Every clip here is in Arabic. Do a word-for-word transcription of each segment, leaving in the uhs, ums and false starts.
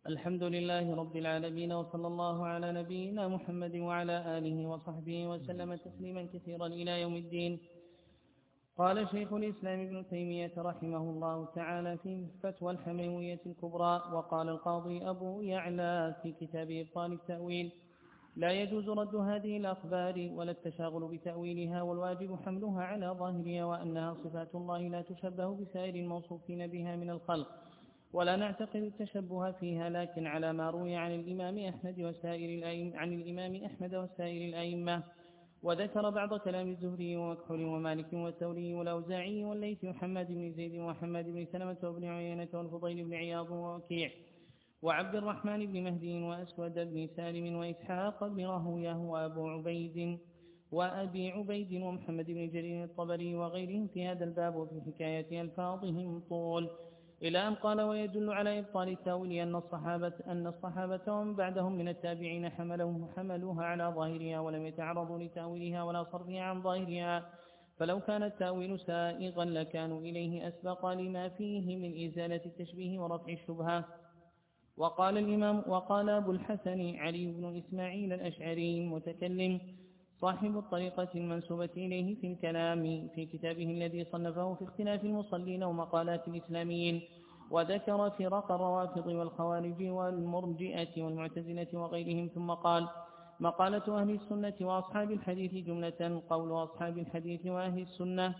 الحمد لله رب العالمين، وصلى الله على نبينا محمد وعلى آله وصحبه وسلم تسليما كثيرا إلى يوم الدين. قال شيخ الإسلام ابن تيمية رحمه الله تعالى في فتوى الحموية الكبرى: وقال القاضي أبو يعلى في كتاب إبطال التأويل: لا يجوز رد هذه الأخبار ولا التشاغل بتأويلها، والواجب حملها على ظاهرها، وأنها صفات الله لا تشبه بسائر الموصوفين بها من الخلق، ولا نعتقد التشبه فيها، لكن على ما روي عن الإمام أحمد وسائر الأئمة عن الإمام أحمد وسائر الأئمة. وذكر بعض كلام الزهري ومكحول ومالك والثوري والأوزاعي والليث وحماد بن زيد وحماد بن سلمة وابن عيينة والفضيل بن عياض ووكيع وعبد الرحمن بن مهدي وأسود بن سالم وإسحاق بن راهويه وأبو عبيد وأبي عبيد ومحمد بن جرير الطبري وغيرهم في هذا الباب، وفي حكاية ألفاظهم طول، إلى أن قال: ويدل على إبطال التأويل أن الصحابة أن الصحابة ومن بعدهم من التابعين حملوه حملوها على ظاهرها، ولم يتعرضوا لتأويلها ولا صرفها عن ظاهرها، فلو كان التأويل سائغا لكانوا إليه أسبق لما فيه من إزالة التشبيه ورفع الشبهة. وقال الإمام وقال أبو الحسن علي بن إسماعيل الأشعري المتكلم صاحب الطريقة المنسوبة إليه في الكلام في كتابه الذي صنفه في اختلاف المصلين ومقالات الإسلاميين، وذكر فرق الروافض والخوارج والمرجئة والمعتزلة وغيرهم، ثم قال: مقالة أهل السنة وأصحاب الحديث جملة: قول أصحاب الحديث وأهل السنة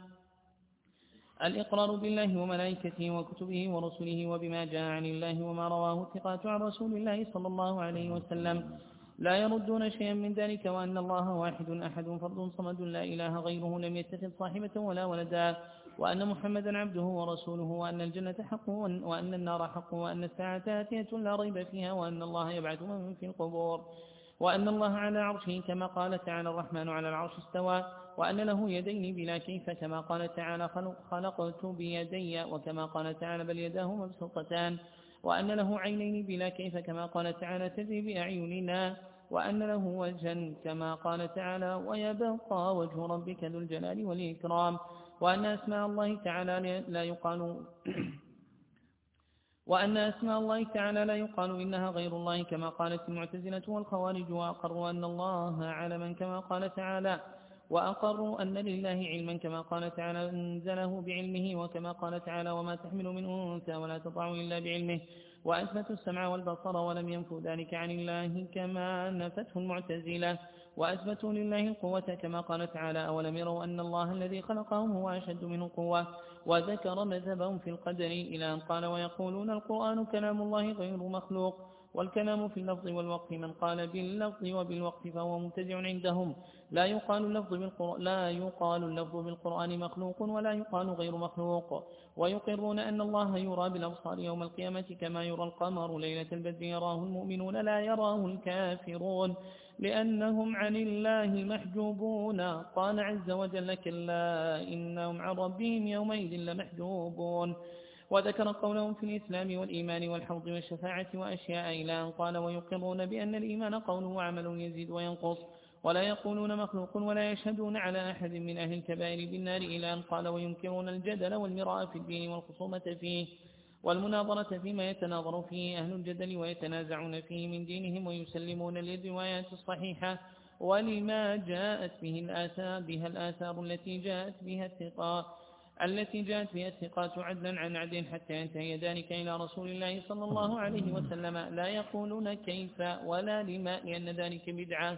الإقرار بالله وملائكته وكتبه ورسله وبما جاء عن الله وما رواه الثقات عن رسول الله صلى الله عليه وسلم، لا يردون شيئا من ذلك، وأن الله واحد أحد فرد صمد لا إله غيره، لم يتخذ صاحبة ولا ولدا، وأن محمدا عبده ورسوله، وأن الجنة حق وأن النار حق، وأن الساعة آتية لا ريب فيها، وأن الله يبعث من في القبور، وأن الله على عرشه كما قال تعالى: الرحمن على العرش استوى، وأن له يدين بلا كيف كما قال تعالى: خلقت بيدي، وكما قال تعالى: بل يداه مبسوطتان، وأن له عينين بلا كيف كما قال تعالى: تجري بأعيننا، وأن له وجها كما قال تعالى: ويبقى وجه ربك ذو الجلال والإكرام، وأن أسماء الله تعالى لا يقال وأن أسماء الله تعالى لا يقال إنها غير الله كما قالت المعتزلة والخوارج، وأقروا أن الله علما كما قال تعالى: وأقروا أن لله علما كما قال تعالى: أنزله بعلمه، وكما قال تعالى: وما تحمل من أنثى ولا تضع إلا بعلمه، وأثبتوا السمع والبصر ولم ينفوا ذلك عن الله كما نفته المعتزلة، وأثبتوا لله القوة كما قال تعالى: أولم يروا أن الله الذي خلقهم هو أشد منه قوة، وذكر مذهبهم في القدر إلى أن قال: ويقولون القرآن كلام الله غير مخلوق، والكلام في اللفظ والوقف، من قال باللفظ وبالوقف فهو مبتدع عندهم، لا يقال اللفظ بالقرآن لا يقال اللفظ بالقرآن مخلوق ولا يقال غير مخلوق، ويقرون أن الله يرى بالأبصار يوم القيامة كما يرى القمر ليلة البدر يراه المؤمنون لا يراه الكافرون، لأنهم عن الله محجوبون. قال عز وجل: كلا إنهم عن ربهم يومئذ لمحجوبون. وذكر قولهم في الإسلام والإيمان والحوض والشفاعة وأشياء، إلى أن قال: ويقرون بأن الإيمان قول وعمل يزيد وينقص، ولا يقولون مخلوق، ولا يشهدون على أحد من أهل الكبائر بالنار، إلى أن قال: وينكرون الجدل والمراء في الدين والخصومة فيه والمناظرة فيما يتناظر فيه أهل الجدل ويتنازعون فيه من دينهم، ويسلمون للروايات الصحيحة ولما جاءت به الآثار بها الآثار التي جاءت بها الثقات التي جاءت بها الثقات عدلا عن عدل، حتى ينتهي ذلك إلى رسول الله صلى الله عليه وسلم، لا يقولون كيف ولا لما، لأن ذلك بدعة،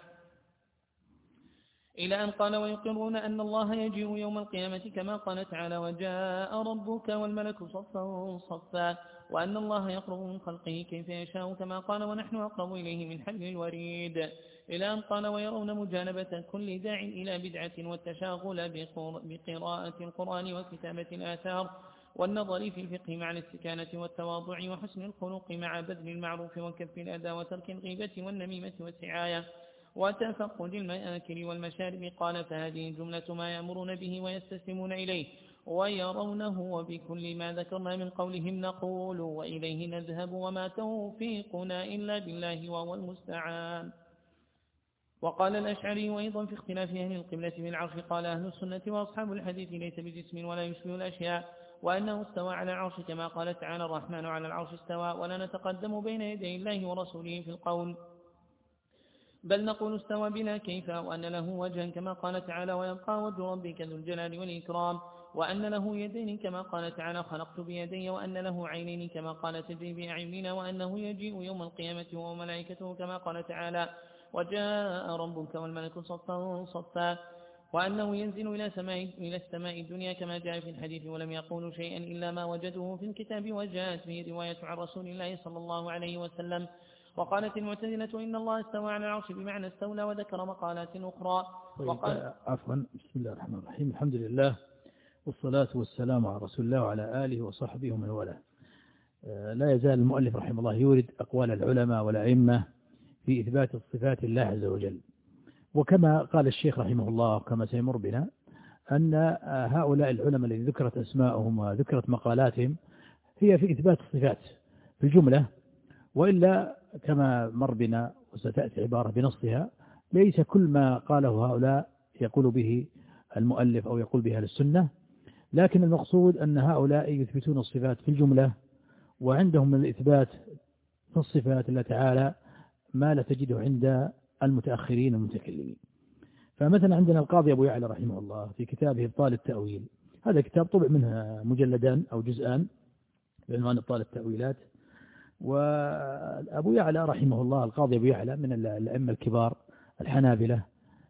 إلى أن قال: ويقرون أن الله يجيء يوم القيامة كما قال تعالى: وجاء ربك والملك صفا صفا، وأن الله يقرب من خلقه كيف يشاء كما قال: ونحن أقرب إليه من حبل الوريد، إلى أن قال: ويرون مجانبة كل داع إلى بدعة، والتشاغل بقراءة القرآن وكتابة الآثار والنظر في الفقه مع الاستكانة والتواضع وحسن الخلق مع بذل المعروف وكف الأذى وترك الغيبة والنميمة والسعاية وتفقد المآكل والمشارب. قال: فهذه جملة ما يأمرون به ويستسلمون إليه ويرونه، وبكل ما ذكرنا من قولهم نقول وإليه نذهب، وما توفيقنا إلا بالله وهو المستعان. وقال الأشعري أيضا في اختلاف أهل القبلة بالعرش: قال: أهل السنة وأصحاب الحديث ليس بجسم ولا يشبه الأشياء، وأنه استوى على العرش كما قال تعالى الرحمن على العرش استوى، ولا نتقدم بين يدي الله ورسوله في القول، بل نقول استوى بلا كيف، وأن له وجها كما قال تعالى ويبقى وجه ربك ذو الجلال والإكرام، وأن له يدين كما قال تعالى خلقت بيدي، وأن له عينين كما قال تجري بأعيننا، وأنه يجيء يوم القيامة وملائكته كما قال تعالى وجاء ربك والملك صفا صفا، وأنه ينزل إلى سماء إلى السماء الدنيا كما جاء في الحديث، ولم يقولوا شيئا إلا ما وجدوه في الكتاب وجاءت به رواية عن رسول الله صلى الله عليه وسلم. وقالت المعتزلة إن الله استوى على العرش بمعنى استولى، وذكر مقالات أخرى. وقال عفوا بسم الله الرحمن الرحيم، الحمد لله والصلاة والسلام على رسول الله وعلى آله وصحبه ومن والاه. لا يزال المؤلف رحمه الله يورد أقوال العلماء والأئمة في إثبات الصفات الله عز وجل، وكما قال الشيخ رحمه الله كما سيمر بنا أن هؤلاء العلماء الذين ذكرت أسماءهم وذكرت مقالاتهم هي في إثبات الصفات في الجملة، وإلا كما مر بنا وستأتي عبارة بنصها ليس كل ما قاله هؤلاء يقول به المؤلف أو يقول به السنة، لكن المقصود أن هؤلاء يثبتون الصفات في الجملة، وعندهم من الإثبات في الصفات الله تعالى ما لا تجده عند المتأخرين المتكلمين. فمثلا عندنا القاضي أبو يعلى رحمه الله في كتابه إبطال التأويل، هذا كتاب طبع منها مجلدان أو جزءان بعنوان إبطال التأويلات. وأبو يعلى رحمه الله القاضي أبو يعلى من الأئمة الكبار الحنابلة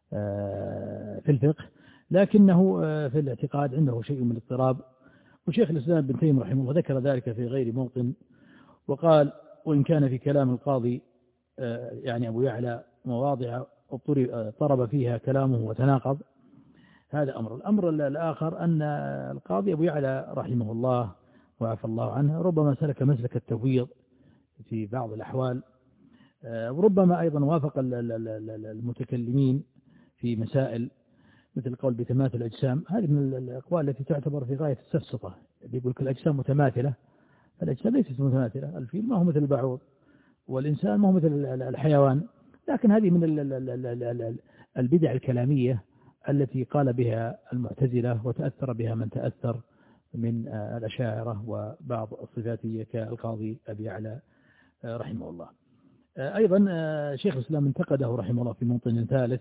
في الفقه، لكنه في الاعتقاد عنده شيء من الاضطراب، وشيخ الإسلام ابن تيمية رحمه الله ذكر ذلك في غير موطن، وقال وإن كان في كلام القاضي يعني أبو يعلى مواضع اضطرب فيها كلامه وتناقض، هذا أمر. الأمر الآخر أن القاضي أبو يعلى رحمه الله وعفى الله عنه ربما سلك مسلك التفويض في بعض الأحوال، وربما أيضا وافق المتكلمين في مسائل مثل القول بتماثل الأجسام. هذه من الأقوال التي تعتبر في غاية السفسطة، يقول كل الأجسام متماثلة، الأجسام ليست متماثلة، الفيل ما هو مثل البعوض والإنسان ما هو مثل الحيوان، لكن هذه من البدع الكلامية التي قال بها المعتزلة وتأثر بها من تأثر من الأشاعرة وبعض الصفاتية كالقاضي أبي يعلى رحمه الله. أيضا شيخ الإسلام انتقده رحمه الله في موطن ثالث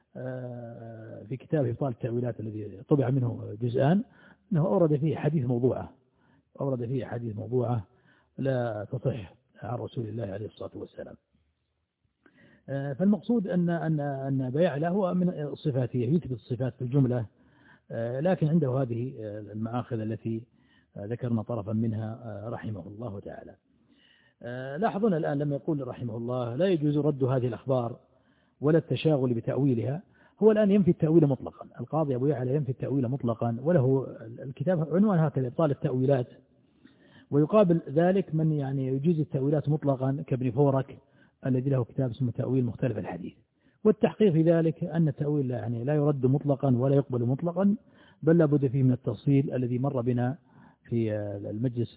في كتابه إبطال التأويلات الذي طبع منه جزءان، أنه أورد فيه حديث موضوعة أورد فيه حديث موضوعة لا تصح عن رسول الله عليه الصلاة والسلام. فالمقصود أن أن أن أبي يعلى هو من الصفاتية يثبت الصفات في الجملة، لكن عنده هذه المآخذ التي ذكرنا طرفا منها رحمه الله تعالى. لاحظنا الآن لما يقول رحمه الله لا يجوز رد هذه الأخبار ولا التشاغل بتأويلها، هو الآن ينفي التأويل مطلقا. القاضي أبو يعلى ينفي التأويل مطلقا، وله الكتاب عنوان هكذا إبطال التأويلات، ويقابل ذلك من يعني يجيز التأويلات مطلقا كابن فورك الذي له كتاب اسمه تأويل مختلف الحديث. والتحقيق في ذلك أن التأويل يعني لا يرد مطلقا ولا يقبل مطلقا، بل لابد فيه من التفصيل الذي مر بنا في المجلس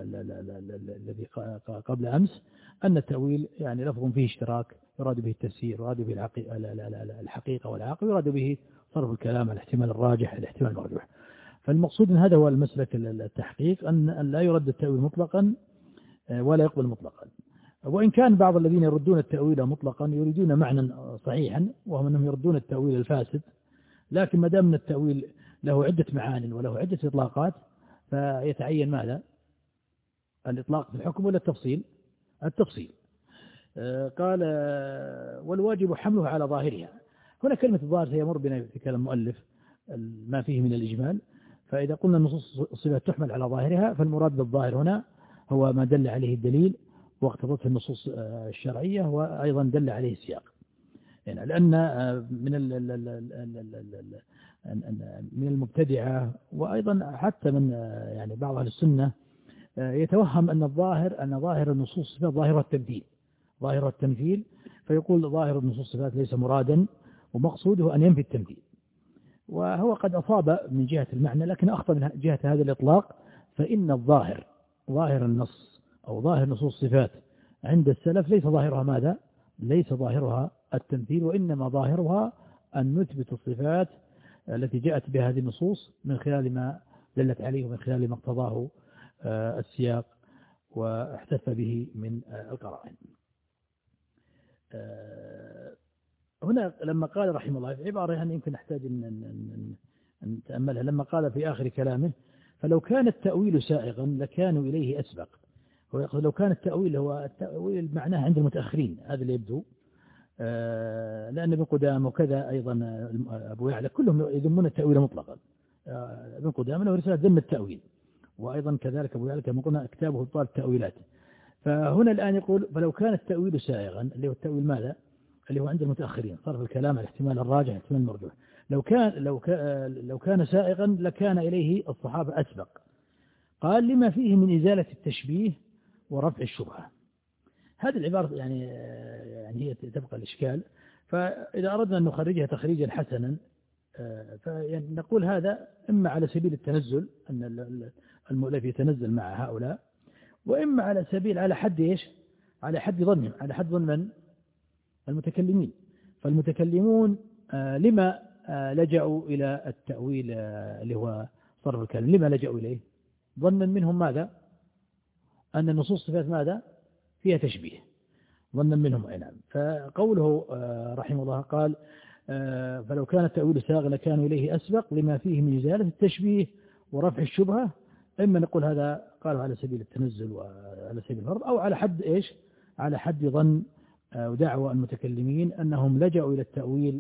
الذي قبل أمس، أن التأويل يعني لفظ فيه اشتراك، يراد به التفسير، يراد به الحقيقة والعقل، يراد به صرف الكلام الاحتمال الراجح الاحتمال المرجوح. فالمقصود أن هذا هو المسلك التحقيق، أن لا يرد التأويل مطلقا ولا يقبل مطلقا. وإن كان بعض الذين يردون التأويل مطلقا يريدون معنى صحيحا، وهم أنهم يردون التأويل الفاسد، لكن ما دام التأويل له عدة معان وله عدة إطلاقات فيتعين ماذا؟ الإطلاق في الحكم ولا التفصيل؟ التفصيل. قال والواجب حمله على ظاهرها. هنا كلمة الظاهر سيمر بنا في كلام المؤلف ما فيه من الإجمال، فإذا قلنا النصوص الصفات تحمل على ظاهرها فالمراد بالظاهر هنا هو ما دل عليه الدليل واقتضته النصوص الشرعية وأيضا دل عليه السياق. يعني لأن من من المبتدعة وأيضا حتى من يعني بعض أهل السنة يتوهم أن الظاهر أن ظاهر النصوص الصفات ظاهرة التمثيل ظاهرة التمثيل فيقول ظاهر النصوص الصفات ليس مرادا ومقصوده أن ينفي التمثيل، وهو قد أصاب من جهة المعنى لكن أخطأ من جهة هذا الإطلاق. فإن الظاهر ظاهر النص أو ظاهر نصوص الصفات عند السلف ليس ظاهرها ماذا؟ ليس ظاهرها التمثيل، وإنما ظاهرها أن نثبت الصفات التي جاءت بهذه النصوص من خلال ما دلت عليه من خلال ما اقتضاه السياق واحتف به من القرائن. هنا لما قال رحمه الله عبارة يعني يمكن نحتاج أن نتأملها، لما قال في آخر كلامه فلو كان التأويل سائغا لكانوا إليه أسبق. لو كان التأويل هو التأويل معناه عند المتأخرين، هذا اللي يبدو، لأن ابن قدامة وكذا أيضا أبو يعلى كلهم يذمون التأويل مطلقا. ابن قدامة له رسالة ذم التأويل، وأيضا كذلك أبو يعلى كما قلنا كتابه طال التأويلات. فهنا الآن يقول فلو كان التأويل سائغا، اللي هو التأويل ماذا؟ اللي هو عند المتأخرين، صرف الكلام على الاحتمال الراجح الاحتمال المرجوح. لو كان لو كان لو كان سائغا لكان إليه الصحابة أسبق. قال لما فيه من إزالة التشبيه ورفع الشبهة. هذه العبارة يعني يعني هي تبقى الإشكال. فإذا أردنا أن نخرجها تخريجا حسنا فنقول هذا إما على سبيل التنزل، أن المؤلف يتنزل مع هؤلاء، وإما على سبيل على حد إيش؟ على حد ظنهم، على حد ظن من؟ المتكلمين. فالمتكلمون لما لجأوا إلى التأويل اللي هو صرف الكلام، لما لجأوا إليه؟ ظنا منهم ماذا؟ أن النصوص صفات ماذا؟ فيها تشبيه، ظنا منهم أي نعم. فقوله رحمه الله قال فلو كان التأويل ساغ لكانوا إليه أسبق لما فيه من إزالة التشبيه ورفع الشبهة. إما نقول هذا قالوا على سبيل التنزل وعلى سبيل الفرض، أو على حد إيش؟ على حد ظن ودعوى المتكلمين أنهم لجأوا إلى التأويل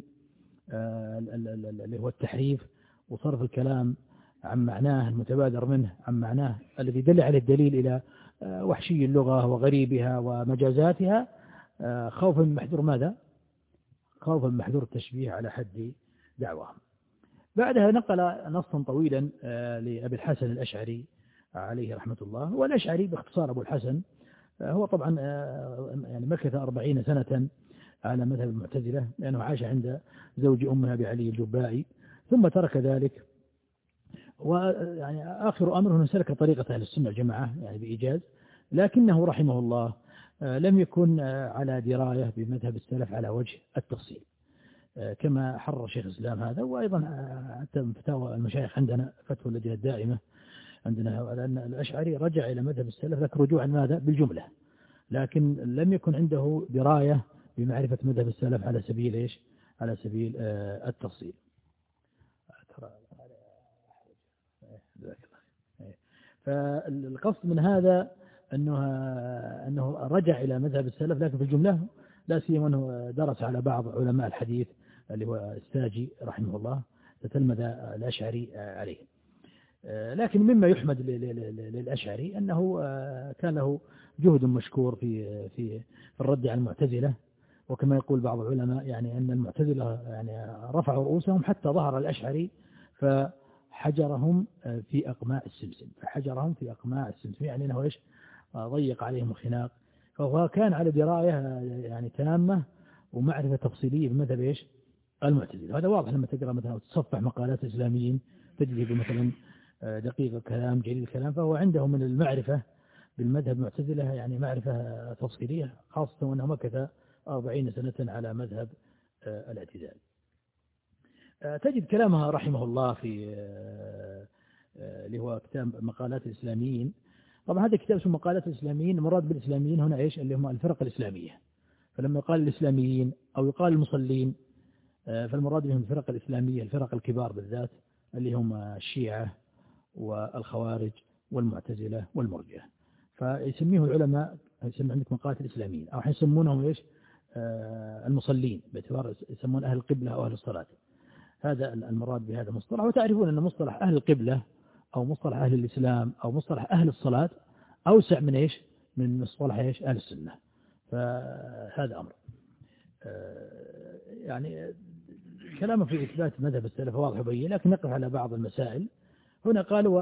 اللي هو التحريف وصرف الكلام عن معناه المتبادر منه، عن معناه الذي دل عليه الدليل إلى وحشي اللغة وغريبها ومجازاتها، خوفا من محذور ماذا؟ خوفا من محذور التشبيه على حد دعواهم. بعدها نقل نصا طويلا لأبي الحسن الأشعري عليه رحمة الله. والأشعري باختصار أبو الحسن هو طبعا يعني مكث أربعين سنة على مذهب المعتزلة، لأنه عاش عند زوج أمها بعلي الجبائي، ثم ترك ذلك، ويعني آخر أمره أنه سلك طريقة أهل السنة والجماعة يعني بإيجاز، لكنه رحمه الله لم يكن على دراية بمذهب السلف على وجه التفصيل، كما حرر شيخ الإسلام هذا. وأيضا حتى من فتاوى المشايخ عندنا فتوى اللجنة الدائمة عندنا أن الأشعري رجع إلى مذهب السلف لكن رجوعا ماذا؟ بالجملة، لكن لم يكن عنده دراية بمعرفة مذهب السلف على سبيل إيش؟ على سبيل التفصيل. فالقصد من هذا أنه أنه رجع إلى مذهب السلف، لكن في الجملة لا سيما أنه درس على بعض علماء الحديث اللي هو الساجي رحمه الله، تتلمذ الأشعري عليه. لكن مما يحمد للأشعري أنه كان له جهد مشكور في في في الرد على المعتزلة، وكما يقول بعض العلماء يعني أن المعتزلة يعني رفعوا رؤوسهم حتى ظهر الأشعري فحجرهم في أقماع السمسم، فحجرهم في أقماع السمسم، يعني أنه إيش؟ ضيق عليهم الخناق. فهو كان على دراية يعني تامة ومعرفة تفصيلية بمذهب إيش؟ المعتزلة. هذا واضح لما تقرأ مثلا وتصفح مقالات الإسلاميين تجد مثلا دقيق الكلام جليل الكلام، فهو عنده من المعرفة بالمذهب المعتزلة يعني معرفة تفصيلية، خاصة وأنه مكث أربعين سنة على مذهب الاعتزال. تجد كلامها رحمه الله في اللي هو كتاب مقالات الإسلاميين. طبعا هذا كتاب اسمه مقالات الإسلاميين، المراد بالإسلاميين هنا إيش؟ اللي هم الفرق الإسلامية. فلما يقال الإسلاميين أو يقال المصلين فالمراد بهم الفرق الإسلامية، الفرق الكبار بالذات اللي هم الشيعة والخوارج والمعتزلة والمرجئة. فيسميه العلماء يسمى عندك مقالات الإسلاميين، أو يسمونهم إيش؟ آه المصلين، باعتبار يسمون أهل القبلة أو أهل الصلاة. هذا المراد بهذا المصطلح. وتعرفون أن مصطلح أهل القبلة أو مصطلح أهل الإسلام أو مصطلح أهل الصلاة أوسع من إيش؟ من مصطلح إيش؟ أهل السنة. فهذا أمر آه يعني كلامه في إثبات مذهب السلف واضح وبين، لكن نقف على بعض المسائل. هنا قالوا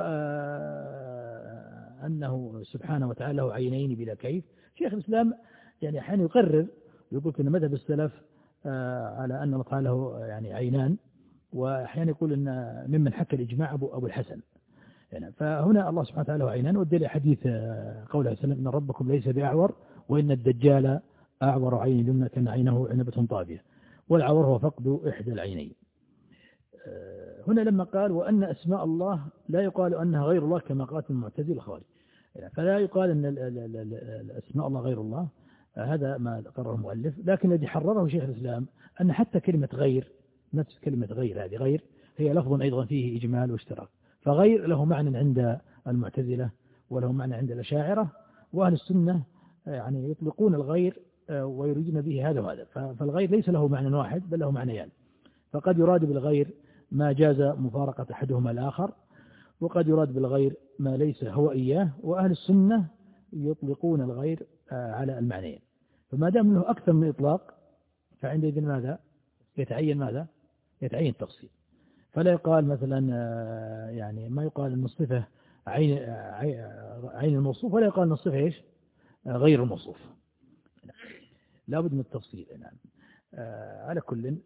أنه سبحانه وتعالى له عينين بلا كيف. شيخ الإسلام يعني أحيانا يقرر ويقول أن مذهب السلف على أن الله تعالى له يعني عينان، وأحيانا يقول أن ممن حكى الإجماع أبو, أبو الحسن يعني. فهنا الله سبحانه وتعالى له عينان، والدليل حديث قوله عليه وسلم إن ربكم ليس بأعور وإن الدجال أعور عين اليمنى كان عينه عنبة طافية، والعور هو فقد إحدى العينين. هنا لما قال وأن أسماء الله لا يقال أنها غير الله كما قالت المعتزلة الخوارج، فلا يقال أن أسماء الله غير الله، هذا ما قرره المؤلف. لكن الذي حرره شيخ الإسلام أن حتى كلمة غير، نفس كلمة غير هذه غير هي لفظ أيضا فيه إجمال واشتراك، فغير له معنى عند المعتزلة وله معنى عند الأشاعرة، وأهل السنة يعني يطلقون الغير ويريدون به هذا وهذا. فالغير ليس له معنى واحد بل له معنيان، فقد يراد بالغير ما جاز مفارقة أحدهما الآخر، وقد يراد بالغير ما ليس هو إياه، وأهل السنة يطلقون الغير على المعنيين. فما دام له أكثر من إطلاق فعندئذ ماذا يتعين ماذا يتعين التفصيل. فلا يقال مثلا يعني ما يقال أن الصفة عين عين الموصوف، ولا يقال أن الصفة إيش غير الموصوف، لا بد من التفصيل. نعم. على كل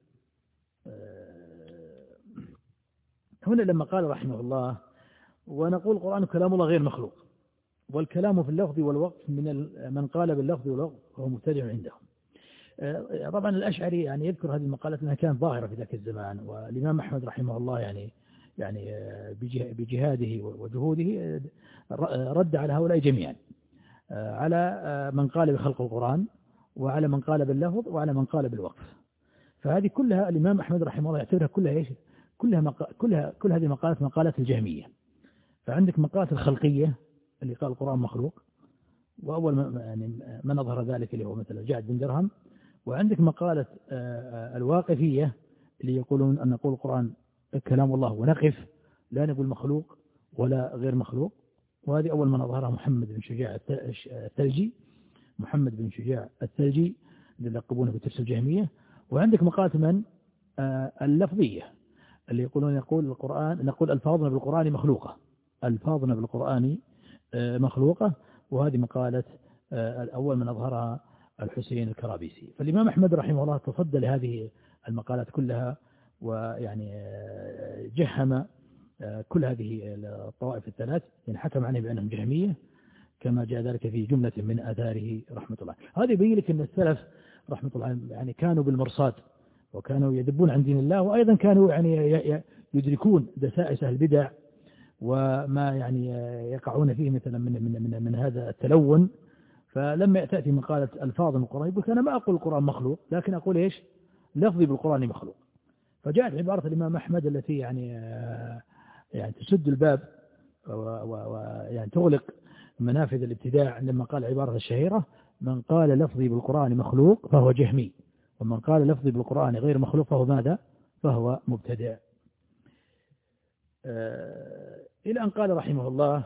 هنا لما قال رحمه الله ونقول القرآن كلام الله غير مخلوق، والكلام في اللفظ والوقف من من قال باللفظ والوقف هو مبتدع عندهم. طبعا الأشعري يعني يذكر هذه المقالات أنها كانت ظاهرة في ذاك الزمان، والإمام أحمد رحمه الله يعني يعني بجهاده وجهوده رد على هؤلاء جميعا، على من قال بخلق القرآن وعلى من قال باللفظ وعلى من قال بالوقف. فهذه كلها الإمام أحمد رحمه الله يعتبرها كلها إيش كلها مق... كلها كل هذه مقالات مقالات الجهمية. فعندك مقالات الخلقية اللي قال القرآن مخلوق، وأول ما يعني من أظهر ذلك اللي هو مثل جعد بن درهم. وعندك مقالة الواقفية اللي يقولون أن نقول القرآن كلام الله ونقف، لا نقول مخلوق ولا غير مخلوق، وهذه أول من أظهرها محمد بن شجاع الثلجي محمد بن شجاع الثلجي اللي يلقبونه بترس الجهمية. وعندك مقالة من اللفظية اللي يقولون يقول القرآن نقول ألفاظنا بالقرآن مخلوقة ألفاظنا بالقرآن مخلوقة، وهذه مقالة الأول من أظهرها الحسين الكرابيسي. فالإمام أحمد رحمه الله تصدى لهذه المقالات كلها، ويعني جهم كل هذه الطوائف الثلاث، يعني حكم عنه بأنهم جهمية كما جاء ذلك في جملة من آثاره رحمة الله. هذا يبين لك أن السلف رحمة الله يعني كانوا بالمرصاد، وكانوا يدبون عن دين الله، وأيضا كانوا يعني يدركون دسائس البدع وما يعني يقعون فيه مثلا من من من, من هذا التلون. فلما تأتي مقالة ألفاظ من القرآن يقول أنا ما أقول القرآن مخلوق، لكن أقول إيش لفظي بالقرآن مخلوق. فجاءت عبارة الإمام أحمد التي يعني يعني تسد الباب ويعني تغلق منافذ الابتداع، لما قال عبارة الشهيرة من قال لفظي بالقرآن مخلوق فهو جهمي، ومن قال لفظي بالقرآن غير مخلوق فهو ماذا فهو مبتدع. إلى أن قال رحمه الله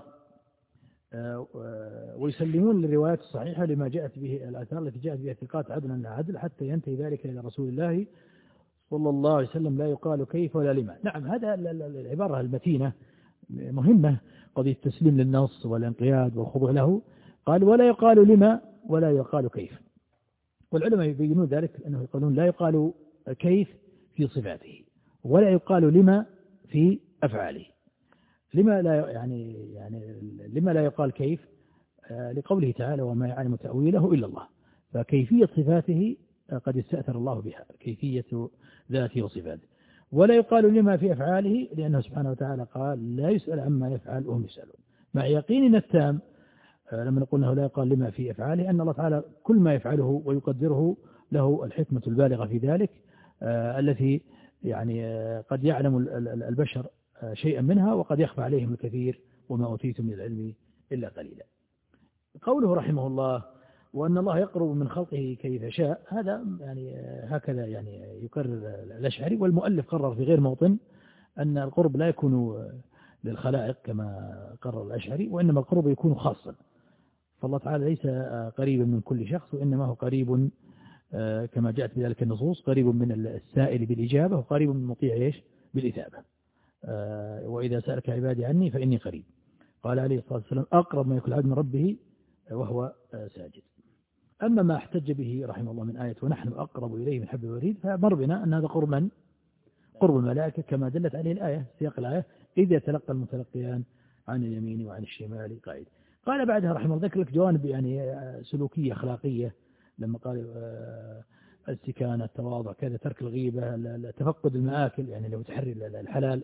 ويسلمون للروايات الصحيحة لما جاءت به الآثار التي جاءت بها ثقات عدلا لا عدل، حتى ينتهي ذلك إلى رسول الله صلى الله عليه وسلم لا يقال كيف ولا لما. نعم، هذا العبارة المتينة مهمة، قضية التسليم للنص والانقياد والخضوع له. قال ولا يقال لما ولا يقال كيف، والعلماء يبينون ذلك أنه يقولون لا يقال كيف في صفاته ولا يقال لما في أفعاله. لما لا يعني يعني لما لا يقال كيف؟ آه لقوله تعالى وما يعلم تأويله إلا الله، فكيفية صفاته قد استأثر الله بها، كيفية ذاته وصفاته. ولا يقال لما في أفعاله لأنه سبحانه وتعالى قال لا يسأل عما يفعل وهم يسألون، مع يقيننا التام آه لما نقول أنه لا يقال لما في أفعاله أن الله تعالى كل ما يفعله ويقدره له الحكمة البالغة في ذلك آه التي يعني آه قد يعلم البشر شيئا منها وقد يخفى عليهم الكثير وما أوتيتم من العلم إلا قليلا. قوله رحمه الله وأن الله يقرب من خلقه كيف شاء، هذا يعني هكذا يعني يكرر الأشعري، والمؤلف قرر في غير موطن أن القرب لا يكون للخلائق كما قرر الأشعري، وإنما القرب يكون خاصا. فالله تعالى ليس قريبا من كل شخص، وإنما هو قريب كما جاءت بذلك النصوص، قريب من السائل بالإجابة وقريب من المطيع إيش بالإثابة. آه وإذا سألك عبادي عني فإني قريب. قال عليه الصلاة والسلام أقرب ما يكون العبد من ربه وهو آه ساجد. أما ما احتج به رحمه الله من آية ونحن أقرب إليه من حبل الوريد، فمر بنا أن هذا قرب من؟ قرب الملائكة كما دلت عليه الآية، سياق الآية إذ يتلقى المتلقيان عن اليمين وعن الشمال قاعد. قال بعدها رحمه الله ذكر لك جوانب يعني سلوكية أخلاقية، لما قال آه السكانة، التواضع، كذا، ترك الغيبة، تفقد المآكل يعني لو تحري الحلال،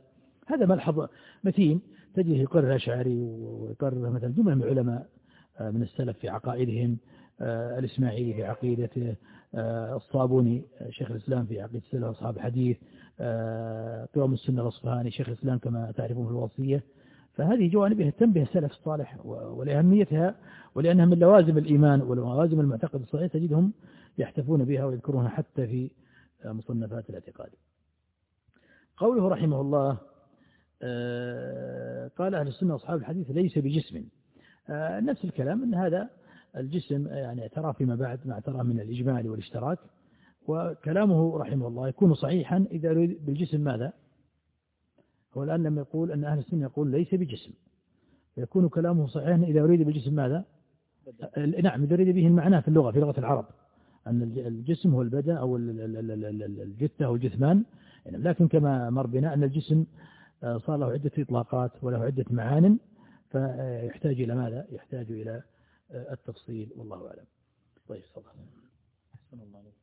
هذا ملحظ متين تجده يقرر الأشعري ويقرر مثلا جملة من العلماء من السلف في عقائدهم، الإسماعيلي في عقيدته، الصابوني شيخ الإسلام في عقيدة السلف أصحاب الحديث، قوام السنة الأصفهاني شيخ الإسلام كما تعرفون في الوصية. فهذه جوانب يهتم بها السلف الصالح ولأهميتها، ولأنها من لوازم الإيمان ولوازم المعتقد الصحيح تجدهم يحتفون بها ويذكرونها حتى في مصنفات الاعتقاد. قوله رحمه الله قال أهل السنة أصحاب الحديث ليس بجسم، نفس الكلام أن هذا الجسم يعني اعترى فيما بعد ما اعترى من الإجمال والاشتراك، وكلامه رحمه الله يكون صحيحا إذا أريد بالجسم ماذا؟ هو الآن لما يقول أن أهل السنة يقول ليس بجسم، يكون كلامه صحيحا إذا أريد بالجسم ماذا؟ نعم، إذا أريد به المعنى في اللغة في لغة العرب أن الجسم هو البدن أو الجثة أو الجثمان، لكن كما مر بنا أن الجسم صار له عدة إطلاقات وله عدة معان، فيحتاج إلى ماذا؟ يحتاج إلى التفصيل والله أعلم. طيب صلى الله عليه.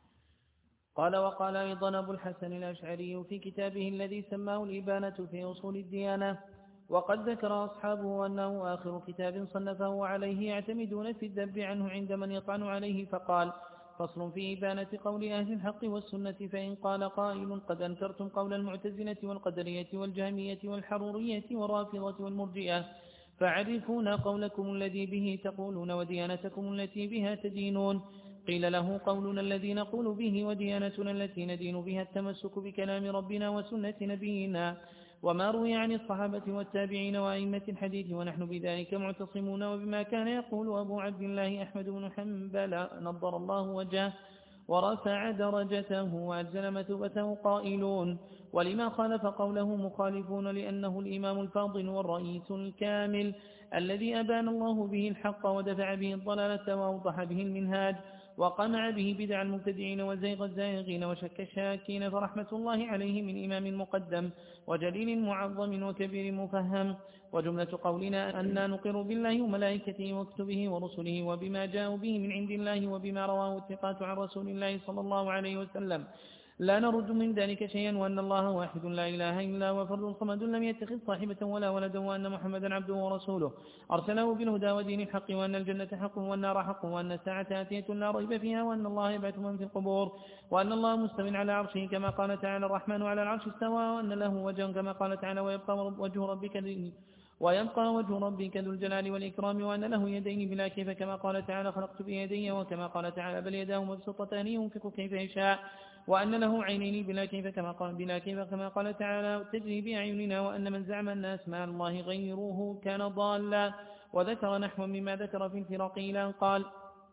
قال وقال أيضا أبو الحسن الأشعري في كتابه الذي سماه الإبانة في أصول الديانة، وقد ذكر أصحابه أنه آخر كتاب صنفه عليه يعتمدون في الذب عنه عند من يطعن عليه، فقال فصل في إبانة قول أهل الحق والسنة، فإن قال قائل قد أنكرتم قول المعتزلة والقدرية والجهمية والحرورية والرافضة والمرجئة، فعرفونا قولكم الذي به تقولون وديانتكم التي بها تدينون. قيل له قولنا الذي نقول به وديانتنا التي ندين بها التمسك بكلام ربنا وسنة نبينا وما روي عن الصحابة والتابعين وأئمة الحديث، ونحن بذلك معتصمون وبما كان يقول أبو عبد الله أحمد بن حنبل نضر الله وجهه ورفع درجته وأجزل مثوبته قائلون. ولما خالف قوله مخالفون لأنه الإمام الفاضل والرئيس الكامل الذي أبان الله به الحق ودفع به الضلالة وأوضح به المنهاج وقمع به بدع المبتدعين وزيغ الزائغين وشك الشاكين، فرحمة الله عليه من إمام مقدم وجليل معظم وكبير مفهم. وجملة قولنا أننا نقر بالله وملائكته وكتبه ورسله وبما جاءوا به من عند الله وبما رواه الثقات عن رسول الله صلى الله عليه وسلم لا نرد من ذلك شيئا، وأن الله واحد لا إله إلا هو فرد صمد لم يتخذ صاحبة ولا ولدا، وأن محمدا عبده ورسوله أرسله بالهدى ودين الحق، وأن الجنة حق والنار حق، وأن الساعة آتية لا ريب فيها، وأن الله يبعث من في القبور، وأن الله مستو على عرشه كما قال تعالى الرحمن على العرش استوى، وأن له وجه كما قال تعالى ويبقى وجه ربك ويبقى وجه ربك ذو الجلال والإكرام، وأن له يدين بلا كيف كما قال تعالى خلقت بيدي، وكما قال تعالى بل يداه مبسوطتان ينفق كيف يشاء، وأن له عينين بلا كيف كما قال بلا كيف كما قال تعالى تجري بأعيننا، وأن من زعم أن أسماء الله غيروه كان ضالا. وذكر نحو مما ذكر في الفرق إلى قال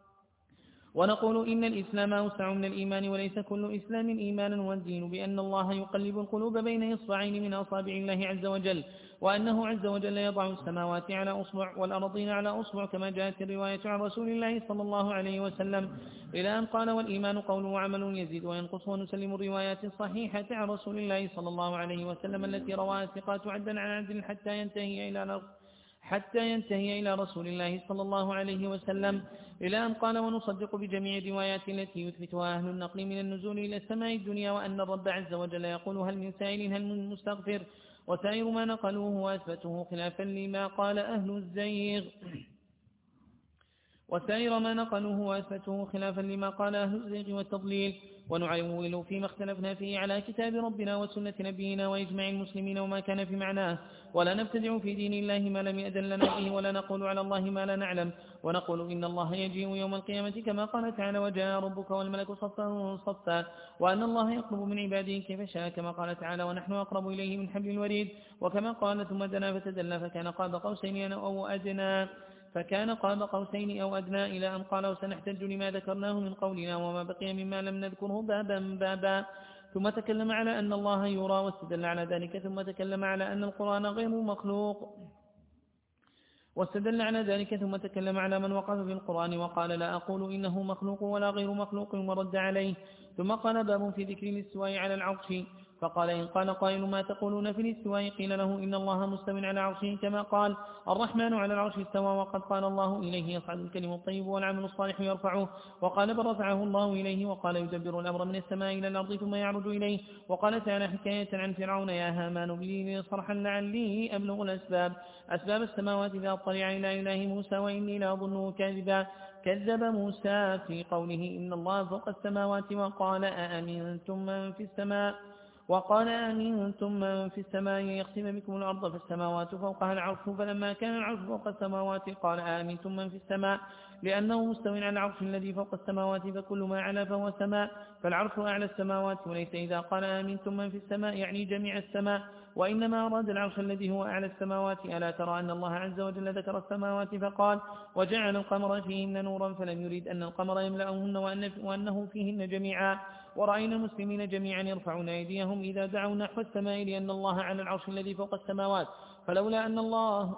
ونقول إن الإسلام أوسع من الإيمان وليس كل إسلام إيمانا، والدين بأن الله يقلب القلوب بين إصبعين من أصابع الله عز وجل، وأنه عز وجل يضع السماوات على أصبع والأرضين على أصبع كما جاءت الرواية عن رسول الله صلى الله عليه وسلم، إلى أن قال والإيمان قول وعمل يزيد وينقص، ونسلم الروايات الصحيحة عن رسول الله صلى الله عليه وسلم التي رواها الثقات عدا عن عدل حتى ينتهي إلى حتى ينتهي إلى رسول الله صلى الله عليه وسلم، إلى أن قال ونصدق بجميع الروايات التي يثبتها أهل النقل من النزول إلى السماء الدنيا، وأن الرب عز وجل يقول هل من سائل هل من مستغفر، وسائر ما نقلوه وأثبته خلافا لما قال أهل الزيغ وسائر ما نقلوه وأثبته خلافا لما قال أهل الزيغ والتضليل، ونعول فيما اختلفنا فيه على كتاب ربنا وسنة نبينا وإجماع المسلمين وما كان في معناه، ولا نبتدع في دين الله ما لم يأذن لنا به، ولا نقول على الله ما لا نعلم، ونقول إن الله يجيء يوم القيامة كما قال تعالى وجاء ربك والملك صفا صفا، وأن الله يقرب من عباده كيف شاء كما قال تعالى ونحن أقرب إليه من حبل الوريد، وكما قال ثم دنا فتدلى فكان قاب قوسين أو أدنى فكان قاب قوسين أو أدنى، إلى أن قال وسنحتج لما ذكرناه من قولنا وما بقي مما لم نذكره بابا بابا، ثم تكلم على أن الله يرى واستدل على ذلك، ثم تكلم على أن القرآن غير مخلوق واستدل على ذلك، ثم تكلم على من وقف في القرآن وقال لا أقول إنه مخلوق ولا غير مخلوق ورد عليه، ثم قال باب في ذكر الاستواء على العرش. فقال إن قال قائل ما تقولون في الاستواء قيل له إن الله مستو على عرشه كما قال الرحمن على العرش استوى وقد قال الله إليه يصعد الكلم الطيب والعمل الصالح يرفعه وقال بل رفعه الله إليه وقال يدبر الأمر من السماء إلى الأرض ثم يعرج إليه وقال تعالى حكاية عن فرعون يا هامان ابني لي صرحا لعلي أبلغ الأسباب أسباب السماوات فأطلع إلى إله موسى وإني لأظنه كاذبا كذب موسى في قوله إن الله فوق السماوات وقال أأمنتم من في السماء وقال أمنتم من في السماء يخسف بكم الأرض فالسماوات فوقها العرش فلما كان العرش فوق السماوات قال أمنتم من في السماء لأنه مستوٍ على العرش الذي فوق السماوات فكل ما علا فهو سماء فالعرش أعلى السماوات وليس إذا قال آمنتم من في السماء يعني جميع السماء وإنما أراد العرش الذي هو أعلى السماوات ألا ترى أن الله عز وجل ذكر السماوات فقال وجعل القمر فيهن نورا فلم يريد أن القمر يملأهن وأنه فيهن جميعا ورأينا المسلمين جميعا يرفعون أيديهم إذا دعوا نحو السماء لأن الله على العرش الذي فوق السماوات فلولا أن الله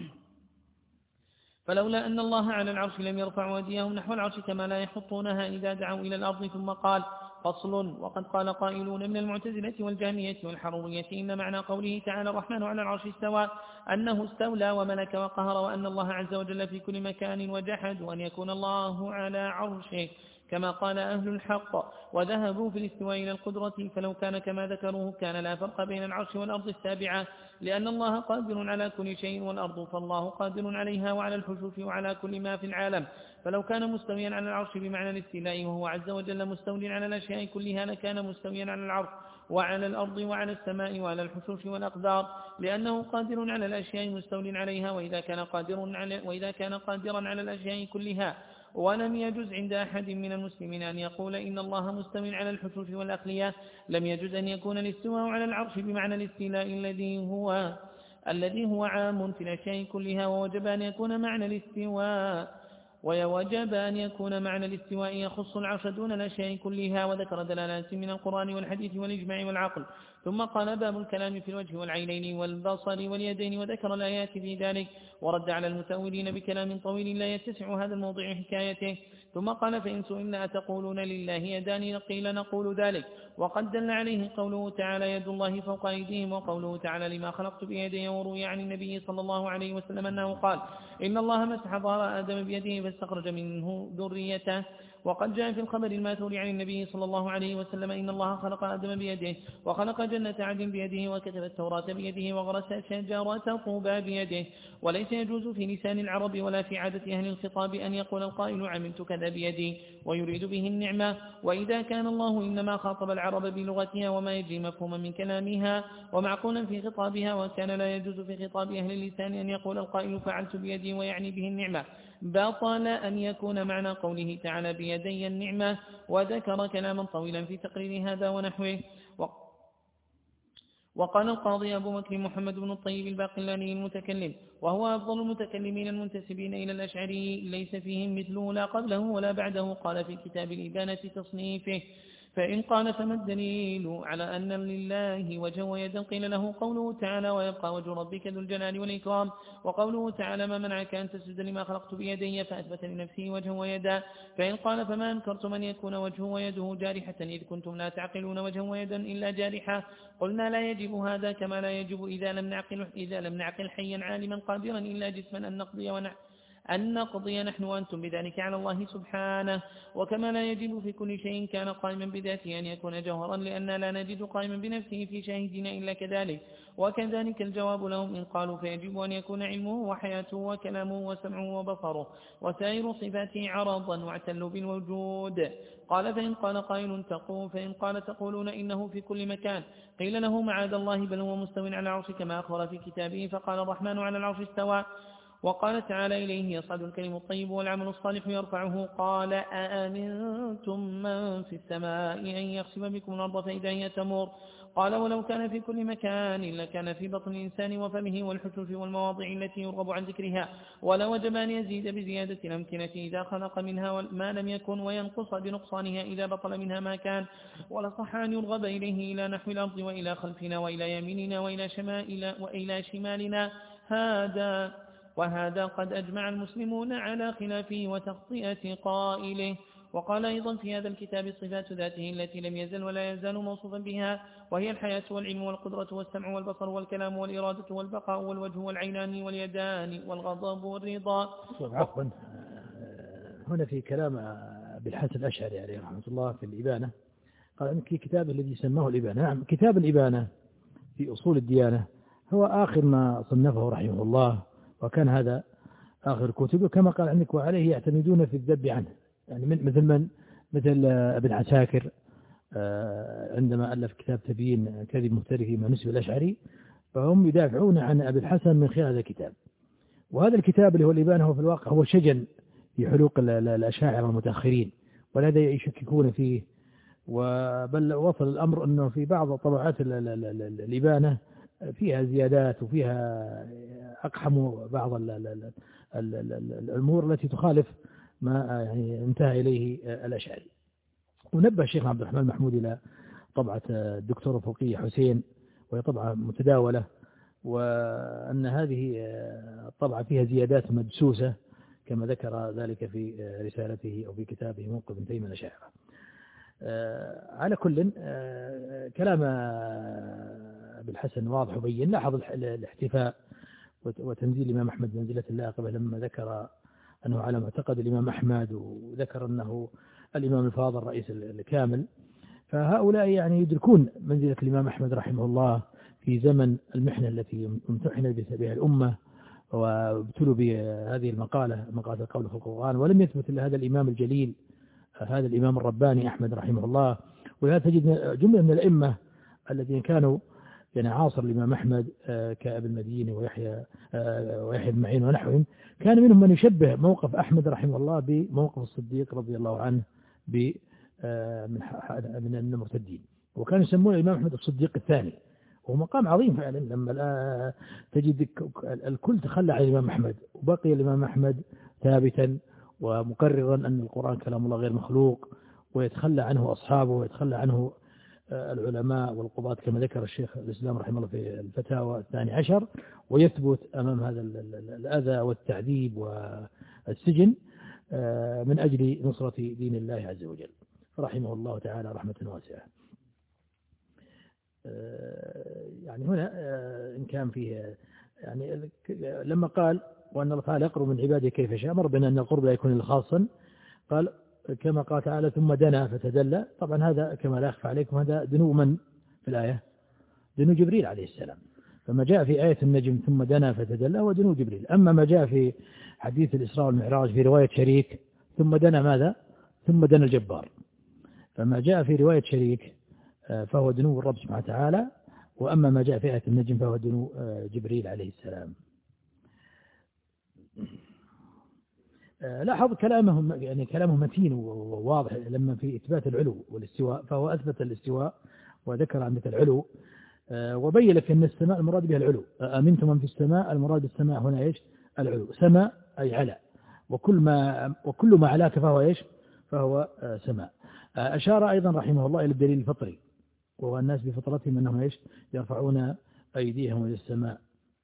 فلولا أن الله على العرش لم يرفعوا أيديهم نحو العرش كما لا يحطونها إذا دعوا إلى الأرض ثم قال فصل وقد قال قائلون من المعتزلة والجهمية والحرورية إن معنى قوله تعالى الرحمن على العرش استوى أنه استولى وملك وقهر وأن الله عز وجل في كل مكان وجحدوا أن يكون الله على عرشه كما قال أهل الحق وذهبوا في الاستواء إلى القدرة فلو كان كما ذكروه كان لا فرق بين العرش والأرض السابعة لأن الله قادر على كل شيء والأرض فالله قادر عليها وعلى الحشوش وعلى كل ما في العالم فلو كان مستويا على العرش بمعنى الاستيلاء وهو عز وجل مستول على الأشياء كلها لكان مستويا على العرش وعلى الأرض وعلى السماء وعلى الحشوش والأقدار لأنه قادر على الأشياء مستول عليها وإذا كان قادر على وإذا كان قادرا على الأشياء كلها ولم يجوز عند أحد من المسلمين أن يقول إن الله مستو على الحشوش والأقلية لم يجوز أن يكون الاستواء على العرش بمعنى الاستيلاء الذي هو الذي هو عام في الأشياء كلها ووجب أن يكون معنى الاستواء ويوجب أن يكون معنى الاستواء يخص العرش دون الأشياء كلها وذكر دلالات من القرآن والحديث والإجماع والعقل ثم قال باب الكلام في الوجه والعينين والبصر واليدين وذكر الآيات في ذلك ورد على المتأولين بكلام طويل لا يتسع هذا الموضوع حكايته ثم قال فإن سئلنا أتقولون لله يدان قيل نقول ذلك وقد دل عليه قوله تعالى يد الله فوق أيديهم وقوله تعالى لما خلقت بيدي وروي عن النبي صلى الله عليه وسلم أنه قال إن الله مسح ظهر آدم بيده فاستخرج منه ذريته وقد جاء في الخبر الماثور عن النبي صلى الله عليه وسلم إن الله خلق آدم بيده وخلق جنة عدن بيده وكتب التوراة بيده وغرس شجرة طوبى بيده وليس يجوز في لسان العرب ولا في عادة أهل الخطاب أن يقول القائل عملت كذا بيدي ويريد به النعمة وإذا كان الله إنما خاطب العرب بلغتها وما يجري مفهوما من كلامها ومعقولا في خطابها وكان لا يجوز في خطاب أهل اللسان أن يقول القائل فعلت بيدي ويعني به النعمة بطل أن يكون معنى قوله تعالى بيدي النعمة وذكر كلاما طويلا في تقرير هذا ونحوه وقال القاضي أبو بكر محمد بن الطيب الباقلاني المتكلم وهو أفضل المتكلمين المنتسبين إلى الأشعري ليس فيهم مثله لا قبله ولا بعده قال في كتاب الإبانة تصنيفه فإن قال فما الدليل على أن لله وجه ويدا قيل له قوله تعالى ويبقى وجه ربك ذو الجلال والإكرام وقوله تعالى ما منعك أن تسجد لما خلقت بيدي فأثبت لنفسه وجه ويدا فإن قال فما أنكرتم أن يكون وجهه ويده جارحة إذ كنتم لا تعقلون وجه ويدا إلا جارحة قلنا لا يجب هذا كما لا يجب إذا لم نعقل, إذا لم نعقل حيا عالما قادرا إلا جسما أن نقضي ونحن أن نقضي نحن وأنتم بذلك على الله سبحانه وكما لا يجب في كل شيء كان قائما بذاته أن يكون جوهرا لأن لا نجد قائما بنفسه في شاهدنا إلا كذلك وكذلك الجواب لهم إن قالوا فيجب أن يكون علمه وحياته وكلامه وسمعه وبصره وسائر صفاته عرضا واعتلوا بالوجود قال فإن قال قائل تقول فإن قال تقولون إنه في كل مكان قيل له معاذ الله بل هو مستو على العرش كما أخبر في كتابه فقال الرحمن على العرش استوى وقال تعالى إليه يصعد الكلم الطيب والعمل الصالح يرفعه قال أأمنتم من في السماء أن يخسف بكم الأرض فإذا هي تمور قال ولو كان في كل مكان لكان في بطن الإنسان وفمه والحشوش والمواضع التي يرغب عن ذكرها ولا وجب أن يزيد بزيادة الأمكنة إذا خلق منها ما لم يكن وينقص بنقصانها إذا بطل منها ما كان ولصح أن يرغب إليه إلى نحو الأرض وإلى خلفنا وإلى يميننا وإلى شمائل وإلى شمالنا هذا وهذا قد أجمع المسلمون على خلافه وتخطئة قائله وقال أيضا في هذا الكتاب صفات ذاته التي لم يزل ولا يزال موصوفا بها، وهي الحياة والعلم والقدرة والسمع والبصر والكلام والإرادة والبقاء والوجه والعينان واليدان والغضب والرضا. عفوا، هنا في كلام أبي الحسن الأشعري عليه رحمة الله في الإبانة، قال في كتابه الذي سماه الإبانة. نعم، كتاب الإبانة في أصول الديانة هو آخر ما صنفه رحمه الله، وكان هذا آخر كتبه كما قال عندك، وعليه يعتمدون في الذب عنه، يعني من مثل من مثل ابن عساكر عندما ألف كتاب تبيين كذب مفتري فيما نسب الأشعري، فهم يدافعون عن أبي الحسن من خلال هذا الكتاب. وهذا الكتاب اللي هو الإبانة هو في الواقع هو شجن في حلوق الأشاعرة المتأخرين، ولهذا يشككون فيه، وبل وصل الأمر أنه في بعض طبعات الإبانة فيها زيادات وفيها أقحموا بعض الأمور التي تخالف ما يعني انتهى إليه الأشعري. ونبه الشيخ عبد الرحمن محمود إلى طبعة الدكتور فوقية حسين، وهي طبعة متداولة، وأن هذه الطبعة فيها زيادات مدسوسة كما ذكر ذلك في رسالته أو في كتابه موقف ابن تيمية الأشاعرة. على كل كلام أبي الحسن واضح وبين. لاحظ الاحتفاء وتنزيل الإمام أحمد منزلة اللائقة لما ذكر أنه على معتقد الإمام أحمد، وذكر أنه الإمام الفاضل الرئيس الكامل، فهؤلاء يعني يدركون منزلة الإمام أحمد رحمه الله في زمن المحنة التي امتحن بها الأمة وابتلوا بهذه المقالة، مقالة القول في القرآن، ولم يثبت إلا هذا الإمام الجليل، هذا الإمام الرباني أحمد رحمه الله. ولهذا تجد جملة من الأئمة الذين كانوا يعني عاصر الإمام أحمد كأبي المديني ويحيى ويحيى بن معين ونحوهم، كان منهم من يشبه موقف أحمد رحمه الله بموقف الصديق رضي الله عنه من المرتدين، وكانوا يسمون الإمام أحمد الصديق الثاني، وهو مقام عظيم فعلا. لما تجد الكل تخلى عن الإمام أحمد، وبقي الإمام أحمد ثابتا ومقررا أن القرآن كلام الله غير مخلوق، ويتخلى عنه أصحابه ويتخلى عنه العلماء والقضاة كما ذكر الشيخ الإسلام رحمه الله في الفتاوى الثاني عشر، ويثبت أمام هذا الأذى والتعذيب والسجن من أجل نصرة دين الله عز وجل، رحمه الله تعالى رحمة واسعة. يعني هنا إن كان فيه يعني لما قال وأن الله تعالى يقرب من عباده كيف شاء، أمر بنا أن القرب لا يكون خاصا، قال كما قال تعالى ثم دنا فتدلى. طبعا هذا كما لا يخفى عليكم هذا دنو من في الآية؟ دنو جبريل عليه السلام. فما جاء في آية النجم ثم دنا فتدلى هو دنو جبريل. أما ما جاء في حديث الإسراء والمعراج في رواية شريك ثم دنا ماذا؟ ثم دنا الجبار. فما جاء في رواية شريك فهو دنو الرب سبحانه وتعالى، وأما ما جاء في آية النجم فهو دنو جبريل عليه السلام. لاحظ كلامهم يعني كلامه متين وواضح لما في إثبات العلو والاستواء، فهو أثبت الاستواء وذكر عندك العلو، وبين لك أن السماء المراد بها العلو. أمنتم من في السماء، المراد بالسماء هنا إيش؟ العلو. سماء أي على، وكل ما وكل ما علاك فهو إيش؟ فهو سماء. أشار أيضا رحمه الله إلى الدليل الفطري، وهو الناس بفطرتهم أنهم إيش؟ يرفعون أيديهم إلى السماء.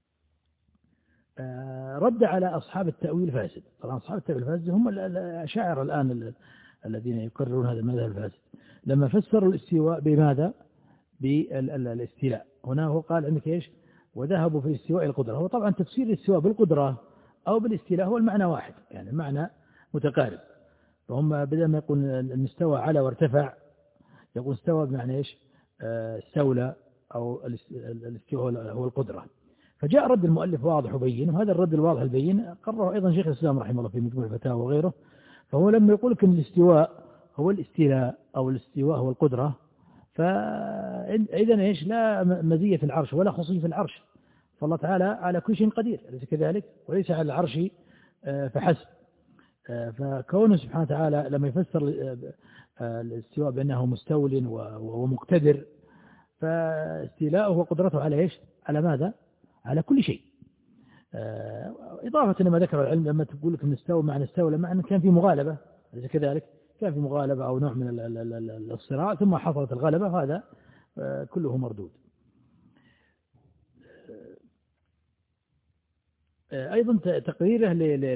رد على أصحاب التأويل الفاسد. طبعا أصحاب التأويل الفاسد هم الأشاعرة الآن الذين يقررون هذا المذهب الفاسد، لما فسروا الاستواء بماذا؟ بالاستيلاء. هنا هو قال عندك إيش؟ وذهبوا في الاستواء القدرة. هو طبعا تفسير الاستواء بالقدرة أو بالاستيلاء هو المعنى واحد، يعني المعنى متقارب. فهم بدل ما يقول المستوى على وارتفع، يقول استوى بمعنى إيش؟ استولى، أو الاستواء هو القدرة. فجاء رد المؤلف واضح وبين، وهذا الرد الواضح البين قرره أيضا شيخ الإسلام رحمه الله في مجموع الفتاوى وغيره. فهو لما يقول لك أن الاستواء هو الاستيلاء أو الاستواء هو القدرة، فإذن إيش؟ لا مزية في العرش ولا خصوصية في العرش، فالله تعالى على كل شيء قدير، أليس كذلك؟ وليس على العرش فحسب. فكونه سبحانه وتعالى لما يفسر الاستواء بأنه مستول ومقتدر، فاستيلاؤه وقدرته على إيش؟ على ماذا؟ على كل شيء. إضافة لما ذكر العلم لما تقول لك نستوى مع نستولى، مع أنه كان في مغالبة، أليس كذلك؟ كان في مغالبة أو نوع من الصراع ثم حصلت الغلبة، هذا كله مردود. أيضا تقريره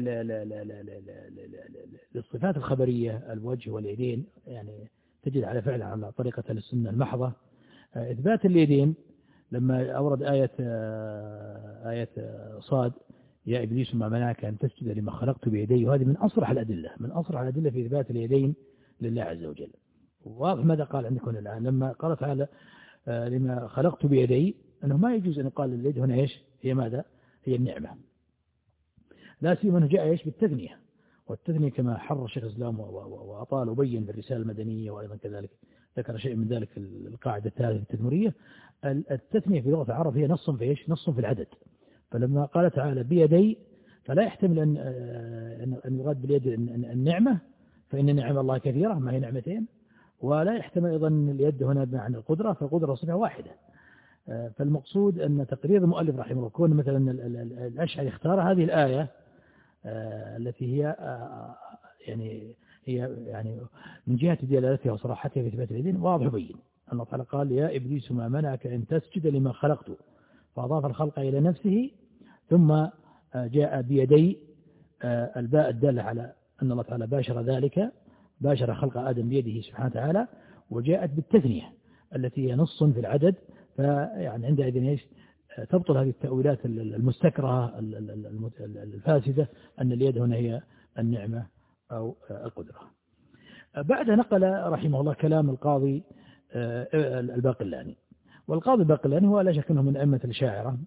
للصفات الخبرية الوجه واليدين، يعني تجد على فعل على طريقة السنة المحضة إثبات اليدين. لما أورد آية آية صاد يا إبليس ما منعك أن تسجد لما خلقت بيدي، وهذه من أصرح الأدلة من أصرح الأدلة في إثبات اليدين لله عز وجل. واضح ماذا قال عندكم الآن لما قال تعالى لما خلقت بيدي، أنه ما يجوز أن يقال اليد هنا إيش هي ماذا هي النعمة، لا سيما أنه جاء إيش بالتثنية، والتثنية كما حرر الشيخ الإسلام وأطال وبين بالرسالة المدنية، وأيضا كذلك ذكر شيء من ذلك في القاعدة الثالثة التدمرية. التثنية في لغة العرب هي نص في إيش نص في العدد، فلما قال تعالى بيدي فلا يحتمل أن أن يراد باليد النعمة، فإن نعم الله كثيرة ما هي نعمتين، ولا يحتمل أيضا اليد هنا بمعنى القدرة، فالقدرة صفة واحدة. فالمقصود أن تقرير المؤلف رحمه الله كون مثلا الأشعري اختار هذه الآية التي هي يعني هي يعني من جهة دلالتها وصراحتها في إثبات اليدين واضح بين. الله تعالى قال يا إبليس ما منعك أن تسجد لما خلقته، فأضاف الخلق إلى نفسه، ثم جاء بيدي الباء الدالة على أن الله تعالى باشر ذلك، باشر خلق آدم بيده سبحانه وتعالى، وجاءت بالتثنية التي هي نص في العدد. فيعني عندئذ ايش تبطل هذه التأويلات المستكرهة الفاسدة أن اليد هنا هي النعمة أو القدرة. بعد نقل رحمه الله كلام القاضي الباقلاني، والقاضي الباقلاني هو لا شك أنه من أئمة الأشاعرة،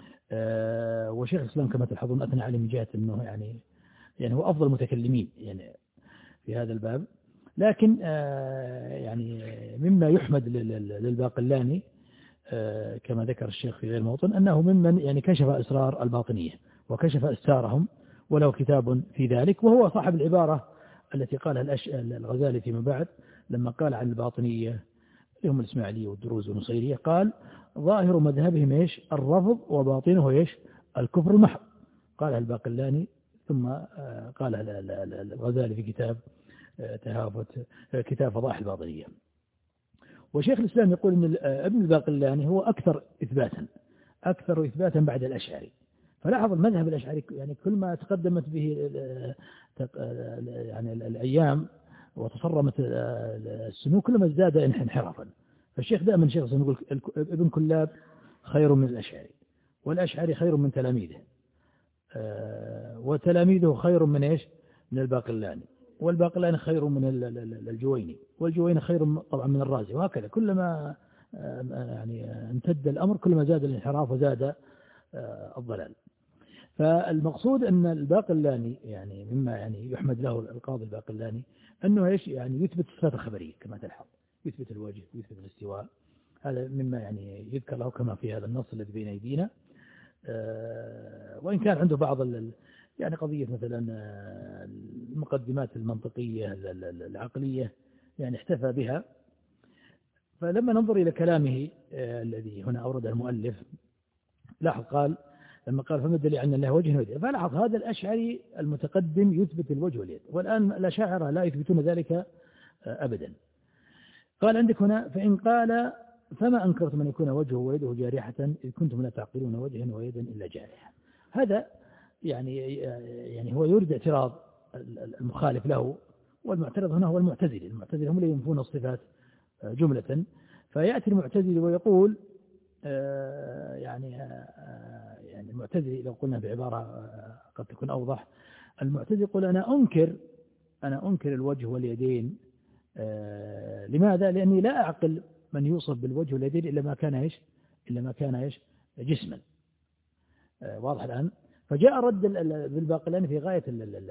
وشيخ الإسلام كما تلحظون أثنى عليه من جهة أنه يعني يعني هو أفضل المتكلمين يعني في هذا الباب. لكن يعني مما يحمد للباقلاني كما ذكر الشيخ في غير موطن أنه ممن يعني كشف أسرار الباطنية وكشف أستارهم، وله كتاب في ذلك، وهو صاحب العبارة التي قالها الغزالي فيما بعد لما قال عن الباطنية هم الإسماعيلية والدروز والنصيرية، قال ظاهر مذهبهم إيش الرفض وباطنه إيش الكفر المحض، قالها الباقلاني ثم قالها الغزالي في كتاب تهافت كتاب فضائح الباطنية. وشيخ الإسلام يقول أن ابن الباقلاني هو أكثر إثباتا أكثر إثباتا بعد الأشعري. فلاحظ المذهب الأشعري يعني كل ما تقدمت به يعني الأيام وتصرمت السنوك كلما ازداد انحرافا. فالشيخ دائما شيخ الإسلام يقول ابن كلاب خير من الأشعري، والأشعري خير من تلاميذه، وتلاميذه خير من إيش من الباقلاني، والباقلاني خير من الجويني، والجويني خير طبعا من الرازي، وهكذا كلما يعني امتد الأمر كلما زاد الانحراف وزاد الضلال. فالمقصود أن الباقلاني يعني مما يعني يحمد له القاضي الباقلاني أنه إيش يعني يثبت الصفات الخبرية كما تلحظ، يثبت الوجه ويثبت الاستواء، هذا مما يعني يذكر له كما في هذا النص الذي بين أيدينا. وإن كان عنده بعض يعني قضية مثلا المقدمات المنطقية العقلية يعني احتفى بها. فلما ننظر إلى كلامه الذي هنا أورد المؤلف لاحظ قال لما قال فما الدليل أن الله وجه ويد، فلاحظ هذا الأشعري المتقدم يثبت الوجه واليد، والآن الأشاعرة لا يثبتون ذلك أبدا. قال عندك هنا فإن قال فما أنكرتم أن يكون وجهه ويده جارحة إذ كنتم لا تعقلون وجها ويدا إلا جارحة. هذا يعني يعني هو يريد اعتراض المخالف له، والمعترض هنا هو المعتزلي. المعتزلي هم اللي ينفون الصفات جملة، فيأتي المعتزلي ويقول يعني يعني المعتزلي لو قلنا بعبارة قد تكون أوضح، المعتزلي يقول أنا أنكر أنا أنكر الوجه واليدين. لماذا؟ لأني لا أعقل من يوصف بالوجه واليدين إلا ما كان إيش إلا ما كان إيش جسما. واضح الآن. فجاء رد بالباقلاني في غاية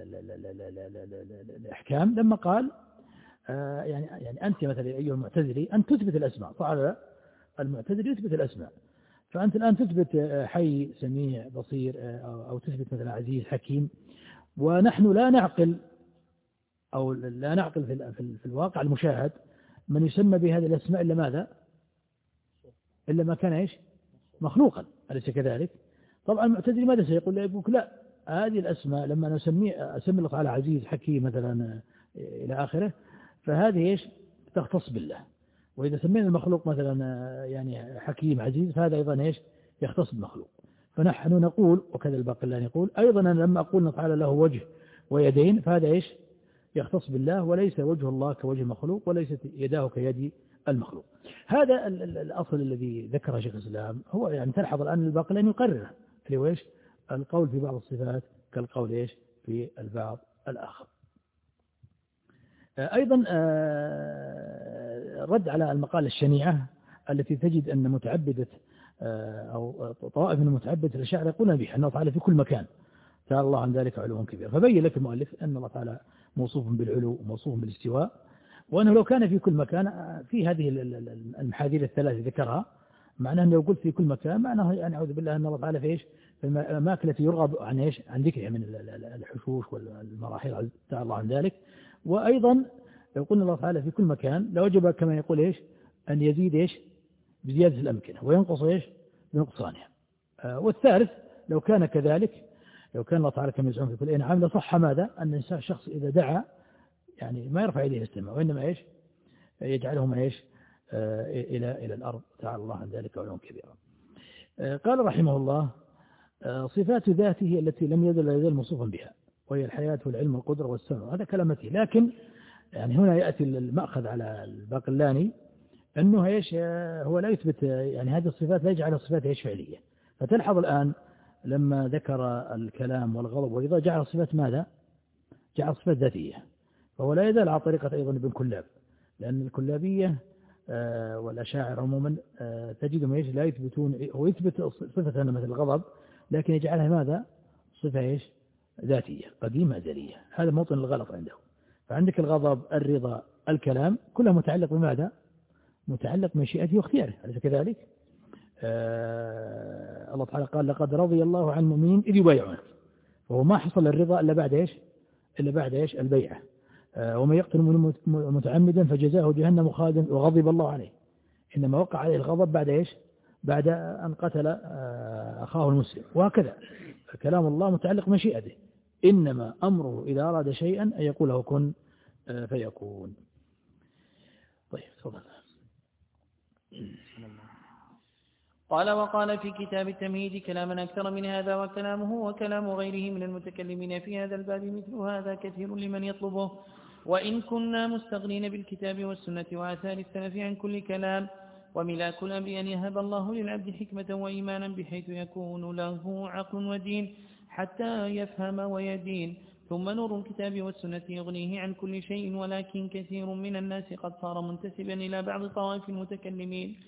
الإحكام لما قال يعني يعني أنت مثلا أيها المعتزلي أن تثبت الأسماء، فعلى المعتزلي يثبت الأسماء، فأنت الآن تثبت حي سميع بصير أو تثبت مثلا عزيز حكيم، ونحن لا نعقل أو لا نعقل في, في الواقع المشاهد من يسمى بهذه الأسماء إلا ماذا؟ إلا ما كان إيش مخلوقا، أليس كذلك؟ طبعا المعتزلي ماذا سيقول؟ يقول لا هذه الأسماء لما نسمي أسمي الله تعالى عزيز حكيم مثلا إلى آخره فهذه إيش تختص بالله، وإذا سمينا المخلوق مثلا يعني حكيم عزيز فهذا أيضا إيش يختص بالمخلوق. فنحن نقول، وكذا الباقلاني يقول أيضا أنا لما أقول أن تعالى له وجه ويدين فهذا إيش يختص بالله، وليس وجه الله كوجه المخلوق وليست يداه كيد المخلوق. هذا الأصل الذي ذكره شيخ الإسلام هو يعني تلحظ الآن الباقلاني يقرره اللي هو إيش القول في بعض الصفات كالقول إيش في البعض الآخر. أيضا رد على المقالة الشنيعة التي تجد أن متعبدة أو طوائف من متعبدة الأشاعرة يقولون بها أنه تعالى في كل مكان، تعالى الله عن ذلك علوا كبير. فبين لك المؤلف أن الله تعالى موصوف بالعلو وموصوف بالاستواء، وأنه لو كان في كل مكان في هذه المحاذير الثلاث ذكرها، معناه أنه لو قلت في كل مكان معناه يعني أعوذ بالله أن الله تعالى في إيش في الأماكن التي يرغب عن إيش عن ذكرها من الحشوش والمراحل تعالى الله عن ذلك. وأيضا لو قلنا الله تعالى في كل مكان لوجب كما يقول إيش أن يزيد إيش بزيادة الأمكنة وينقص إيش بنقصانها. آه والثالث لو كان كذلك، لو كان الله تعالى كما يزعم في كل إنعام لصح ماذا أن الشخص إذا دعا يعني ما يرفع يديه السماء وإنما إيش يجعلهم إيش آه إلى إلى الأرض تعالى الله عن ذلك علوا كبيرا. آه قال رحمه الله آه صفات ذاته التي لم يزل يزال موصوفا بها وهي الحياة والعلم والقدرة والسمع، هذا كلامته. لكن يعني هنا يأتي المأخذ على الباقلاني أنه إيش هو لا يثبت يعني هذه الصفات لا يجعلها صفات إيش فعلية. فتلحظ الآن لما ذكر الكلام والغضب وإذا جعل الصفات ماذا جعل صفات ذاتية، فهو لا يزال على طريقة أيضا ابن كلاب، لأن الكلابية والأشاعر عموما تجدهم إيش لا يثبتون، هو يثبت صفة مثل الغضب لكن يجعلها ماذا صفة إيش ذاتية قديمة أزلية. هذا موطن الغلط عنده. فعندك الغضب الرضا الكلام كلها متعلق بماذا متعلق بمشيئته واختياره، أليس كذلك؟ آه الله تعالى قال لقد رضي الله عن المؤمنين إذ يبايعونك، وهو ما حصل الرضا إلا بعد إيش إلا بعد إيش البيعة. آه ومن يقتل متعمدا فجزاؤه جهنم خالدا وغضب الله عليه، إنما وقع عليه الغضب بعد إيش بعد أن قتل آه أخاه المسلم. وهكذا كلام الله متعلق بمشيئته، إنما أمره إذا أراد شيئا أن يقول له كن آه فيكون. طيب تفضل. قال وقال في كتاب التمهيد كلاما أكثر من هذا، وكلامه وكلام غيره من المتكلمين في هذا الباب مثل هذا كثير لمن يطلبه، وإن كنا مستغنين بالكتاب والسنة وآثار السلف عن كل كلام. وملاك الأمر أن يهب الله للعبد حكمة وإيمانا بحيث يكون له عقل ودين حتى يفهم ويدين، ثم نور الكتاب والسنة يغنيه عن كل شيء. ولكن كثير من الناس قد صار منتسبا إلى بعض طوائف المتكلمين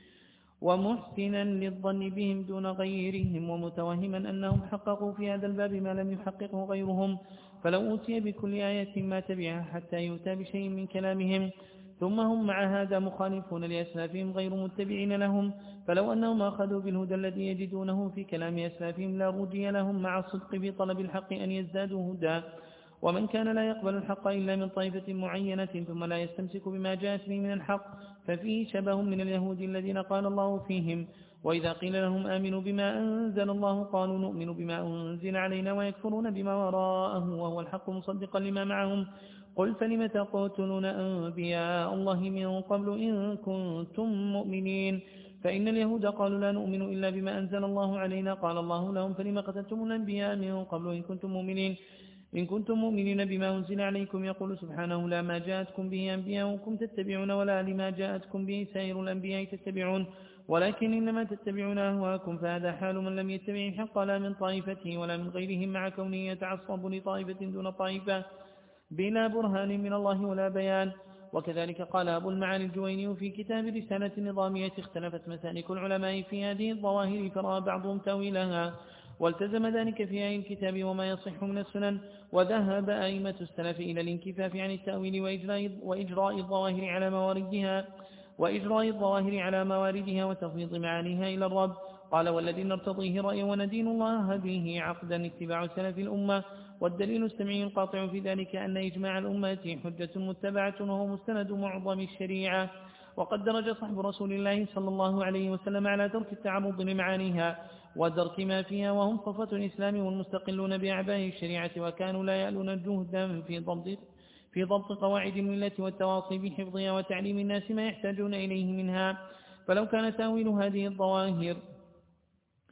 ومحسنا للظن بهم دون غيرهم، ومتوهما أنهم حققوا في هذا الباب ما لم يحققه غيرهم، فلو أوتي بكل آية ما تبعها حتى يؤتى بشيء من كلامهم. ثم هم مع هذا مخالفون لأسلافهم غير متبعين لهم، فلو أنهم أخذوا بالهدى الذي يجدونه في كلام أسلافهم لا رجي لهم مع الصدق في طلب الحق أن يزدادوا هدى. ومن كان لا يقبل الحق إلا من طائفة معينة ثم لا يستمسك بما جاءت به من الحق ففيه شبه من اليهود الذين قال الله فيهم وإذا قيل لهم آمنوا بما أنزل الله قالوا نؤمن بما أنزل علينا ويكفرون بما وراءه وهو الحق مصدقا لما معهم. قل فلم تقتلون أنبياء الله من قبل إن كنتم مؤمنين فإن اليهود قالوا لا نؤمن إلا بما أنزل الله علينا قال الله لهم فلم قتلتم الأنبياء من قبل إن كنتم مؤمنين إن كنتم مؤمنين بما أنزل عليكم. يقول سبحانه لا ما جاءتكم به أنبياؤكم تتبعون ولا لما جاءتكم به سائر الأنبياء تتبعون ولكن إنما تتبعون أهواءكم. فهذا حال من لم يتبع الحق لا من طائفته ولا من غيرهم مع كونه يتعصب لطائفة دون طائفة بلا برهان من الله ولا بيان. وكذلك قال أبو المعالي الجويني في كتاب رسالة النظامية اختلفت مسالك العلماء في هذه الظواهر فرأى بعضهم تأويلها والتزم ذلك في آي الكتاب وما يصح من السنن. وذهب أئمة السلف إلى الانكفاف عن التأويل وإجراء, وإجراء الظواهر على مواردها وإجراء الظواهر على مواردها وتفويض معانيها إلى الرب. قال والذي نرتضيه رأيا وندين الله به عقدا اتباع سلف الأمة. والدليل السمعي القاطع في ذلك أن إجماع الأمة حجة متبعة وهو مستند معظم الشريعة. وقد درج صحب رسول الله صلى الله عليه وسلم على ترك التعرض لمعانيها ودرك ما فيها وهم صفة الإسلام والمستقلون بأعباء الشريعة وكانوا لا يألون جهدا في ضبط في ضبط قواعد الملة والتواصي بحفظها وتعليم الناس ما يحتاجون إليه منها. فلو كان تأويل هذه الظواهر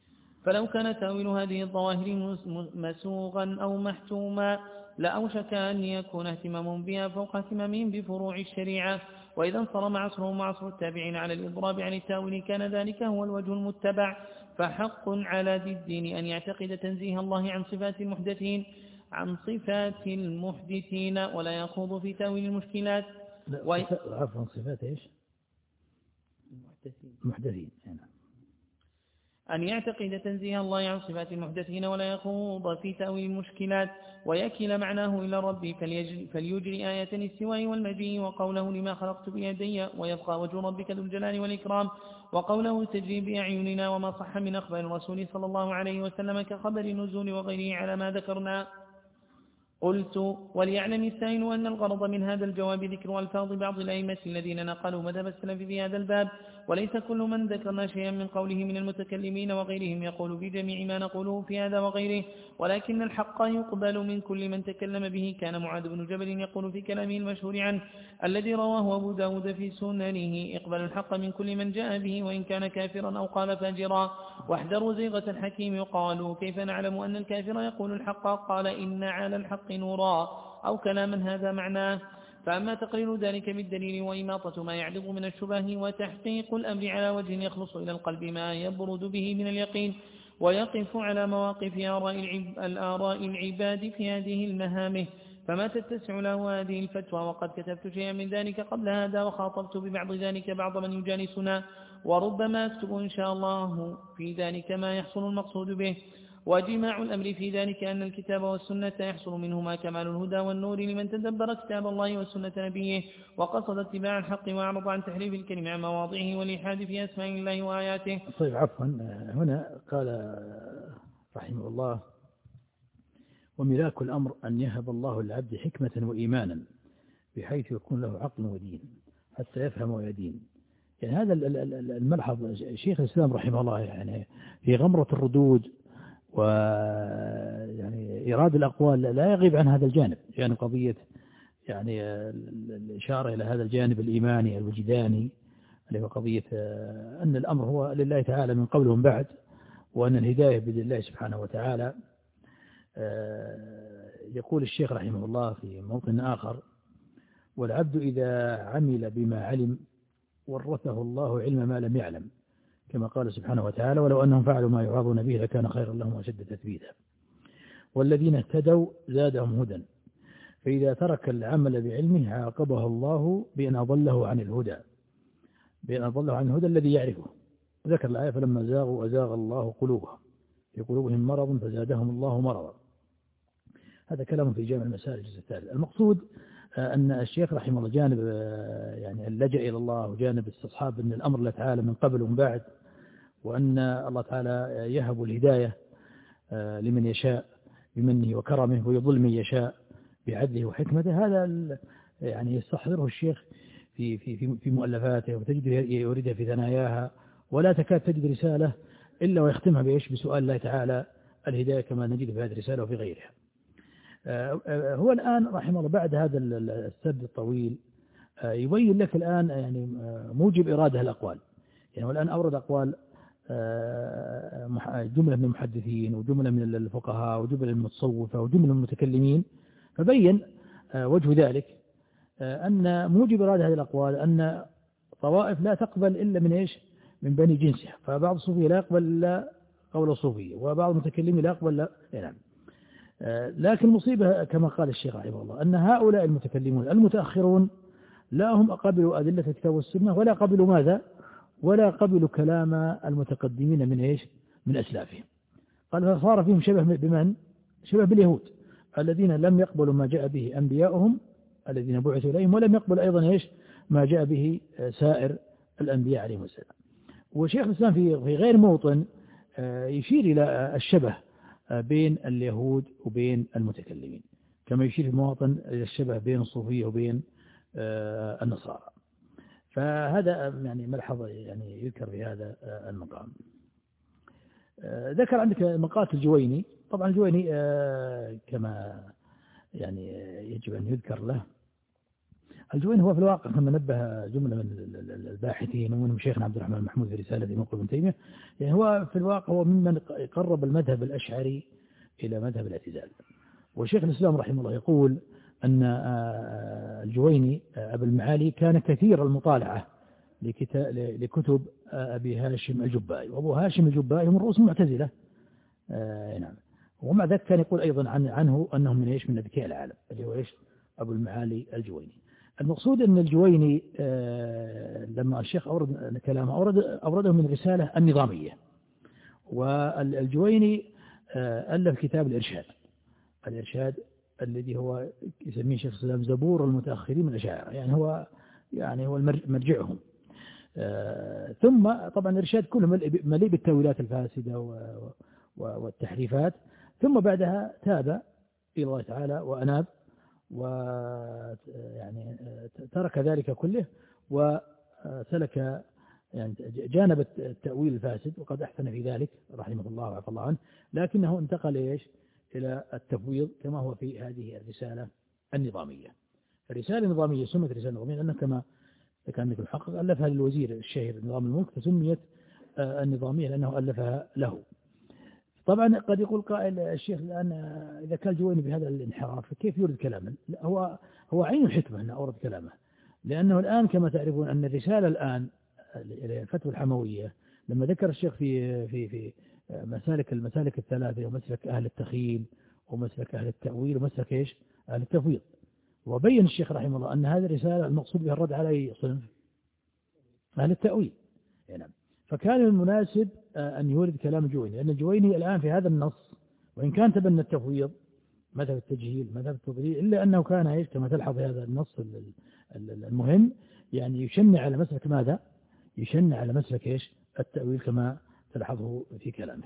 فلو كان تأويل هذه الظواهر مسوغا أو محتوما لأوشك أن يكون اهتمام بها فوق اهتمامهم بفروع الشريعة، وإذا انصرم عصرهم وعصر التابعين على الإضراب عن التأويل كان ذلك هو الوجه المتبع. فحق على ذي الدين أن يعتقد تنزيه الله عن صفات المحدثين عن صفات المحدثين ولا يخوض في تأويل المشكلات. عفوا صفات إيش؟ المحدثين. أن يعتقد تنزيه الله عن صفات المحدثين ولا يخوض في تأويل المشكلات، ويكل معناه إلى ربي فليجري آية الاستواء والمجيء وقوله لما خلقت بيدي، ويبقى وجه ربك ذو الجلال والإكرام، وقوله تجري بأعيننا، وما صح من أخبار الرسول صلى الله عليه وسلم كخبر النزول وغيره على ما ذكرنا. قلت وليعلم السائل أن الغرض من هذا الجواب ذكر ألفاظ بعض الأئمة الذين نقلوا مذهب السلف في هذا الباب، وليس كل من ذكرنا شيئا من قوله من المتكلمين وغيرهم يقول بجميع ما نقوله في هذا وغيره، ولكن الحق يقبل من كل من تكلم به. كان معاذ بن جبل يقول في كلامه المشهور عنه الذي رواه أبو داود في سننه اقبل الحق من كل من جاء به وإن كان كافرا أو قال فاجرا، واحذروا زيغة الحكيم. قالوا كيف نعلم أن الكافر يقول الحق؟ قال إن على الحق نورا أو كلاما هذا معناه. فأما تقرير ذلك بالدليل وإماطة ما يعرض من الشبه وتحقيق الأمر على وجه يخلص إلى القلب ما يبرد به من اليقين ويقف على مواقف الآراء العباد في هذه المهامه، فما تتسع له هذه الفتوى. وقد كتبت شيئا من ذلك قبل هذا وخاطبت ببعض ذلك بعض من يجالسنا، وربما أكتب إن شاء الله في ذلك ما يحصل المقصود به. وجماع الأمر في ذلك أن الكتاب والسنة يحصل منهما كمال الهدى والنور لمن تدبر كتاب الله وسنة نبيه وقصد اتباع الحق وأعرض عن تحريف الكلمة عن مواضعه والإلحاد في أسماء الله وآياته. طيب عفوا، هنا قال رحمه الله وملاك الأمر أن يهب الله للعبد حكمة وإيمانا بحيث يكون له عقل ودين حتى يفهم ويدين. يعني هذا الملحظ شيخ الإسلام رحمه الله يعني في غمرة الردود ويعني إيراد الأقوال لا يغيب عن هذا الجانب، يعني قضية يعني الإشارة إلى هذا الجانب الإيماني الوجداني اللي هو قضية أن الأمر هو لله تعالى من قبل ومن بعد، وأن الهداية بيد الله سبحانه وتعالى. يقول الشيخ رحمه الله في موطن آخر والعبد إذا عمل بما علم ورثه الله علم ما لم يعلم، كما قال سبحانه وتعالى ولو أنهم فعلوا ما يعاظون به لكان خيرا لهم وشد تثبيتا. والذين اهتدوا زادهم هدى، فإذا ترك العمل بعلمه عاقبه الله بأن أضله عن الهدى بأن أضله عن الهدى الذي يعرفه. ذكر الآية فلما زاغوا أزاغ الله قلوبهم في قلوبهم مرض فزادهم الله مرضا. هذا كلام في جامع المسائل الجزء الثالث. المقصود أن الشيخ رحمه الله جانب يعني اللجأ إلى الله وجانب استصحاب أن الأمر الله تعالى من قبل ومن بعد، وأن الله تعالى يهب الهداية لمن يشاء بمنه وكرمه ويضل من يشاء بعدله وحكمته. هذا يعني يستحضره الشيخ في في في مؤلفاته وتجد يريدها في ثناياها، ولا تكاد تجد رسالة إلا ويختمها بإيش؟ بسؤال الله تعالى الهداية كما نجد في هذه الرسالة وفي غيرها. هو الآن رحمه الله بعد هذا السرد الطويل يبين لك الآن يعني موجب إرادة الأقوال. يعني والآن أورد أقوال جملة من المحدثين وجملة من الفقهاء وجملة من المتصوفة وجملة من المتكلمين، فبين وجه ذلك أن موجب إرادة هذه الأقوال أن طوائف لا تقبل إلا من إيش؟ من بني جنسها. فبعض الصوفية لا يقبل إلا قول الصوفية، وبعض المتكلمين لا يقبل لا يعني. لكن المصيبة كما قال الشيخ رحمه الله أن هؤلاء المتكلمون المتأخرون لا هم قبلوا أدلة الكتاب والسنة ولا قبلوا ماذا؟ ولا قبلوا كلام المتقدمين من إيش؟ من أسلافهم. قال فصار فيهم شبه بمن؟ شبه باليهود الذين لم يقبلوا ما جاء به أنبياؤهم الذين بعثوا إليهم، ولم يقبل أيضا إيش؟ ما جاء به سائر الأنبياء عليهم السلام. وشيخ الإسلام في في غير موطن يشير إلى الشبه بين اليهود وبين المتكلمين، كما يشير في مواطن إلى الشبه بين الصوفية وبين النصارى. فهذا يعني ملحظ يعني يذكر في هذا المقام. ذكر عندك مقالة الجويني. طبعا الجويني كما يعني يجب أن يذكر له الجويني هو في الواقع كما نبه جملة من الباحثين ومنهم شيخنا عبد الرحمن محمود في رسالة موقف ابن تيمية، يعني هو في الواقع هو ممن قرب المذهب الأشعري إلى مذهب الاعتزال. وشيخ الإسلام رحمه الله يقول أن الجويني أبو المعالي كان كثير المطالعة لكتب أبي هاشم الجبائي، وأبو هاشم الجبائي من رؤوس المعتزلة. آه نعم. ومع ذلك كان يقول أيضا عن عنه أنه من إيش من أذكياء العالم، اللي هو إيش أبو المعالي الجويني. المقصود أن الجويني آه لما الشيخ أورد كلامه أورد أورده من رسالة النظامية. والجويني آه ألف كتاب الإرشاد الإرشاد الذي هو يسميه شيخ الإسلام زبور المتأخرين من الأشاعرة، يعني هو يعني هو مرجعهم. آه ثم طبعا الإرشاد كله مليء بالتأويلات الفاسدة والتحريفات، ثم بعدها تاب إلى الله تعالى وأناب ويعني ترك ذلك كله وسلك يعني جانب التأويل الفاسد، وقد أحسن في ذلك رحمه الله وعفى الله عنه، لكنه انتقل إيش إلى التفويض كما هو في هذه الرسالة النظامية. الرسالة النظامية سمت رسالة نظامية لأنها كما كان ذكر الحق ألفها للوزير الشهير نظام الملك، فسميت النظامية لأنه ألفها له. طبعا قد يقول قائل الشيخ الآن إذا كان الجويني بهذا الانحراف فكيف يورد كلامه؟ هو هو عين الحكمة أنه أورد كلامه، لأنه الآن كما تعرفون أن الرسالة الآن الفتوى الحموية لما ذكر الشيخ في في في مسالك المسالك الثلاثة، ومسلك أهل التخيل ومسلك أهل التأويل ومسلك إيش أهل التفويض، وبين الشيخ رحمه الله أن هذه الرسالة المقصود بها الرد على أي صنف أهل التأويل. يعني فكان المناسب أن يورد كلام الجويني، لأن الجويني الآن في هذا النص وإن كان تبنى التفويض مذهب التجهيل مذهب التضليل، إلا أنه كان إيش كما تلحظ هذا النص المهم يعني يشنع على مسلك ماذا؟ يشنع على مسلك إيش التأويل كما تلحظه في كلامه.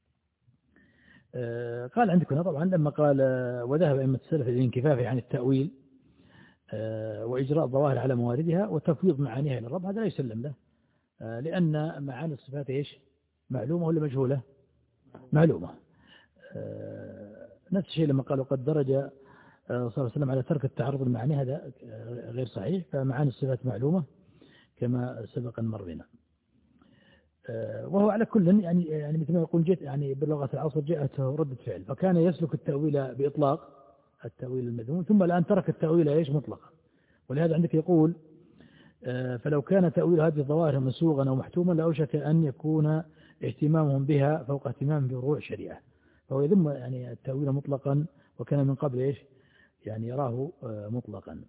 آه قال عندكم طبعا لما قال آه وذهب أئمة السلف إلى الانكفاف عن التأويل آه وإجراء الظواهر على مواردها وتفويض معانيها إلى الرب، هذا لا يسلم له، آه لأن معاني الصفات إيش معلومة ولا مجهولة؟ معلومة. آه نفس الشيء لما قالوا قد درج آه صلى الله عليه وسلم على ترك التعرض للمعاني، هذا غير صحيح، فمعاني الصفات معلومة كما سبق مر بنا. وهو على كل يعني يعني مثل ما يقول جت يعني بلغة العصر جاءته ردة فعل، فكان يسلك التأويل بإطلاق التأويل المذموم، ثم الآن ترك التأويل ايش مطلقا. ولهذا عندك يقول فلو كان تأويل هذه الظواهر مسوغا أو محتوما لأوشك أن يكون اهتمامهم بها فوق اهتمام بفروع الشريعة، فهو يذم يعني التأويل مطلقا وكان من قبل ايش يعني يراه مطلقا.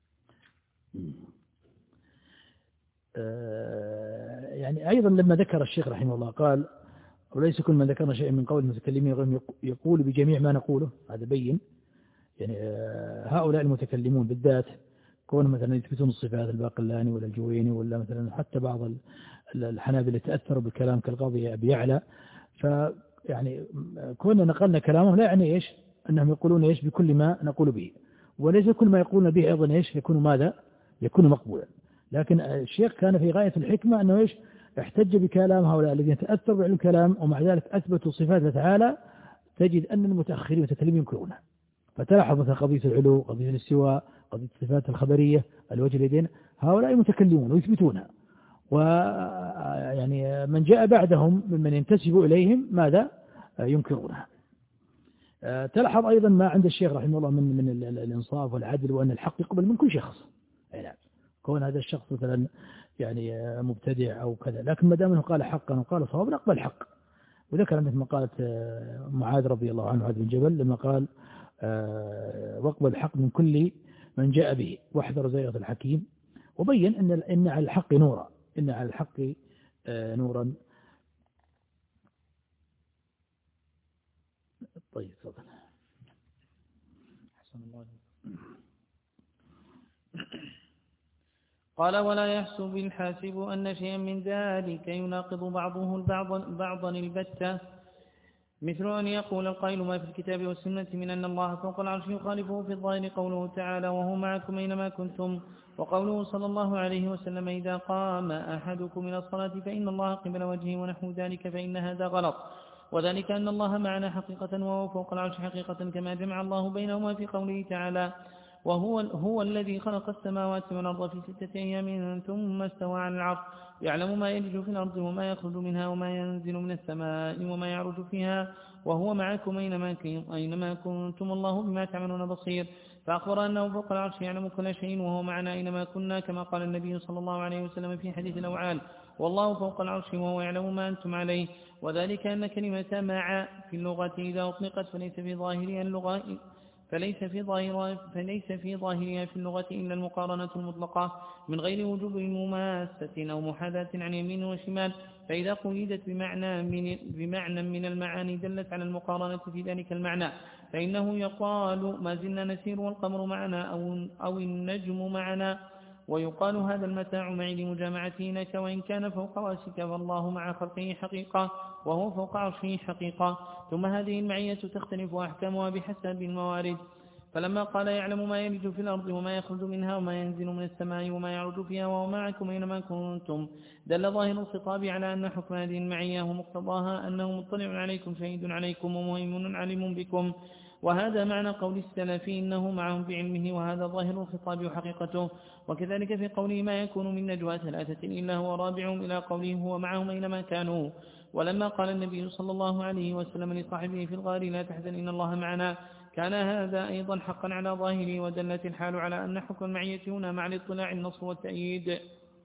يعني أيضا لما ذكر الشيخ رحمه الله قال وليس كل من ذكرنا شيء من قول المتكلمين غير يقول بجميع ما نقوله، هذا بين يعني هؤلاء المتكلمون بالذات كون مثلا يثبتون الصفات الباقلاني ولا الجويني ولا مثلا حتى بعض الحنابلة تأثروا بالكلام كالقاضي أبي يعلى، فيعني كنا نقلنا كلامهم لا يعني إيش أنهم يقولون إيش بكل ما نقول به، وليس كل ما يقولون به أيضا إيش يكون ماذا يكون مقبولا. لكن الشيخ كان في غاية الحكمة أنه إيش احتج بكلام هؤلاء الذين تأثروا بعلم الكلام ومع ذلك أثبتوا صفات تعالى، تجد أن المتأخرين المتكلمين ينكرونها. فتلاحظ مثلا قضية العلو، قضية الاستواء، قضية الصفات الخبرية، الوجه اليدين، هؤلاء متكلمون ويثبتونها، ويعني من جاء بعدهم ممن ينتسب إليهم ماذا ينكرونها. تلاحظ أيضا ما عند الشيخ رحمه الله من من الإنصاف والعدل، وأن الحق يقبل من كل شخص. يعني كون هذا الشخص مثلا يعني مبتدع أو كذا، لكن ما دام انه قال حقا وقال صواب نقبل الحق. وذكر مثل ما قالت معاذ رضي الله عنه معاذ بن جبل لما قال واقبل الحق من كل من جاء به واحذر زيغة الحكيم، وبين ان ان على الحق نورا، ان على الحق نورا. طيب تفضل. حسن الله. قال ولا يحسب الحاسب أن شيئا من ذلك يناقض بعضه البعض بعضا البتة، مثل أن يقول القائل ما في الكتاب والسنة من أن الله فوق العرش يخالفه في الظاهر قوله تعالى وهو معكم أينما كنتم، وقوله صلى الله عليه وسلم إذا قام أحدكم إلى الصلاة فإن الله قبل وجهه ونحو ذلك، فإن هذا غلط، وذلك أن الله معنا حقيقة وهو فوق العرش حقيقة، كما جمع الله بينهما في قوله تعالى وهو هو الذي خلق السماوات والأرض في ستة أيام ثم استوى على العرش يعلم ما يلج في الأرض وما يخرج منها وما ينزل من السماء وما يعرج فيها وهو معكم أينما, أينما كنتم الله بما تعملون بصير. فأخبر أنه فوق العرش يعلم كل شيء وهو معنا أينما كنا كما قال النبي صلى الله عليه وسلم في حديث الأوعال والله فوق العرش وهو يعلم ما أنتم عليه. وذلك أن كلمة مع في اللغة إذا أطلقت فليس في ظاهرها اللغة فليس في ظاهرها فليس في ظاهرها في اللغة إلا المقارنة المطلقة من غير وجوب مماسة أو محاذاة عن يمين وشمال. فإذا قيدت بمعنى من بمعنى من المعاني دلت على المقارنة في ذلك المعنى فإنه يقال ما زلنا نسير والقمر معنا أو أو النجم معنا. ويقال هذا المتاع معي لمجامعته لك وإن كان فوق رأسك فالله مع خلقه حقيقة وهو فوق عرشه حقيقة. ثم هذه المعية تختلف أحكامها بحسب الموارد. فلما قال يعلم ما يلج في الأرض وما يخرج منها وما ينزل من السماء وما يعرج فيها وهو معكم أينما كنتم دل ظاهر الخطاب على أن حكم هذه المعية ومقتضاها أنه مطلع عليكم شهيد عليكم ومهيمن عليم بكم. وهذا معنى قول السلف إنه معهم بعلمه وهذا ظاهر الخطاب وحقيقته. وكذلك في قوله ما يكون من نجوى ثلاثة إلا هو رابعهم إلى قوله هو معهم أينما كانوا. ولما قال النبي صلى الله عليه وسلم لصاحبه في الغار لا تحزن إن الله معنا كان هذا أيضا حقا على ظاهره ودلت الحال على أن حكم المعية هنا مع الاطلاع النصر والتأييد.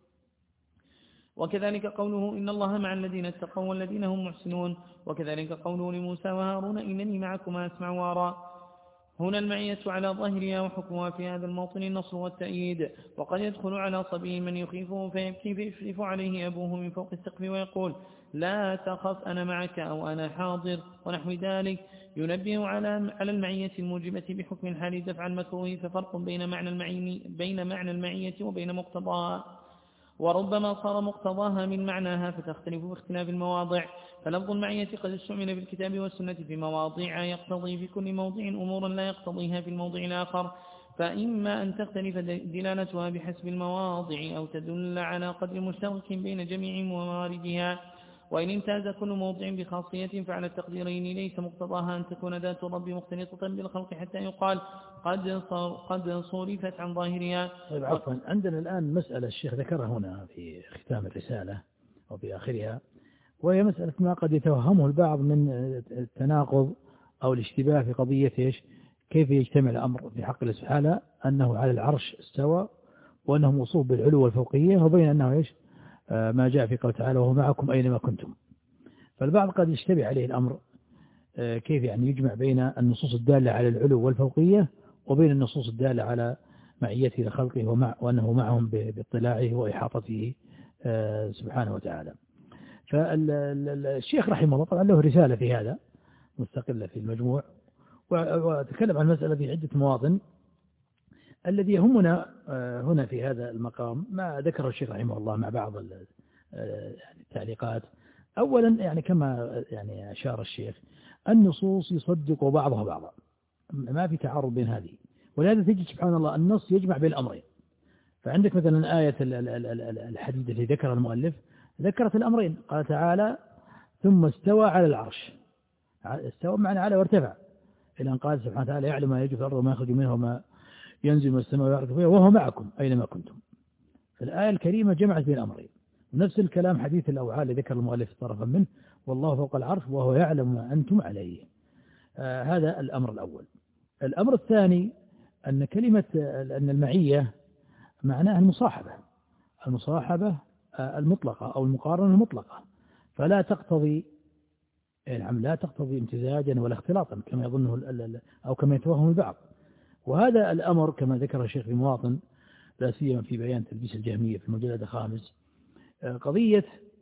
وكذلك قوله إن الله مع الذين اتقوا والذين هم محسنون. وكذلك قوله لموسى وهارون إنني معكما أسمع وأرى هنا المعية على ظاهرها وحكمها في هذا الموطن النصر والتأييد. وقد يدخل على صبي من يخيفه فيبكي فيشرف عليه أبوه من فوق السقف ويقول لا تخف أنا معك أو أنا حاضر ونحو ذلك ينبه على على المعية الموجبة بحكم الحال دفع المكروه. ففرق بين معنى المعية بين معنى المعية وبين مقتضاها وربما صار مقتضاها من معناها فتختلف باختلاف المواضع. فلفظ المعية قد استعمل بالكتاب والسنة في مواضع يقتضي في كل موضع أمورا لا يقتضيها في الموضع الآخر فإما أن تختلف دلالتها بحسب المواضع أو تدل على قدر مشترك بين جميع مواردها. وإن امتاز كل موضع بخاصية فعلى التقديرين ليس مقتضاها أن تكون ذات الرب مختلطة بالخلق حتى يقال قد قد صرفت عن ظاهرها. طيب عفوا عندنا الآن مسألة الشيخ ذكرها هنا في ختام الرسالة أو في آخرها وهي مسألة ما قد يتوهمه البعض من التناقض أو الاشتباه في قضية إيش كيف يجتمع الأمر في حق الله سبحانه أنه على العرش استوى وأنه موصوف بالعلو والفوقية وبين أنه إيش ما جاء في قوله تعالى وهو معكم أينما كنتم. فالبعض قد يشتبه عليه الأمر كيف يعني يجمع بين النصوص الدالة على العلو والفوقية وبين النصوص الدالة على معيته لخلقه ومع وأنه معهم باطلاعه وإحاطته سبحانه وتعالى. فالشيخ رحمه الله طبعا له رسالة في هذا مستقلة في المجموع وتكلم عن المسألة في عدة مواطن. الذي يهمنا هنا في هذا المقام ما ذكره الشيخ رحمه الله مع بعض التعليقات. أولا يعني كما يعني أشار الشيخ النصوص يصدق بعضها بعضا ما في تعارض بين هذه ولهذا تجد سبحان الله النص يجمع بين الأمرين. فعندك مثلا آية الحديد التي ذكر المؤلف ذكرت الأمرين قال تعالى ثم استوى على العرش استوى معنى على وارتفع إلى أن قال سبحانه وتعالى يعلم ما يجري في الأرض وما يخرج منها وما ينزل من السماء ويعرج فيها وهو معكم أينما كنتم. فالآية الكريمة جمعت بين الأمرين. نفس الكلام حديث الأوعال ذكر المؤلف طرفا منه والله فوق العرش وهو يعلم ما أنتم عليه. آه هذا الأمر الأول. الأمر الثاني أن كلمة أن المعية معناها المصاحبة المصاحبة آه المطلقة أو المقارنة المطلقة فلا تقتضي نعم لا تقتضي امتزاجا ولا اختلاطا كما يظنه أو كما يتوهم البعض. وهذا الأمر كما ذكر الشيخ في مواطن لا سيما في بيان تلبيس الجهمية في المجلد الخامس قضية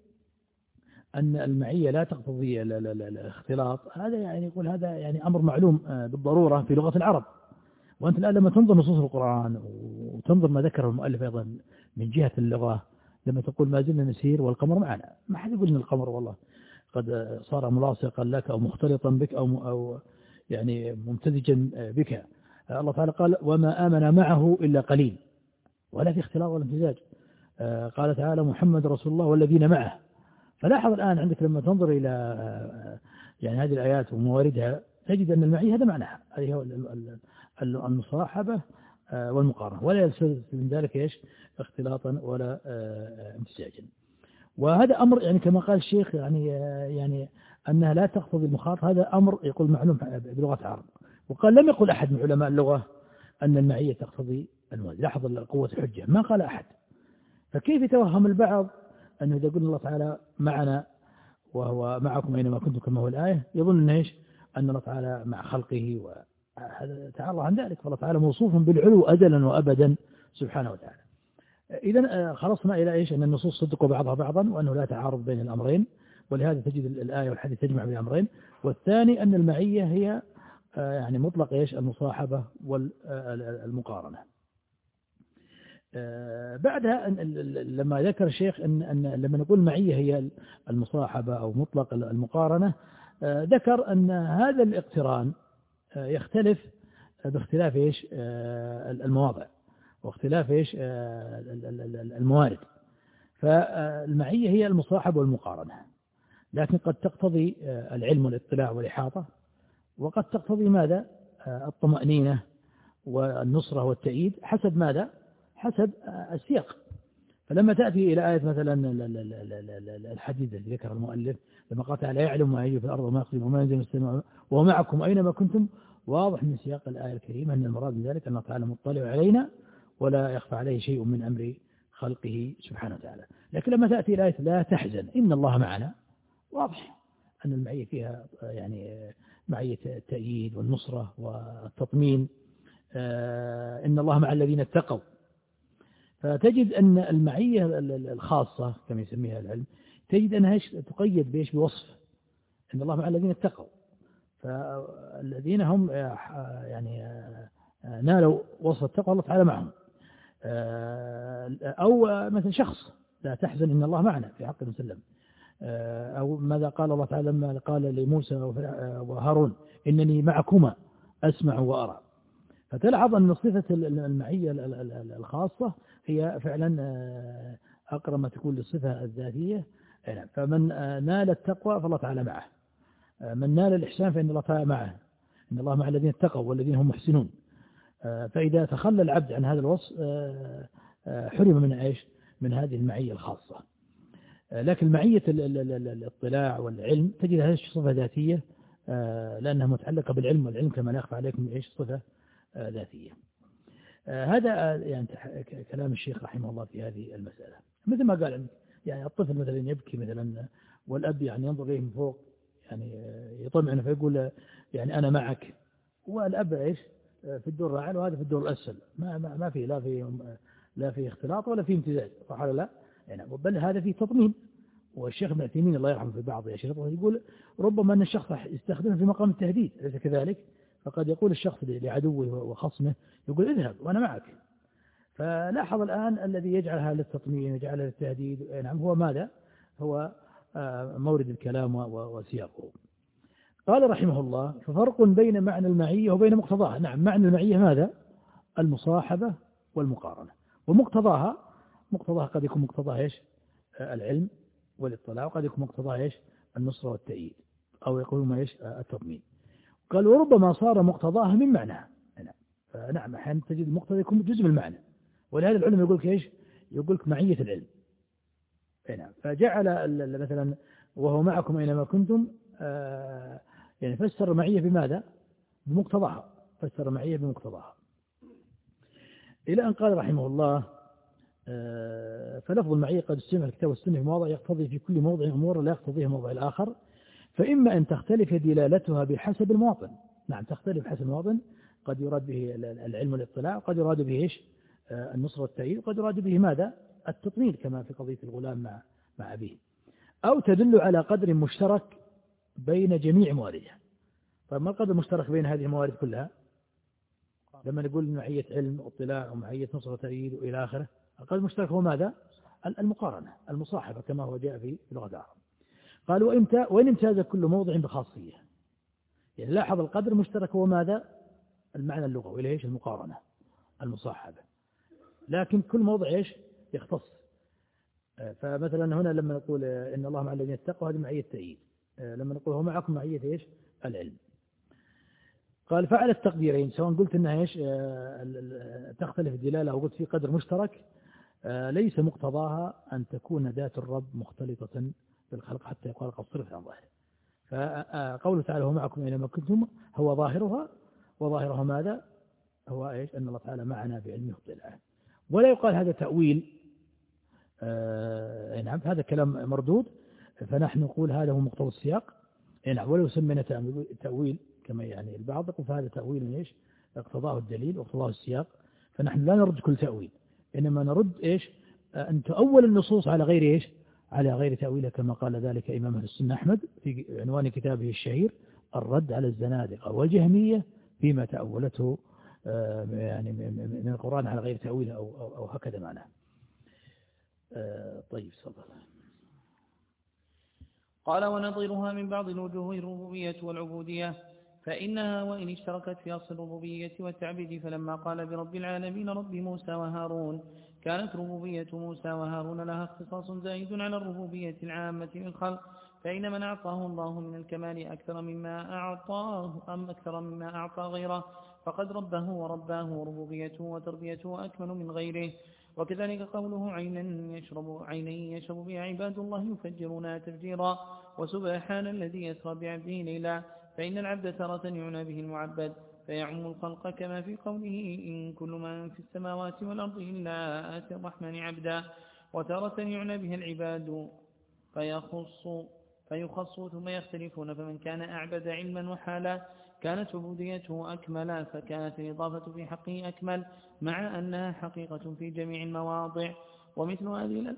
أن المعية لا تقتضي الاختلاط هذا يعني يقول هذا يعني أمر معلوم بالضرورة في لغة العرب. وأنت الآن لما تنظر نصوص القرآن وتنظر ما ذكره المؤلف أيضا من جهة اللغة لما تقول ما زلنا نسير والقمر معنا ما حد يقول أن القمر والله قد صار ملاصقا لك أو مختلطا بك أو, أو يعني ممتزجا بك. الله تعالى قال وما آمن معه إلا قليل ولا في اختلاط ولا امتزاج. قال تعالى محمد رسول الله والذين معه. فلاحظ الآن عندك لما تنظر إلى يعني هذه الآيات ومواردها تجد أن المعية هذا معناها هذه هو المصاحبة والمقارنة، ولا يلتزم من ذلك إيش اختلاطا ولا امتزاجا. وهذا أمر يعني كما قال الشيخ يعني يعني أنها لا تقتضي المخاطرة، هذا أمر يقول معلوم بلغة العرب. وقال لم يقل أحد من علماء اللغة أن المعية تقتضي الموازنة. لاحظ قوة الحجة، ما قال أحد. فكيف يتوهم البعض أنه إذا قلنا الله تعالى معنا وهو معكم أينما كنتم كما هو الآية، يظن إيش أن الله تعالى مع خلقه، وتعالى عن ذلك. فالله تعالى موصوف بالعلو أزلا وأبدا سبحانه وتعالى. إذا خلصنا إلى إيش أن النصوص صدقوا بعضها بعضا، وأنه لا تعارض بين الأمرين، ولهذا تجد الآية والحديث تجمع بين الأمرين. والثاني أن المعية هي يعني مطلق إيش المصاحبة والمقارنة. بعدها لما ذكر الشيخ أن, أن لما نقول معية هي المصاحبة أو مطلق المقارنة، ذكر أن هذا الاقتران يختلف باختلاف إيش المواضع واختلاف إيش الموارد. فالمعية هي المصاحبة والمقارنة، لكن قد تقتضي العلم والاطلاع والإحاطة، وقد تقتضي ماذا الطمأنينة والنصرة والتأييد حسب ماذا حسب السياق. فلما تأتي إلى آية مثلا الحديث الذي ذكر المؤلف لما قال تعالى يعلم ما يجري في الأرض وما يخفي وما ينزل من السماء ومعكم أينما كنتم، واضح من سياق الآية الكريمة أن المراد من ذلك أن الله تعالى مطلع علينا ولا يخفى عليه شيء من أمر خلقه سبحانه وتعالى. لكن لما تأتي إلى آية لا تحزن إن الله معنا، واضح أن المعية فيها يعني معية التأييد والنصرة والتطمين. إن الله مع الذين اتقوا. فتجد أن المعية الخاصة كما يسميها العلم تجد أنها تقيد بإيش بوصف إن الله مع الذين اتقوا. فالذين هم يعني نالوا وصف التقوى الله تعالى معهم. أو مثل شخص لا تحزن إن الله معنا في حق المسلم. أو ماذا قال الله تعالى لما قال لموسى وهارون إنني معكما أسمع وأرى. فتلاحظ أن صفة المعية الخاصة هي فعلا أقرب ما تكون للصفة الذاتية. فمن نال التقوى فالله تعالى معه، من نال الإحسان فإن الله تعالى معه، إن الله مع الذين اتقوا والذين هم محسنون. فإذا تخلى العبد عن هذا الوصف حرم من عيش من هذه المعية الخاصة. لكن معية الاطلاع والعلم تجد هذه صفة ذاتية لأنها متعلقة بالعلم، والعلم كما لا يخفى عليكم إيش صفة ذاتية. هذا يعني كلام الشيخ رحمه الله في هذه المسألة. مثل ما قال يعني الطفل مثلا يبكي مثلا والأب يعني ينظر إليه من فوق يعني يطمئن فيقول يعني أنا معك، والأب إيش في الدور الأعلى وهذا في الدور الأسفل، ما ما ما في لا في لا في اختلاط ولا في امتزاج، صح ولا لا؟ يعني بل هذا فيه تطمين. والشيخ ابن عثيمين الله يرحمه في بعض أشرطه يقول ربما أن الشخص يستخدمه في مقام التهديد، أليس كذلك؟ فقد يقول الشخص لعدوه وخصمه يقول اذهب وأنا معك. فلاحظ الآن الذي يجعلها للتطمين ويجعلها للتهديد نعم هو ماذا؟ هو مورد الكلام وسياقه. قال رحمه الله ففرق بين معنى المعية وبين مقتضاها. نعم معنى المعية ماذا؟ المصاحبة والمقارنة. ومقتضاها مقتضاها قد يكون مقتضاها إيش؟ العلم والاطلاع، وقد يكون مقتضاها إيش؟ النصرة والتأييد، أو يقولون ما إيش؟ التطمين. قال وربما صار مقتضاها من معناها. فنعم أحيانا تجد المقتضى يكون جزء من المعنى، ولهذا العلم يقول لك إيش؟ يقول لك معية العلم. نعم فجعل مثلا وهو معكم أينما كنتم آه يعني فسر معية بماذا؟ بمقتضاها، فسر معية بمقتضاها. إلى أن قال رحمه الله آه فلفظ المعية قد استمع الكتاب والسنة في موضع يقتضي في كل موضع أمور لا يقتضيها موضع الآخر، فإما أن تختلف دلالتها بحسب المواطن. نعم تختلف حسب المواطن، قد يراد به العلم والاطلاع، وقد يراد به إيش؟ آه النصر والتأييد، وقد يراد به ماذا؟ التطمين كما في قضية الغلام مع مع أبيه. أو تدل على قدر مشترك بين جميع مواردها. طيب ما القدر المشترك بين هذه الموارد كلها؟ لما نقول معية علم واطلاع ومعية نصر وتأييد وإلى آخره، القدر المشترك هو ماذا؟ المقارنة المصاحبة كما هو جاء في لغة العرب. قال وإمتى وإن امتاز كل موضع بخاصية. يعني لاحظ القدر المشترك هو ماذا؟ المعنى اللغوي إلى إيش؟ المقارنة المصاحبة. لكن كل موضع إيش؟ يختص. فمثلا هنا لما نقول إن الله مع الذين اتقوا هذه معية تأييد، لما نقول هو معكم معية إيش؟ العلم. قال فعل التقديرين سواء قلت أنها إيش تختلف الدلالة أو قلت في قدر مشترك ليس مقتضاها أن تكون ذات الرب مختلطة بالخلق حتى يقال قد صرفت عن ظاهره. فقوله تعالى هو معكم أينما كنتم هو ظاهرها، وظاهرها ماذا؟ هو إيش؟ أن الله تعالى معنا بعلمه واطلاعه. ولا يقال هذا تأويل، آه نعم هذا كلام مردود، فنحن نقول هذا هو مقتضى السياق. نعم ولو سمينا تأويل كما يعني البعض يقول فهذا تأويل إيش؟ اقتضاه الدليل واقتضاه السياق، فنحن لا نرد كل تأويل، إنما نرد إيش؟ أن تؤول النصوص على غير إيش؟ على غير تأويله، كما قال ذلك إمام أهل السنة أحمد في عنوان كتابه الشهير الرد على الزنادقة والجهمية فيما تأولته يعني من القرآن على غير تأويله أو, أو, أو هكذا معناه. طيب صدق. قال ونظيرها من بعض الوجوه الربوبية والعبودية، فإنها وإن اشتركت في أصل الربوبية والتعبيد، فلما قال برب العالمين رب موسى وهارون كانت ربوبية موسى وهارون لها اختصاص زائد على الربوبية العامة للخلق، فإن من أعطاه الله من الكمال أكثر مما أعطاه أم أكثر مما أعطى غيره فقد ربه ورباه، ربوبيته وتربيته أكمل من غيره. وكذلك قوله عينا يشرب, عينا يشرب بها عباد الله يفجرونها تفجيرا، وسبحان الذي يسرى بعبده ليلا، فإن العبد تارة يعنى به المعبد فيعم الخلق كما في قوله إن كل من في السماوات والأرض إلا آتي الرحمن عبدا، وتارة يعنى به العباد فيخص فيخص ثم يختلفون، فمن كان أعبد علما وحالا كانت عبوديته أكملا، فكانت الإضافة في حقه أكمل مع أنها حقيقة في جميع المواضع. ومثل هذه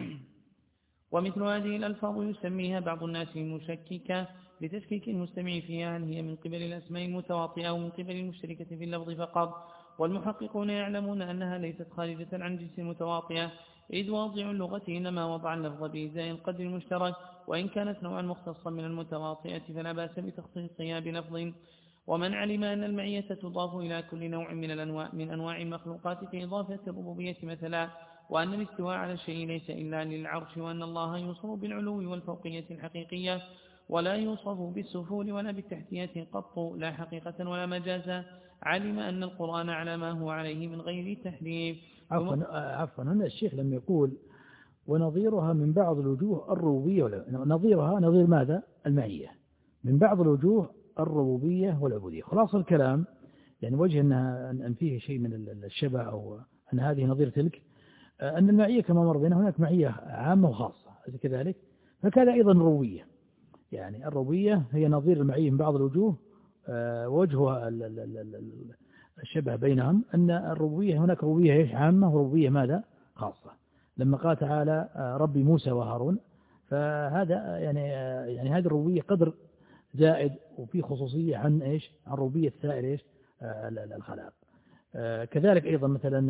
ومثل هذه الألفاظ يسميها بعض الناس مشككة لتشكيك المستمع فيها، هل هي من قبل الأسماء المتواطئة أو من قبل المشتركة في اللفظ فقط، والمحققون يعلمون أنها ليست خارجة عن جنس المتواطئة، إذ واضع اللغة إنما وضع اللفظ بإزاء القدر المشترك، وإن كانت نوعا مختصا من المتواطئة فلا بأس بتخصيصها بلفظ. ومن علم أن المعية تضاف إلى كل نوع من الأنواع من أنواع المخلوقات في إضافة الربوبية مثلا، وأن الاستواء على الشيء ليس إلا للعرش، وأن الله يوصف بالعلو والفوقية الحقيقية ولا يوصف بالسفول ولا بالتحتية قط لا حقيقة ولا مجازا، علم أن القرآن على ما هو عليه من غير تحريف. عفوا عفوا هنا الشيخ لم يقول ونظيرها من بعض الوجوه الربوبية، نظيرها نظير ماذا؟ المعية من بعض الوجوه الربوبية والعبودية. خلاص الكلام يعني وجه أنها أن فيه شيء من الشبه أو أن هذه نظير تلك، أن المعية كما مر بنا هناك معية عامة وخاصة كذلك، فكذا أيضا الربوبية، يعني الربوبية هي نظير المعية من بعض الوجوه، وجهها الشبه بينهم أن الربوبية هناك ربوبية عامة وربوبية ماذا؟ خاصة. لما قال تعالى ربي موسى وهارون فهذا يعني يعني هذه الربوبية قدر زائد وفي خصوصية عن إيش؟ عن ربوبية سائر إيش؟ الخلائق. كذلك أيضا مثلا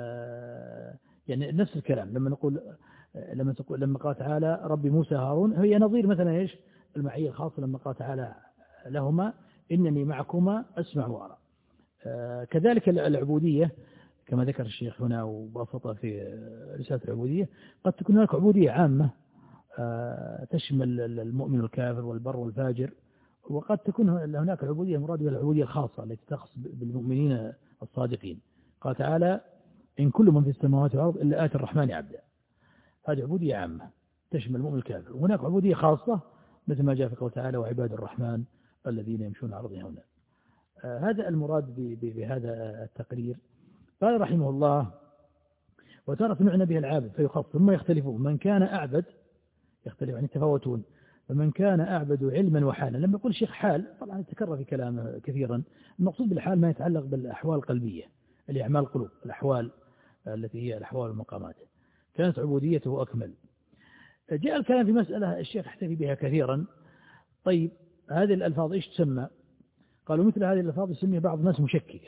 يعني نفس الكلام لما نقول لما تقول لما قال تعالى ربي موسى هارون هي نظير مثلا إيش؟ المعية الخاصة لما قال تعالى لهما إنني معكما أسمع وأرى. كذلك العبودية كما ذكر الشيخ هنا وبسطه في رسالة العبودية، قد تكون هناك عبودية عامة تشمل المؤمن والكافر والبر والفاجر، وقد تكون هناك العبودية المراد بها العبودية الخاصة التي تخص بالمؤمنين الصادقين. قال تعالى إن كل من في السماوات والأرض إلا آتي الرحمن عبدا، هذه عبودية عامة تشمل المؤمن والكافر. وهناك عبودية خاصة مثل ما جاء في قول تعالى وعباد الرحمن الذين يمشون على الأرض هونا. هذا المراد بهذا التقرير. قال رحمه الله وترى سمعنا به العابد فيخص ثم يختلفون، من كان أعبد يختلف عن يتفاوتون، فمن كان أعبد علما وحالا. لما يقول الشيخ حال طبعا يتكرر في كلامه كثيرا، المقصود بالحال ما يتعلق بالأحوال القلبية الأعمال القلوب، الأحوال التي هي الأحوال والمقامات، كانت عبوديته أكمل. جاء الكلام في مسألة الشيخ احتفي بها كثيرا. طيب هذه الألفاظ إيش تسمى؟ قالوا مثل هذه الألفاظ يسميها بعض الناس مشككة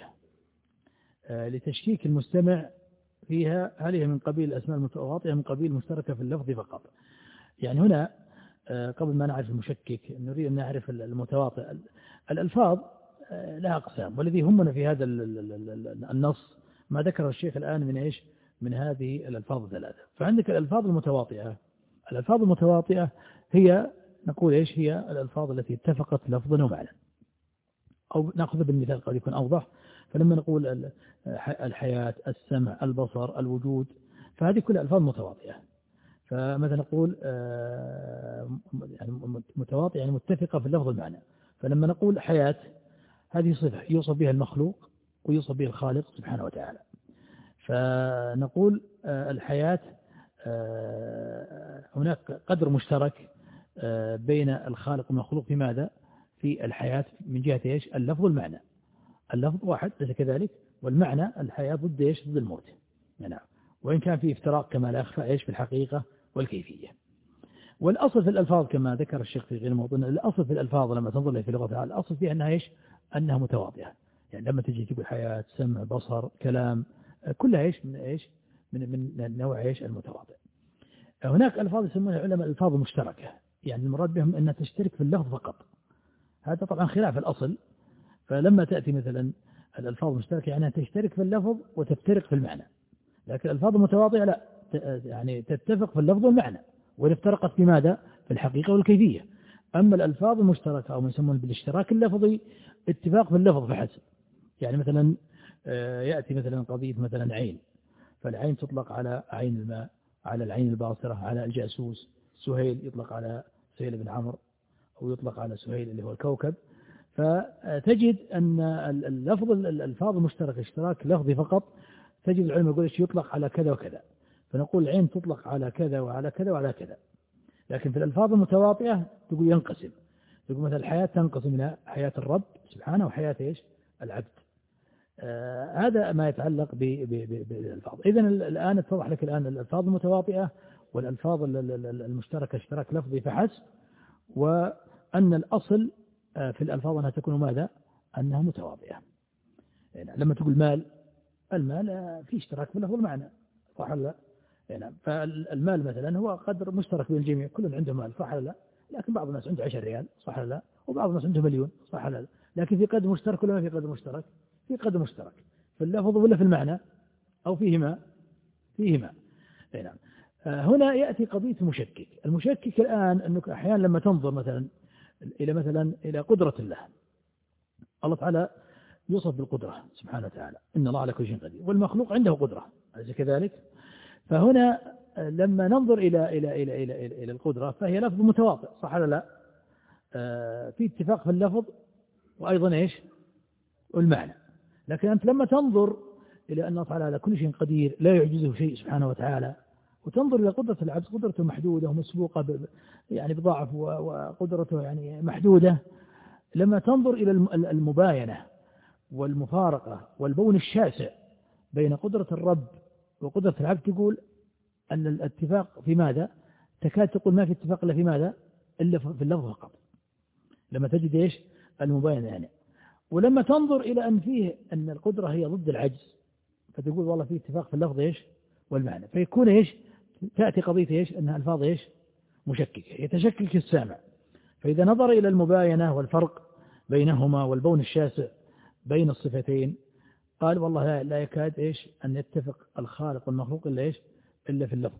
لتشكيك المستمع فيها، هل هي من قبيل الأسماء المتواطئة من قبيل مشتركة في اللفظ فقط. يعني هنا قبل ما نعرف المشكك نريد أن نعرف المتواطئ. الألفاظ لها أقسام، والذي همنا في هذا النص ما ذكر الشيخ الآن من إيش؟ من هذه الألفاظ الثلاثة. فعندك الألفاظ المتواطئة، الألفاظ المتواطئة هي نقول إيش؟ هي الألفاظ التي اتفقت لفظا ومعنى، أو نأخذ بالمثال قد يكون أوضح. فلما نقول الحياة، السمع، البصر، الوجود، فهذه كلها ألفاظ متواطئة. فمثلا نقول يعني متواطئة يعني متفقة في اللفظ والمعنى. فلما نقول حياة هذه صفة يوصف بها المخلوق ويوصف به الخالق سبحانه وتعالى. فنقول الحياة هناك قدر مشترك بين الخالق والمخلوق في ماذا؟ في الحياة من جهة إيش؟ اللفظ والمعنى. اللفظ واحد ليس كذلك، والمعنى الحياة ضد إيش؟ ضد الموت. نعم. وإن كان في افتراق كما لا يخفى إيش في الحقيقة والكيفية. والأصل في الألفاظ كما ذكر الشيخ في غير موطن، الأصل في الألفاظ لما تنظر لها في لغتها الأصل فيها أنها إيش؟ أنها متواضعة. يعني لما تجي تقول حياة، سمع، بصر، كلام، كلها إيش من إيش من من نوع إيش المتواضع. هناك ألفاظ يسمونها العلماء الألفاظ مشتركة، يعني المراد بهم أنها تشترك في اللفظ فقط. هذا طبعا خلاف الأصل. فلما تأتي مثلا الألفاظ المشتركة يعني تشترك في اللفظ وتفترق في المعنى. لكن الألفاظ المتواضعة لا، يعني تتفق في اللفظ والمعنى، وإن افترقت في ماذا؟ في الحقيقة والكيفية. أما الألفاظ المشتركة أو ما يسمون بالاشتراك اللفظي اتفاق في اللفظ فحسب. يعني مثلا يأتي مثلا قضية مثلا عين، فالعين تطلق على عين الماء، على العين الباصرة، على الجاسوس. سهيل يطلق على سهيل بن عمرو، أو يطلق على سهيل اللي هو الكوكب. فتجد أن اللفظ الألفاظ المشتركة اشتراك لفظي فقط، تجد العلم يقول إيش يطلق على كذا وكذا. فنقول العين تطلق على كذا وعلى كذا وعلى كذا. لكن في الألفاظ المتواطئة تقول ينقسم. تقول مثلا الحياة تنقسم إلى حياة الرب سبحانه وحياة إيش العبد. آه هذا ما يتعلق بالألفاظ. إذن الآن اتضح لك الآن الألفاظ المتواطئة والألفاظ المشتركة اشتراك لفظي فحسب، وأن الأصل في الألفاظ أنها تكون ماذا؟ أنها متواطئة. يعني لما تقول مال، المال في اشتراك في اللفظ والمعنى، صح ولا لا؟ يعني فالمال مثلا هو قدر مشترك بين الجميع، كل عنده مال، صح ولا لا؟ لكن بعض الناس عنده عشر ريال، صح ولا لا؟ وبعض الناس عنده مليون، صح ولا لا؟ لكن في قدر مشترك ولا ما في قدر مشترك؟ في قدر مشترك في اللفظ ولا في المعنى، أو فيهما؟ فيهما. نعم. هنا يأتي قضية المشكك. المشكك الآن أنك أحيانا لما تنظر مثلا إلى مثلا إلى قدرة الله، الله تعالى يوصف بالقدرة سبحانه وتعالى، إن الله على كل شيء قدير، والمخلوق عنده قدرة، أليس كذلك؟ فهنا لما ننظر إلى إلى إلى إلى إلى, إلى القدرة فهي لفظ متواطئ، صح ولا لا؟ آه في اتفاق في اللفظ وأيضا إيش؟ والمعنى. لكن أنت لما تنظر إلى أن الله تعالى على كل شيء قدير لا يعجزه شيء سبحانه وتعالى، وتنظر إلى قدرة العبد، قدرته محدودة ومسبوقة يعني بضعف، وقدرته يعني محدودة. لما تنظر إلى المباينة والمفارقة والبون الشاسع بين قدرة الرب وقدرة العبد، تقول أن الاتفاق في ماذا؟ تكاد تقول ما في اتفاق إلا في ماذا؟ إلا في اللفظ فقط. لما تجد إيش؟ المباينة يعني. ولما تنظر إلى أن فيه أن القدرة هي ضد العجز، فتقول والله في اتفاق في اللفظ إيش؟ والمعنى. فيكون إيش؟ تأتي قضية إيش؟ أنها ألفاظ إيش؟ مشككة، يتشكك السامع. فإذا نظر إلى المباينة والفرق بينهما والبون الشاسع بين الصفتين، قال والله لا, لا يكاد إيش أن يتفق الخالق والمخلوق إلا إيش؟ إلا في اللفظ.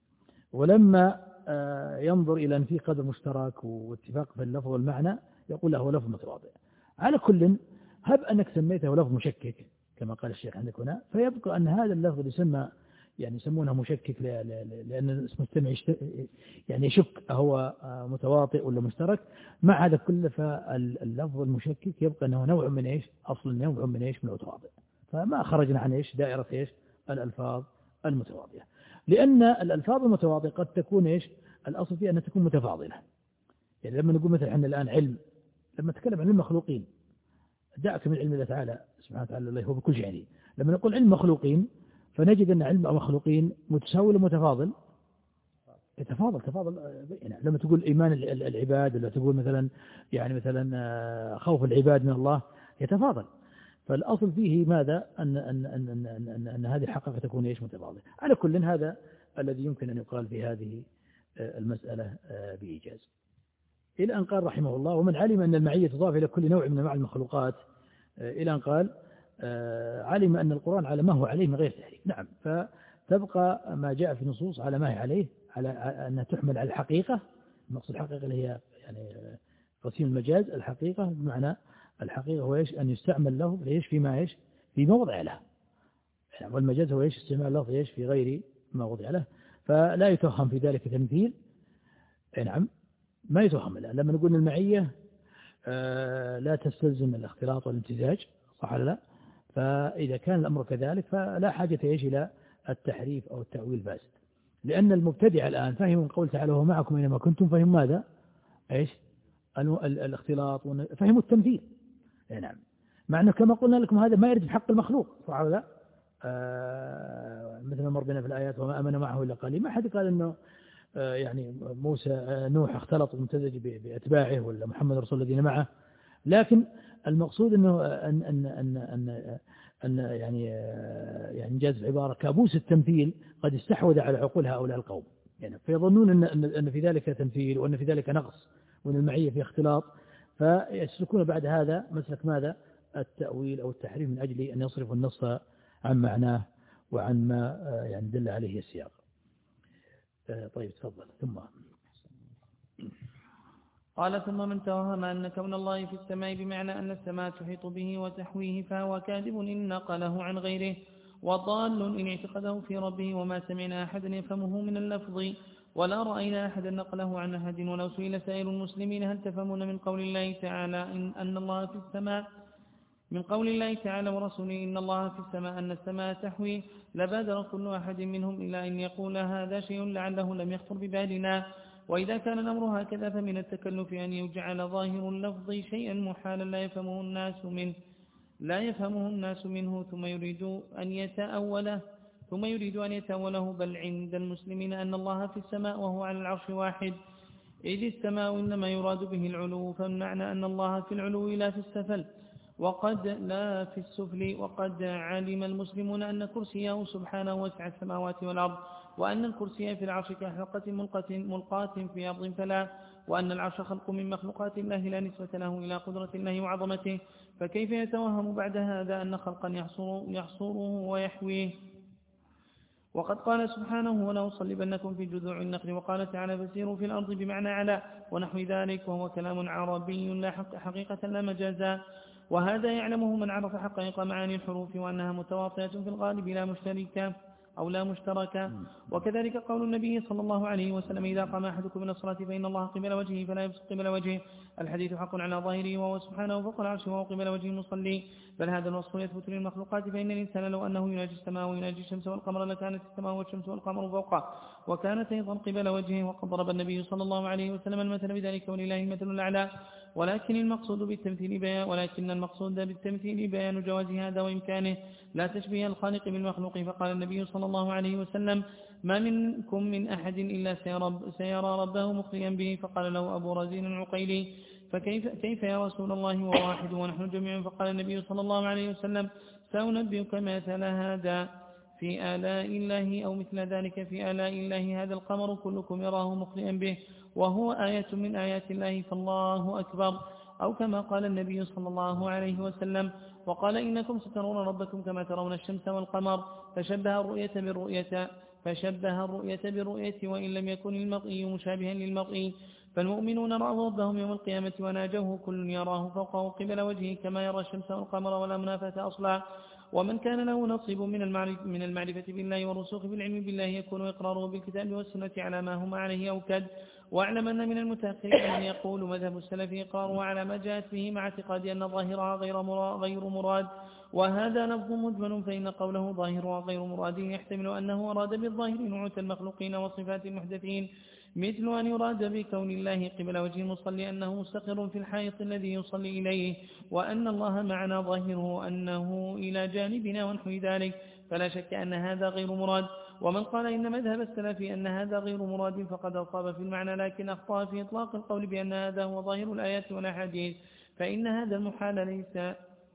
ولما آه ينظر إلى أن في قدر مشترك واتفاق في اللفظ والمعنى، يقول له هو لفظ متواضع. على كل، هب أنك سميته لفظ مشكك كما قال الشيخ عندك هنا، فيبقى أن هذا اللفظ يسمى يعني يسمونه مشكك لأن المستمع يعني يشك هو متواطئ ولا مشترك. مع هذا كله فاللفظ المشكك يبقى أنه نوع من إيش؟ أصل نوع من إيش؟ من المتواضع. فما خرجنا عن إيش؟ دائرة إيش؟ الألفاظ المتواضعة. لأن الألفاظ المتواضعة قد تكون إيش؟ الأصل فيها أنها تكون متفاضلة. يعني لما نقول مثلا احنا الآن علم، لما نتكلم عن المخلوقين، دعك من علم الله تعالى سبحانه وتعالى الله هو بكل شيء عليم. لما نقول علم مخلوقين فنجد أن علم مخلوقين متساوي ومتفاضل. يتفاضل تفاضل يعني. لما تقول إيمان العباد، ولا تقول مثلا يعني مثلا خوف العباد من الله، يتفاضل. فالأصل فيه ماذا؟ أن أن أن أن أن, أن, أن هذه الحقيقة تكون إيش؟ متفاضلة. على كل هذا الذي يمكن أن يقال في هذه المسألة بإيجاز. إلى أن قال رحمه الله: ومن علم أن المعية تضاف إلى كل نوع من أنواع المخلوقات، إلى أن قال: علم أن القرآن على ما هو عليه من غير تحريف. نعم، فتبقى ما جاء في النصوص على ما هي عليه، على أنها تحمل على الحقيقة. المقصود الحقيقة اللي هي يعني قسيم المجاز، الحقيقة بمعنى الحقيقة هو إيش؟ أن يستعمل له ليش فيما إيش؟ في موضع له. والمجاز هو إيش؟ استعمال له إيش؟ في غير موضع له، فلا يتوهم في ذلك تمثيل. نعم ما يتوهم، لما نقول المعية لا تستلزم الاختلاط والامتزاج، صح ولا لا؟ فإذا كان الأمر كذلك فلا حاجة إيش إلى التحريف أو التأويل فاسد، لأن المبتدع الآن فهموا من قول تعالى وهو معكم أينما كنتم، فهم ماذا؟ إيش؟ الاختلاط، فهموا التمثيل. نعم، مع أنه كما قلنا لكم هذا ما يرد بحق المخلوق، صح ولا لا؟ آه مثل ما مر بنا في الآيات وما أمن معه إلا قليل. ما حد قال أنه آه يعني موسى آه نوح اختلط وامتزج بأتباعه ولا محمد رسول الذين معه، لكن المقصود أنه أن أن أن أن, أن يعني يعني جاز عبارة كابوس التمثيل قد استحوذ على عقول هؤلاء القوم، يعني فيظنون أن أن في ذلك تمثيل وأن في ذلك نقص وأن المعية في اختلاط، فيسلكون بعد هذا مسلك ماذا؟ التأويل أو التحريف من أجل أن يصرفوا النص عن معناه وعن ما يعني دل عليه السياق. طيب تفضل. ثم قال ثم من توهم أن كون الله في السماء بمعنى أن السماء تحيط به وتحويه فهو كاذب إن نقله عن غيره، وضال إن اعتقده في ربه، وما سمعنا أحدا يفهمه من اللفظ ولا رأينا أحدا نقله عن أحد. ولو سئل سائر المسلمين هل تفهمون من قول الله تعالى إن, أن الله في السماء من قول الله تعالى ورسوله إن الله في السماء أن السماء تحوي، لبادر كل أحد منهم إلى أن يقول هذا شيء لعله لم يخطر ببالنا. وإذا كان الأمر هكذا فمن التكلف أن يجعل ظاهر اللفظ شيئا محالا لا يفهمه الناس منه لا يفهمه الناس منه ثم يريد أن يتأوله ثم يريد أن يتأوله بل عند المسلمين أن الله في السماء وهو على العرش واحد، إذ السماء إنما يراد به العلو، فالمعنى أن الله في العلو لا في السفل وقد لا في السفل. وقد علم المسلمون أن كرسيه سبحانه وسع السماوات والأرض، وأن الكرسي في العرش كحلقة ملقاة في أرض فلا، وأن العرش خلق من مخلوقات الله لا نسبة له إلى قدرة الله وعظمته، فكيف يتوهم بعد هذا أن خلقا يحصر يحصره ويحويه؟ وقد قال سبحانه ولأصلبنكم في جذوع النخل، وقال تعالى فسيروا في الأرض بمعنى على ونحو ذلك، وهو كلام عربي لا حقيقة لا مجازا، وهذا يعلمه من عرف حقائق معاني الحروف وأنها متواطئة في الغالب لا مشتركة أو لا مشتركة. وكذلك قول النبي صلى الله عليه وسلم إذا قام أحدكم من الصلاة فإن الله قبل وجهه فلا يبصق قبل وجهه، الحديث حق على ظاهره وهو سبحانه فوق العرش وهو قبل وجه المصلي، بل هذا الوصف يثبت للمخلوقات، فإن الإنسان لو أنه يناجي السماء ويناجي الشمس والقمر لكانت السماء والشمس والقمر فوقه وكانت أيضا قبل وجهه. وقد ضرب النبي صلى الله عليه وسلم المثل بذلك ولله المثل الأعلى. ولكن المقصود بالتمثيل بيان ولكن المقصود بالتمثيل بيان جواز هذا وإمكانه، لا تشبيه الخالق بالمخلوق. فقال النبي صلى الله عليه وسلم ما منكم من أحد إلا سيرى ربه مخفيا به، فقال له أبو رزين العقيلي فكيف كيف يا رسول الله وواحد ونحن جميع؟ فقال النبي صلى الله عليه وسلم سأنبئك مثل هذا في آلاء الله أو مثل ذلك في آلاء الله، هذا القمر كلكم يراه مخفيا به وهو آية من آيات الله فالله أكبر، أو كما قال النبي صلى الله عليه وسلم. وقال إنكم سترون ربكم كما ترون الشمس والقمر، فشبه الرؤية بالرؤية فشبه الرؤية بالرؤية وإن لم يكن المرئي مشابها للمرئي، فالمؤمنون رأوا ربهم يوم القيامة وناجوه كل يراه فوقه قبل وجهه كما يرى الشمس والقمر ولا منافة أصلا. ومن كان له نصيب من المعرفة بالله والرسوخ بالعلم بالله يكون إقراره بالكتاب والسنة على ما هم عليه أوكد. واعلم أن من المتأخرين من يقول مذهب السلف إقراره على ما جاءت به مع اعتقاد أن ظاهرها غير مراد، وهذا لفظ مجمل، فإن قوله ظاهرها غير مراد يحتمل أنه أراد بالظاهر نعوت المخلوقين وصفات المحدثين، مثل أن يراد بكون الله قبل وجه المصلي أنه مستقر في الحائط الذي يصلي إليه، وأن الله معنا ظاهره أنه إلى جانبنا ونحو ذلك، فلا شك أن هذا غير مراد. ومن قال إن مذهب السلف أن هذا غير مراد فقد أصاب في المعنى لكن أخطأ في إطلاق القول بأن هذا هو ظاهر الآيات والأحاديث، فإن هذا المحال ليس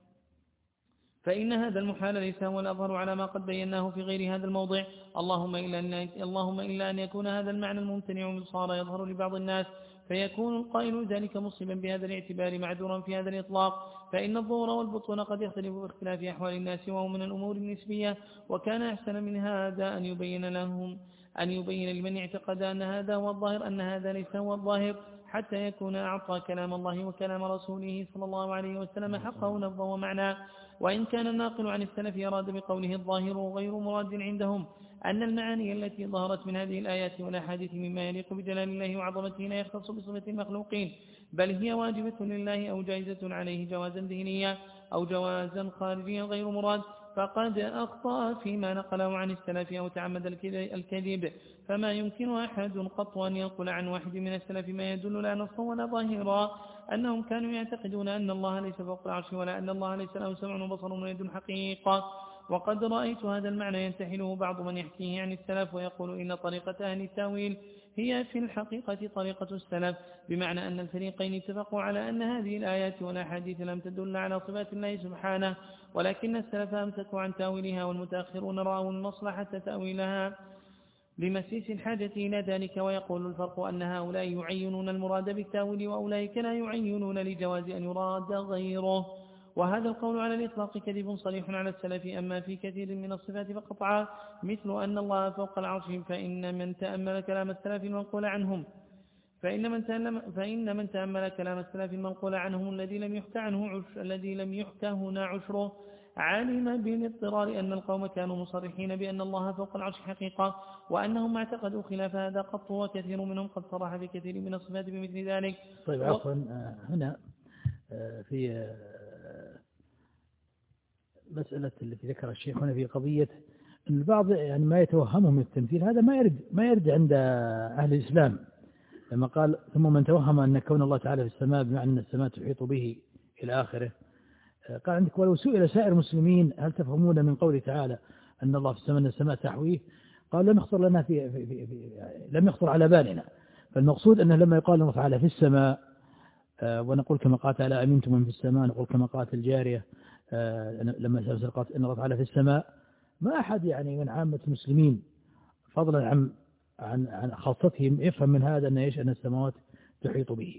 فإن هذا المحال ليس هو الأظهر على ما قد بيناه في غير هذا الموضع، اللهم إلا أن, اللهم إلا أن يكون هذا المعنى الممتنع من صار يظهر لبعض الناس، فيكون القائل ذلك مصيبا بهذا الاعتبار معذورا في هذا الإطلاق، فإن الظهور والبطون قد يختلف باختلاف أحوال الناس وهو من الأمور النسبية، وكان أحسن من هذا أن يبين لهم أن يبين لمن اعتقد أن هذا هو الظاهر أن هذا ليس هو الظاهر، حتى يكون أعطى كلام الله وكلام رسوله صلى الله عليه وسلم حقه لفظا ومعنى. وإن كان الناقل عن السلف يراد بقوله الظاهر غير مراد عندهم أن المعاني التي ظهرت من هذه الآيات والأحاديث مما يليق بجلال الله وعظمته لا يختص بصفة المخلوقين، بل هي واجبة لله أو جائزة عليه جوازا ذهنيا أو جوازا خارجيا غير مراد، فقد أخطأ فيما نقله عن السلف أو تعمد الكذب. فما يمكن أحد قط أن ينقل عن واحد من السلف ما يدل لا نصا ولا ظاهرا أنهم كانوا يعتقدون أن الله ليس فوق العرش ولا أن الله ليس له سمع وبصر ويد حقيقة. وقد رأيت هذا المعنى ينتحله بعض من يحكيه عن السلف ويقول إن طريقة أهل التاويل هي في الحقيقة طريقة السلف، بمعنى أن الفريقين اتفقوا على أن هذه الآيات والأحاديث لم تدل على صفات الله سبحانه، ولكن السلف أمسكوا عن تاويلها والمتأخرون رأوا المصلحة تأويلها لمسيس الحاجة إلى ذلك. ويقول الفرق أن هؤلاء يعينون المراد بالتاويل وأولئك لا يعينون لجواز أن يراد غيره، وهذا القول على الإطلاق كذب صريح على السلف. أما في كثير من الصفات فقطعا مثل أن الله فوق العرش، فإن من تأمل كلام السلف المنقول عنهم فإن من فإن من تأمل كلام السلف المنقول عنهم الذي لم يحكى عنه عشر الذي لم يحكى هنا عشره علم بالاضطرار أن القوم كانوا مصرحين بأن الله فوق العرش حقيقة، وأنهم اعتقدوا خلاف هذا قط، وكثير منهم قد صرح في كثير من الصفات بمثل ذلك. طيب عفوا هنا في مسألة اللي ذكر الشيخ هنا في قضية أن البعض يعني ما يتوهمه من التمثيل، هذا ما يرد ما يرد عند أهل الإسلام لما قال ثم من توهم أن كون الله تعالى في السماء بمعنى أن السماء تحيط به إلى آخره. قال عندك ولو سئل سائر المسلمين هل تفهمون من قوله تعالى أن الله في السماء أن السماء تحويه، قال لم يخطر لنا في, في, في, في لم يخطر على بالنا. فالمقصود أنه لما يقال الله تعالى في السماء ونقول كما قال تعالى أمنتم من في السماء، نقول كما قالت الجارية لما سألت إن الله تعالى في السماء، ما أحد يعني من عامة المسلمين فضلا عن عن عن خاصتهم يفهم من هذا أن إيش أن السماوات تحيط به.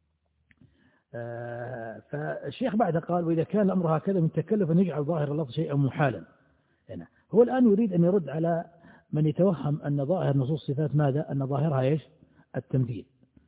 فالشيخ بعد قال وإذا كان الأمر هكذا من تكلف أن يجعل ظاهر اللفظ شيئا محالا. يعني هو الآن يريد أن يرد على من يتوهم أن ظاهر نصوص الصفات ماذا؟ أن ظاهرها إيش؟ التمثيل.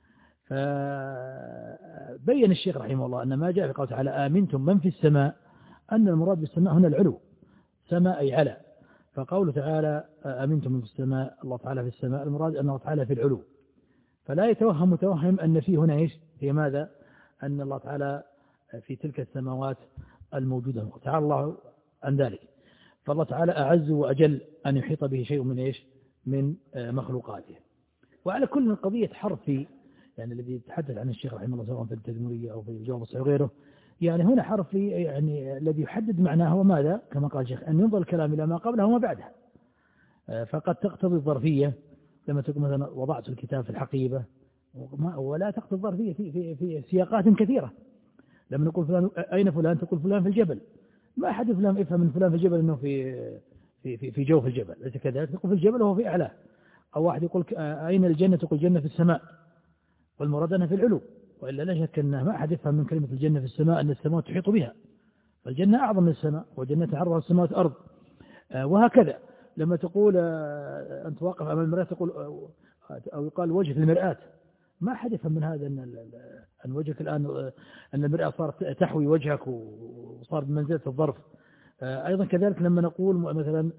فبين الشيخ رحمه الله أن ما جاء في قوله تعالى آمنتم من في السماء أن المراد بالسماء هنا العلو، سماء أي على. فقوله تعالى آمنتم من في السماء، الله تعالى في السماء، المراد أن الله تعالى في العلو. فلا يتوهم متوهم أن فيه هنا إيش؟ هي ماذا؟ أن الله تعالى في تلك السماوات الموجودة، تعالى الله عن ذلك. فالله تعالى أعز وأجل أن يحيط به شيء من إيش؟ من مخلوقاته. وعلى كل من قضية حرفي يعني الذي يتحدث عن الشيخ رحمه الله سواء في التدمرية أو في الجواب الصحيح وغيره، يعني هنا حرفي يعني الذي يحدد معناه هو ماذا؟ كما قال الشيخ أن ينظر الكلام إلى ما قبله وما بعده. فقد تقتضي الظرفية لما تقول مثلا وضعت الكتاب في الحقيبة، ولا تقتضي الظرفية في, في, في سياقات كثيرة. لما نقول فلان أين فلان تقول فلان في الجبل، ما أحد فلان يفهم من فلان في الجبل أنه في في في, في جوف الجبل، ليس كذلك. تقول في الجبل وهو في أعلاه. أو واحد يقول أين الجنة تقول الجنة في السماء، والمراد أنها في العلو. وإلا لا شك أن ما أحد يفهم من كلمة الجنة في السماء أن السماء تحيط بها، فالجنة أعظم من السماء، والجنة عرضها السماوات أرض. وهكذا لما تقول أنت واقف أمام المرآة تقول أو يقال وجه في المرآة، ما أحد يفهم من هذا أن أن وجهك الآن أن المرآة صارت تحوي وجهك وصار بمنزلة الظرف. أيضا كذلك لما نقول مثلا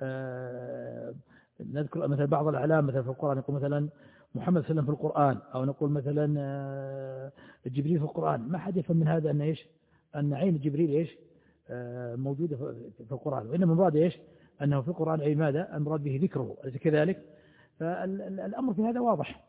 نذكر مثلا بعض الأعلام مثلا في القرآن يقول مثلا محمد صلى الله عليه وسلم في القرآن، أو نقول مثلا جبريل في القرآن، ما حد يفهم من هذا أن إيش؟ أن عين جبريل إيش؟ موجودة في القرآن، وإنما المراد إيش؟ أنه في القرآن أي ماذا؟ المراد به ذكره، أليس كذلك؟ فالأمر في هذا واضح.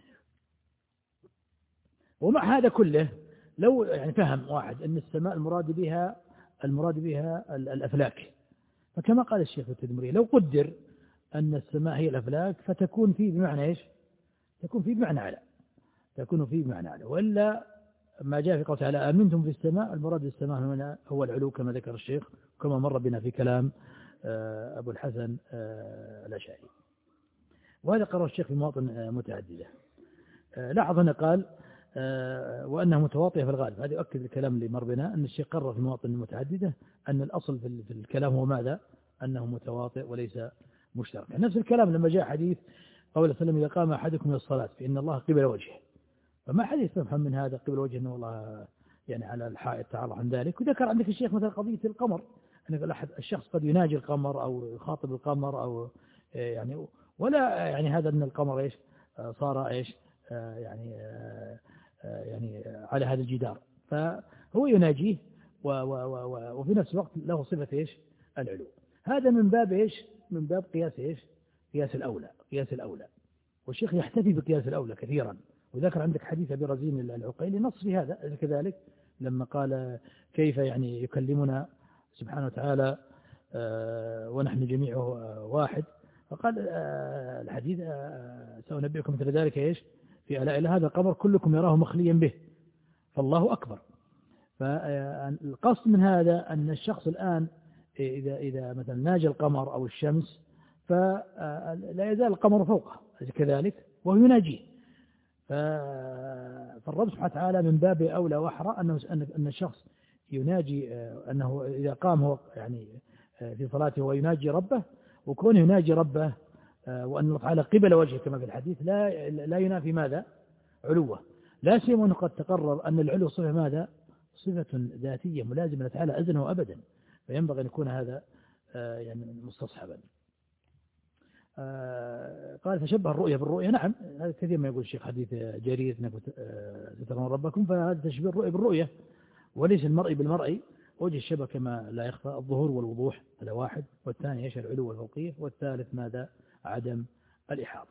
ومع هذا كله لو يعني فهم واحد أن السماء المراد بها المراد بها الأفلاك، فكما قال الشيخ التدمري لو قدر أن السماء هي الأفلاك فتكون فيه بمعنى إيش؟ تكون فيه بمعنى على تكون فيه بمعنى على وإلا ما جاء في قوله تعالى آمنتم في السماء، المراد بالسماء هنا هو العلو كما ذكر الشيخ وكما مر بنا في كلام أبو الحسن الأشعري. وهذا قرر الشيخ في مواطن متعددة. لاحظ هنا قال وأنها متواطئة في الغالب، هذا يؤكد الكلام اللي مر بنا أن الشيخ قرر في مواطن متعددة أن الأصل في الكلام هو ماذا؟ أنه متواطئ وليس مشترك. نفس الكلام لما جاء حديث قول صلى الله عليه وسلم إذا قام أحدكم إلى الصلاة فإن الله قبل وجهه، فما حد يفهم من هذا قبل وجه أنه والله يعني على الحائط تعالى عن ذلك. وذكر عندك الشيخ مثلا قضية القمر، أن الشخص قد يناجي القمر أو يخاطب القمر أو يعني، ولا يعني هذا أن القمر إيش صار إيش يعني يعني على هذا الجدار، فهو يناجيه وفي نفس الوقت له صفة إيش العلو. هذا من باب إيش من باب قياس إيش قياس الأولى قياس الأولى والشيخ يحتفي بقياس الأولى كثيرا. وذكر عندك حديث أبي رزين العقيلي نص في هذا كذلك، لما قال كيف يعني يكلمنا سبحانه وتعالى ونحن جميعه واحد، فقال الحديث سأنبئكم مثل ذلك إيش في ألا إلى هذا القمر كلكم يراه مخليا به فالله أكبر. فالقصد من هذا أن الشخص الآن إذا إذا مثلا ناجى القمر أو الشمس فلا يزال القمر فوقه كذلك وهو يناجيه. فالرب سبحانه وتعالى من باب أولى وأحرى أنه أن الشخص يناجي، أنه إذا قام هو يعني في صلاته ويناجي ربه، وكون يناجي ربه وأن الله تعالى قبل وجهه كما في الحديث لا لا ينافي ماذا علوه، لا سيما أنه قد تقرر أن العلو صفة ماذا صفة ذاتية ملازمة تعالى أزلا وأبدا، فينبغي أن يكون هذا يعني مستصحبا. قال فشبه الرؤية بالرؤية، نعم هذا كثير ما يقول الشيخ حديث جرير انكم تترون ربكم، فهذا تشبيه الرؤية بالرؤية وليس المرء بالمرء. وجه الشبه كما لا يخفى الظهور والوضوح هذا واحد، والثاني يشعر العلو والفوقية، والثالث ماذا عدم الإحاطة.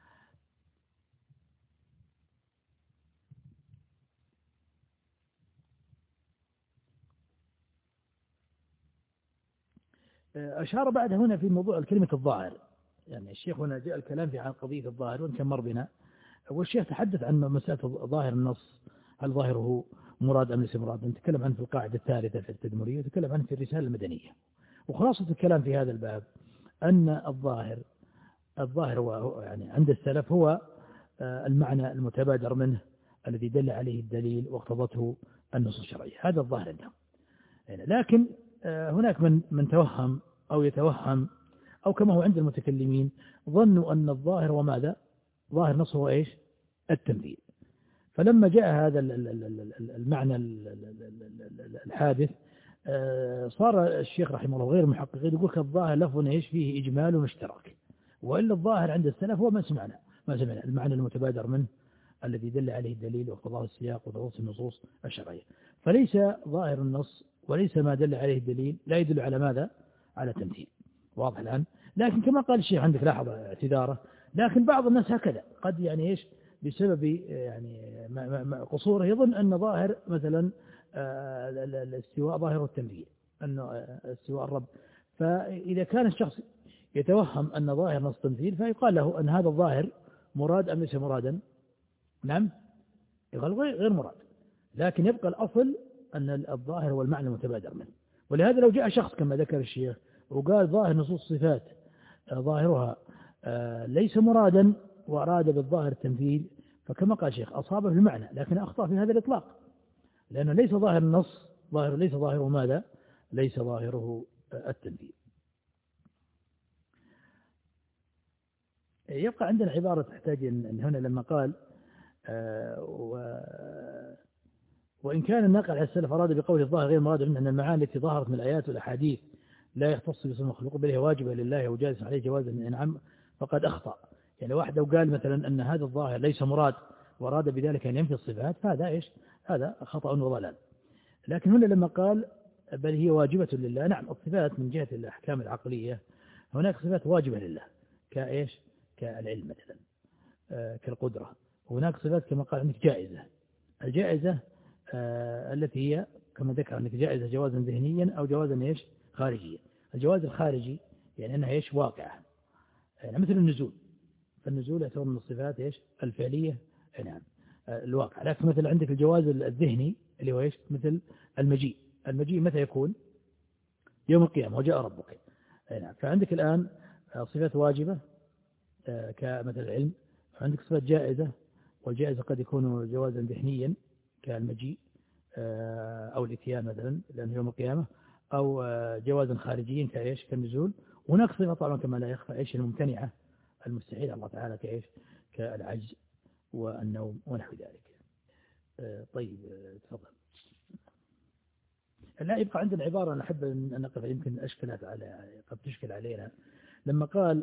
أشار بعد هنا في موضوع الكلمة الظاهر، يعني الشيخ هنا جاء الكلام في عن قضية الظاهر وإن كان مر بنا، والشيخ تحدث عن مسألة ظاهر النص هل ظاهره مراد أم ليس مراد، نتكلم عنه في القاعدة الثالثة في التدمرية وتكلم عنه في الرسالة المدنية. وخلاصة الكلام في هذا الباب أن الظاهر الظاهر هو يعني عند السلف هو المعنى المتبادر منه الذي دل عليه الدليل واقتضته النصوص الشرعية، هذا الظاهر عندهم. لكن هناك من من توهم أو يتوهم أو كما هو عند المتكلمين ظنوا أن الظاهر وماذا ظاهر نصه هو إيش التمثيل. فلما جاء هذا المعنى الحادث صار الشيخ رحمه الله غير محققين يقول الظاهر لفظ إيش فيه إجمال واشتراك، وإلا الظاهر عند السلف هو ما سمعنا ما سمعنا المعنى المتبادر منه الذي دل عليه الدليل واقتضاه السياق وضبط النصوص الشرعية. فليس ظاهر النص وليس ما دل عليه الدليل لا يدل على ماذا على تمثيل، واضح الآن. لكن كما قال الشيخ عندك لاحظ اعتذاره، لكن بعض الناس هكذا قد يعني إيش بسبب يعني قصوره يظن أن ظاهر مثلا الاستواء ظاهر التمثيل أنه استواء الرب. فإذا كان الشخص يتوهم أن ظاهر نص تمثيل فيقال له أن هذا الظاهر مراد أم ليس مرادا؟ نعم يقال غير مراد، لكن يبقى الأصل أن الظاهر هو المعنى المتبادر منه. ولهذا لو جاء شخص كما ذكر الشيخ وقال ظاهر نصوص صفات ظاهرها ليس مرادا وأراد بالظاهر التمثيل، فكما قال الشيخ أصابه في المعنى لكن أخطأ في هذا الإطلاق، لأنه ليس ظاهر النص ظاهر ليس ظاهره ماذا ليس ظاهره التمثيل. يبقى عندنا عبارة تحتاج أن هنا لما قال و وإن كان الناقل على السلف أراد بقوله الظاهر غير مراد منه أن المعاني التي ظهرت من الآيات والأحاديث لا يختص باسم المخلوق بل هي واجبة لله وجالس عليه جوازا من إنعام فقد أخطأ. يعني واحد لو قال مثلا أن هذا الظاهر ليس مراد وأراد بذلك أن ينفي الصفات فهذا إيش هذا خطأ وضلال. لكن هنا لما قال بل هي واجبة لله، نعم الصفات من جهة الأحكام العقلية هناك صفات واجبة لله كإيش كالعلم مثلا آه كالقدرة، وهناك صفات كما قال عندك جائزة. الجائزة آه التي هي كما ذكر عندك جائزة جوازا ذهنيا أو جوازا إيش خارجيا. الجواز الخارجي يعني أنها إيش واقعة، يعني مثل النزول، فالنزول يعتبر من الصفات إيش الفعلية نعم آه الواقع. لكن مثل عندك الجواز الذهني اللي هو إيش مثل المجيء. المجيء متى يكون؟ يوم القيامة وجاء ربك نعم. فعندك الآن صفات واجبة آه كمثل العلم، عندك صفات جائزة، والجائزة قد يكون جوازا ذهنيا كالمجيء آه أو الاتيان مثلا لأنه يوم القيامة، أو آه جوازا خارجيا كإيش كالنزول. هناك صفة طبعا كما لا يخفى إيش الممتنعة المستحيل الله تعالى كإيش كالعجز والنوم ونحو ذلك. طيب تفضل. لا يبقى عندنا عبارة أنا أحب أن نقف يمكن أشكلت على قد تشكل علينا لما قال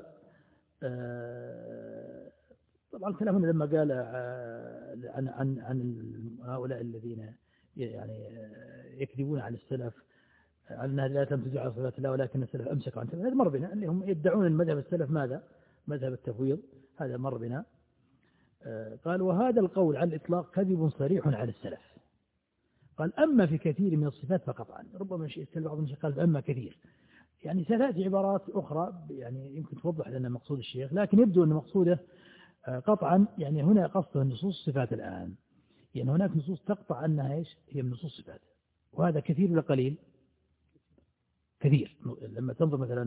طبعا كلامنا لما قال عن عن عن هؤلاء الذين يعني يكذبون على السلف على أنها لا تمتد على صفات الله ولكن السلف أمسكوا عن هذا مر بنا اللي هم يدعون أن مذهب السلف ماذا مذهب التفويض هذا مر بنا. قال وهذا القول على الإطلاق كذب صريح على السلف. قال أما في كثير من الصفات فقطعا ربما يستل بعض الناس قال أما كثير يعني ستأتي عبارات أخرى يعني يمكن توضح لنا مقصود الشيخ لكن يبدو أن مقصوده قطعا يعني هنا قصده نصوص الصفات الآن يعني هناك نصوص تقطع أنها إيش هي من نصوص الصفات وهذا كثير ولا قليل كثير. لما تنظر مثلا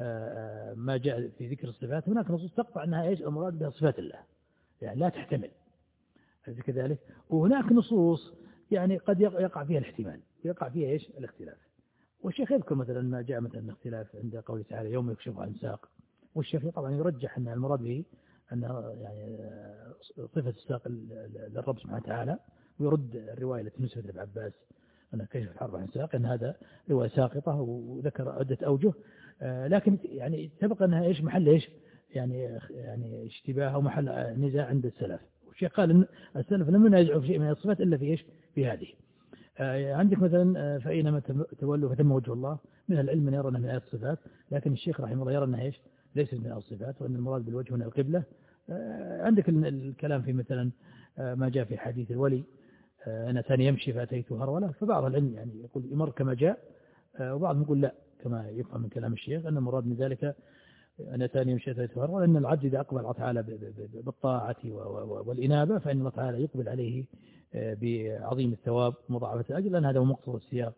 ما جاء في ذكر الصفات هناك نصوص تقطع أنها إيش المراد بها صفات الله يعني لا تحتمل كذلك وهناك نصوص يعني قد يقع فيها الاحتمال يقع فيها إيش الاختلاف. والشيخ يذكر مثلا ما جاء مثلا الاختلاف عند قوله تعالى يوم يكشف عن ساق والشيخ طبعا يرجح أن المراد به أن يعني صفة الساق للرب سبحانه وتعالى ويرد الرواية التي نسبت لابن عباس أن كشف الحرب عن ساق أن هذا رواية ساقطة وذكر عدة أوجه لكن يعني تبقى أنها إيش محل إيش يعني يعني اشتباه أو محل نزاع عند السلف. والشيخ قال أن السلف لم ينازعوا في شيء من الصفات إلا في إيش في هذه. عندك مثلا فأينما تولوا فثم وجه الله من العلم من يرى أنها من آيات الصفات لكن الشيخ رحمه الله يرى أنها إيش ليست من آيات الصفات وأن المراد بالوجه هنا القبلة. عندك الكلام في مثلا ما جاء في حديث الولي أنا ثاني يمشي فأتيته هرولة فبعض العلم يعني يقول يمر كما جاء وبعضهم يقول لا كما يفهم من كلام الشيخ أن المراد من ذلك أنا ثاني يمشي فأتيته هرولة أن العبد إذا أقبل الله تعالى بالطاعة والإنابة فإن الله تعالى يقبل عليه بعظيم الثواب ومضاعفة الأجر لأن هذا هو مقصود السياق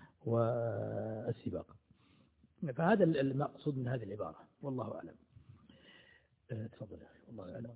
والسباق. فهذا المقصود من هذه العبارة والله أعلم. تفضل يا أخي والله أعلم.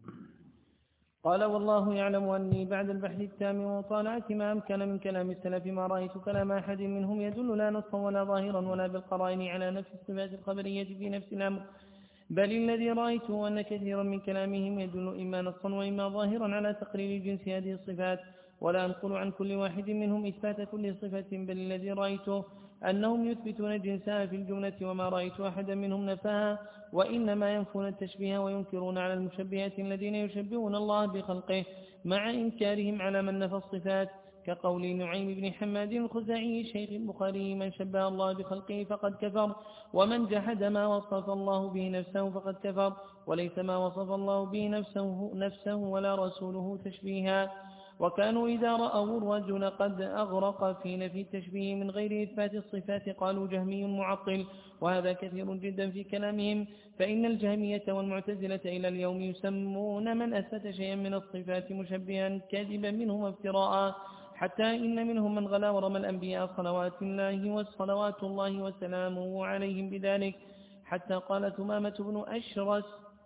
قال والله يعلم أني بعد البحث التام ومطالعة ما أمكن من كلام السلف ما رأيت كلام أحد منهم يدل لا نصا ولا ظاهرا ولا بالقرائن على نفس الصفات الخبرية في نفس الأمر بل الذي رأيته أن كثيرا من كلامهم يدل إما نصا وإما ظاهرا على تقرير جنس هذه الصفات ولا أنقل عن كل واحد منهم إثبات كل صفة بل الذي رأيته أنهم يثبتون جنسها في الجملة وما رأيت أحدا منهم نفاها وإنما ينفون التشبيه وينكرون على المشبهات الذين يشبهون الله بخلقه مع إنكارهم على من نفى الصفات كقول نعيم بن حماد الخزاعي شيخ البخاري من شبه الله بخلقه فقد كفر ومن جحد ما وصف الله به نفسه فقد كفر وليس ما وصف الله به نفسه, نفسه ولا رسوله تشبيها. وكانوا إذا رأوا الرجل قد أغرق في نفي التشبيه من غير إثبات الصفات قالوا جهمي معطل وهذا كثير جدا في كلامهم فإن الجهمية والمعتزلة إلى اليوم يسمون من أثبت شيئا من الصفات مشبها كاذبا منهم افتراء حتى إن منهم من غلا ورمى الأنبياء صلوات الله وصلوات الله وسلامه عليهم بذلك حتى قال ثمامة بن أشرس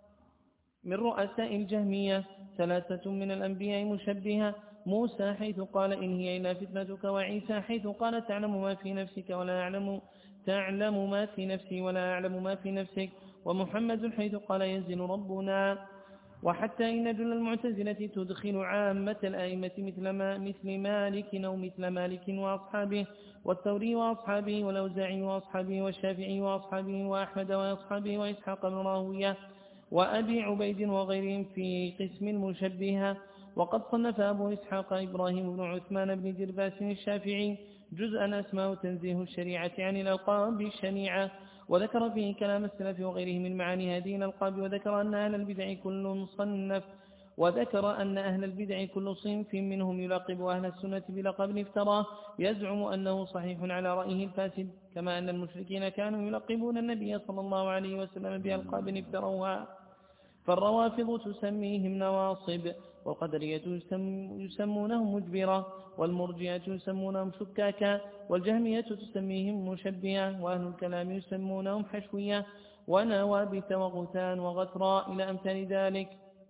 من رؤساء الجهمية ثلاثة من الأنبياء مشبهة موسى حيث قال إن هي إلا فتنتك وعيسى حيث قال تعلم ما في نفسك ولا أعلم تعلم ما في نفسي ولا أعلم ما في نفسك ومحمد حيث قال ينزل ربنا. وحتى إن جل المعتزلة تدخل عامة الآئمة مثل, ما مثل مالك أو مثل مالك وأصحابه والثوري وأصحابه والأوزاعي وأصحابه والشافعي وأصحابه وأحمد وأصحابه وإسحاق بن راهويه وأبي عبيد وغيرهم في قسم المشبهة. وقد صنف أبو إسحاق إبراهيم بن عثمان بن درباس الشافعي جزءا أسماه تنزيه الشريعة عن الألقاب الشنيعة وذكر فيه كلام السلف وغيره من معاني هذه الألقاب وذكر أن أهل البدع كل صنف وذكر أن أهل البدع كل صنف منهم يلقب أهل السنة بلقب افتراه يزعم أنه صحيح على رأيه الفاسد كما أن المشركين كانوا يلقبون النبي صلى الله عليه وسلم بألقاب افتروها فالروافض تسميهم نواصب والقدرية يسمونهم مجبرة والمرجئة يسمونهم شكاكا والجهمية تسميهم مشبهة وأهل الكلام يسمونهم حشوية ونوابت وغثان وغثراء إلى أمثال ذلك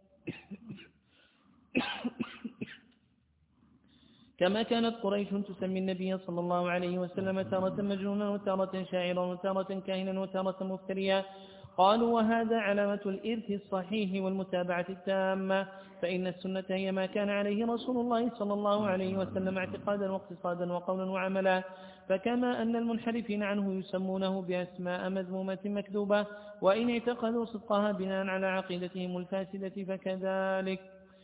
كما كانت قريش تسمي النبي صلى الله عليه وسلم تارة مجنونا وتارة شاعرا وتارة كاهنا وتارة مفتريا قالوا وهذا علامة الإرث الصحيح والمتابعة التامة، فإن السنة هي ما كان عليه رسول الله صلى الله عليه وسلم اعتقادا واقتصادا وقولا وعملا، فكما أن المنحرفين عنه يسمونه بأسماء مذمومة مكذوبة وإن اعتقدوا صدقها بناء على عقيدتهم الفاسدة فكذلك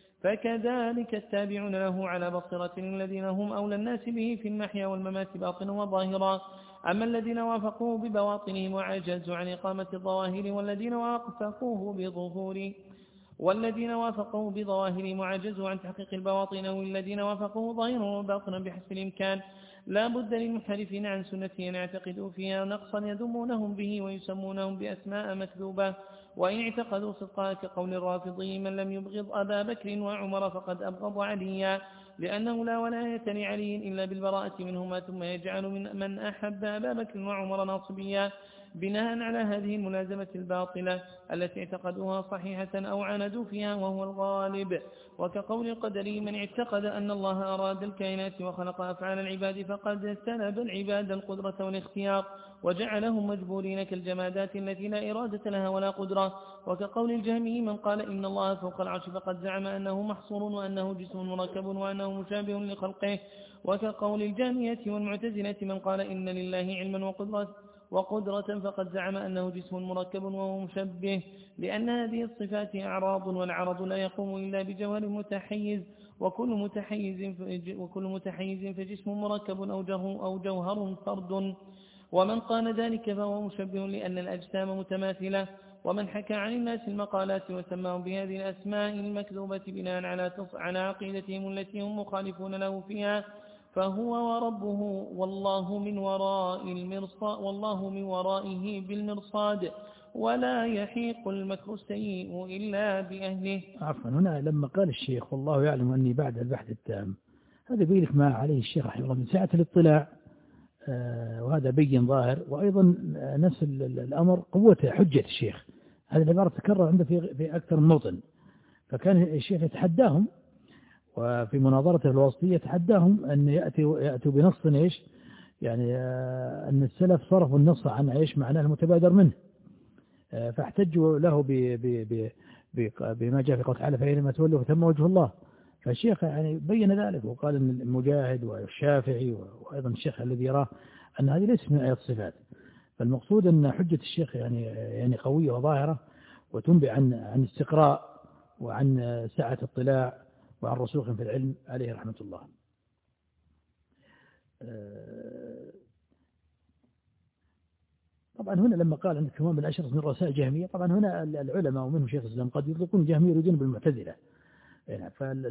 فكذلك التابعون له على بصيرة الذين هم أولى الناس به في المحيا والممات باطنا وظاهرا. أما الذين وافقوه ببواطنهم وعجزوا عن إقامة الظواهر والذين وافقوه بظهور والذين وافقوه بظواهرهم وعجزوا عن تحقيق البواطن والذين وافقوه ظاهرا وباطنا بحسب الإمكان، لا بد للمنحرفين عن سنته أن يعتقدوا فيها نقصا يذمونهم به ويسمونهم بأسماء مكذوبة، وإن اعتقدوا صدقها كقول الرافضي من لم يبغض أبا بكر وعمر فقد أبغض عليا، لأنه لا ولاية لعلي إلا بالبراءة منهما، ثم يجعل من من أحب أبا بكر وعمر ناصبيا بناء على هذه الملازمة الباطلة التي اعتقدوها صحيحة أو عاندوا فيها وهو الغالب. وكقول القدري من اعتقد أن الله أراد الكائنات وخلق أفعال العباد فقد سلب العباد القدرة والاختيار وجعلهم مجبورين كالجمادات التي لا إرادة لها ولا قدرة. وكقول الجهمي من قال إن الله فوق العرش فقد زعم أنه محصور وأنه جسم مركب وأنه مشابه لخلقه. وكقول الجهمية والمعتزلة من قال إن لله علما وقدرة وقدرة فقد زعم أنه جسم مركب وهو مشبه، لأن هذه الصفات أعراض والعرض لا يقوم إلا بجوهر متحيز، وكل متحيز وكل متحيز فجسم مركب أو جوهر فرد. ومن قال ذلك فهو مشبه لأن الأجسام متماثلة. ومن حكى عن الناس المقالات وسماهم بهذه الأسماء المكذوبة بناء على على عقيدتهم التي هم مخالفون له فيها فهو وربه والله من وراء المرصاد والله من ورائه بالمرصاد ولا يحيق المكر السيء إلا بأهله. عفوا، هنا لما قال الشيخ والله يعلم أني بعد البحث التام، هذا بيلك ما عليه الشيخ رحمه الله من سعة الاطلاع، آه وهذا بين ظاهر، وأيضا نفس الأمر قوة حجة الشيخ. هذه العبارة تكرر عنده في, في أكثر من موطن، فكان الشيخ يتحداهم وفي مناظرته الواسطية يتحداهم أن يأتوا, يأتوا بنص إيش يعني آه أن السلف صرفوا النص عن إيش معناه المتبادر منه، آه فاحتجوا له ب ب ب بما جاء في قول تعالى فإنما تولوا ثم وجه الله. فالشيخ يعني بين ذلك وقال أن المجاهد والشافعي وأيضا الشيخ الذي يراه أن هذه ليست من آيات الصفات. فالمقصود أن حجة الشيخ يعني يعني قوية وظاهرة وتنبئ عن عن استقراء وعن سعة اطلاع وعن رسوخ في العلم عليه رحمة الله. طبعا هنا لما قال عندك كمان من أشرف من رسائل جهمية، طبعا هنا العلماء ومنهم شيخ الإسلام قد يطلقون الجهمية يريدون بالمعتزلة، يعني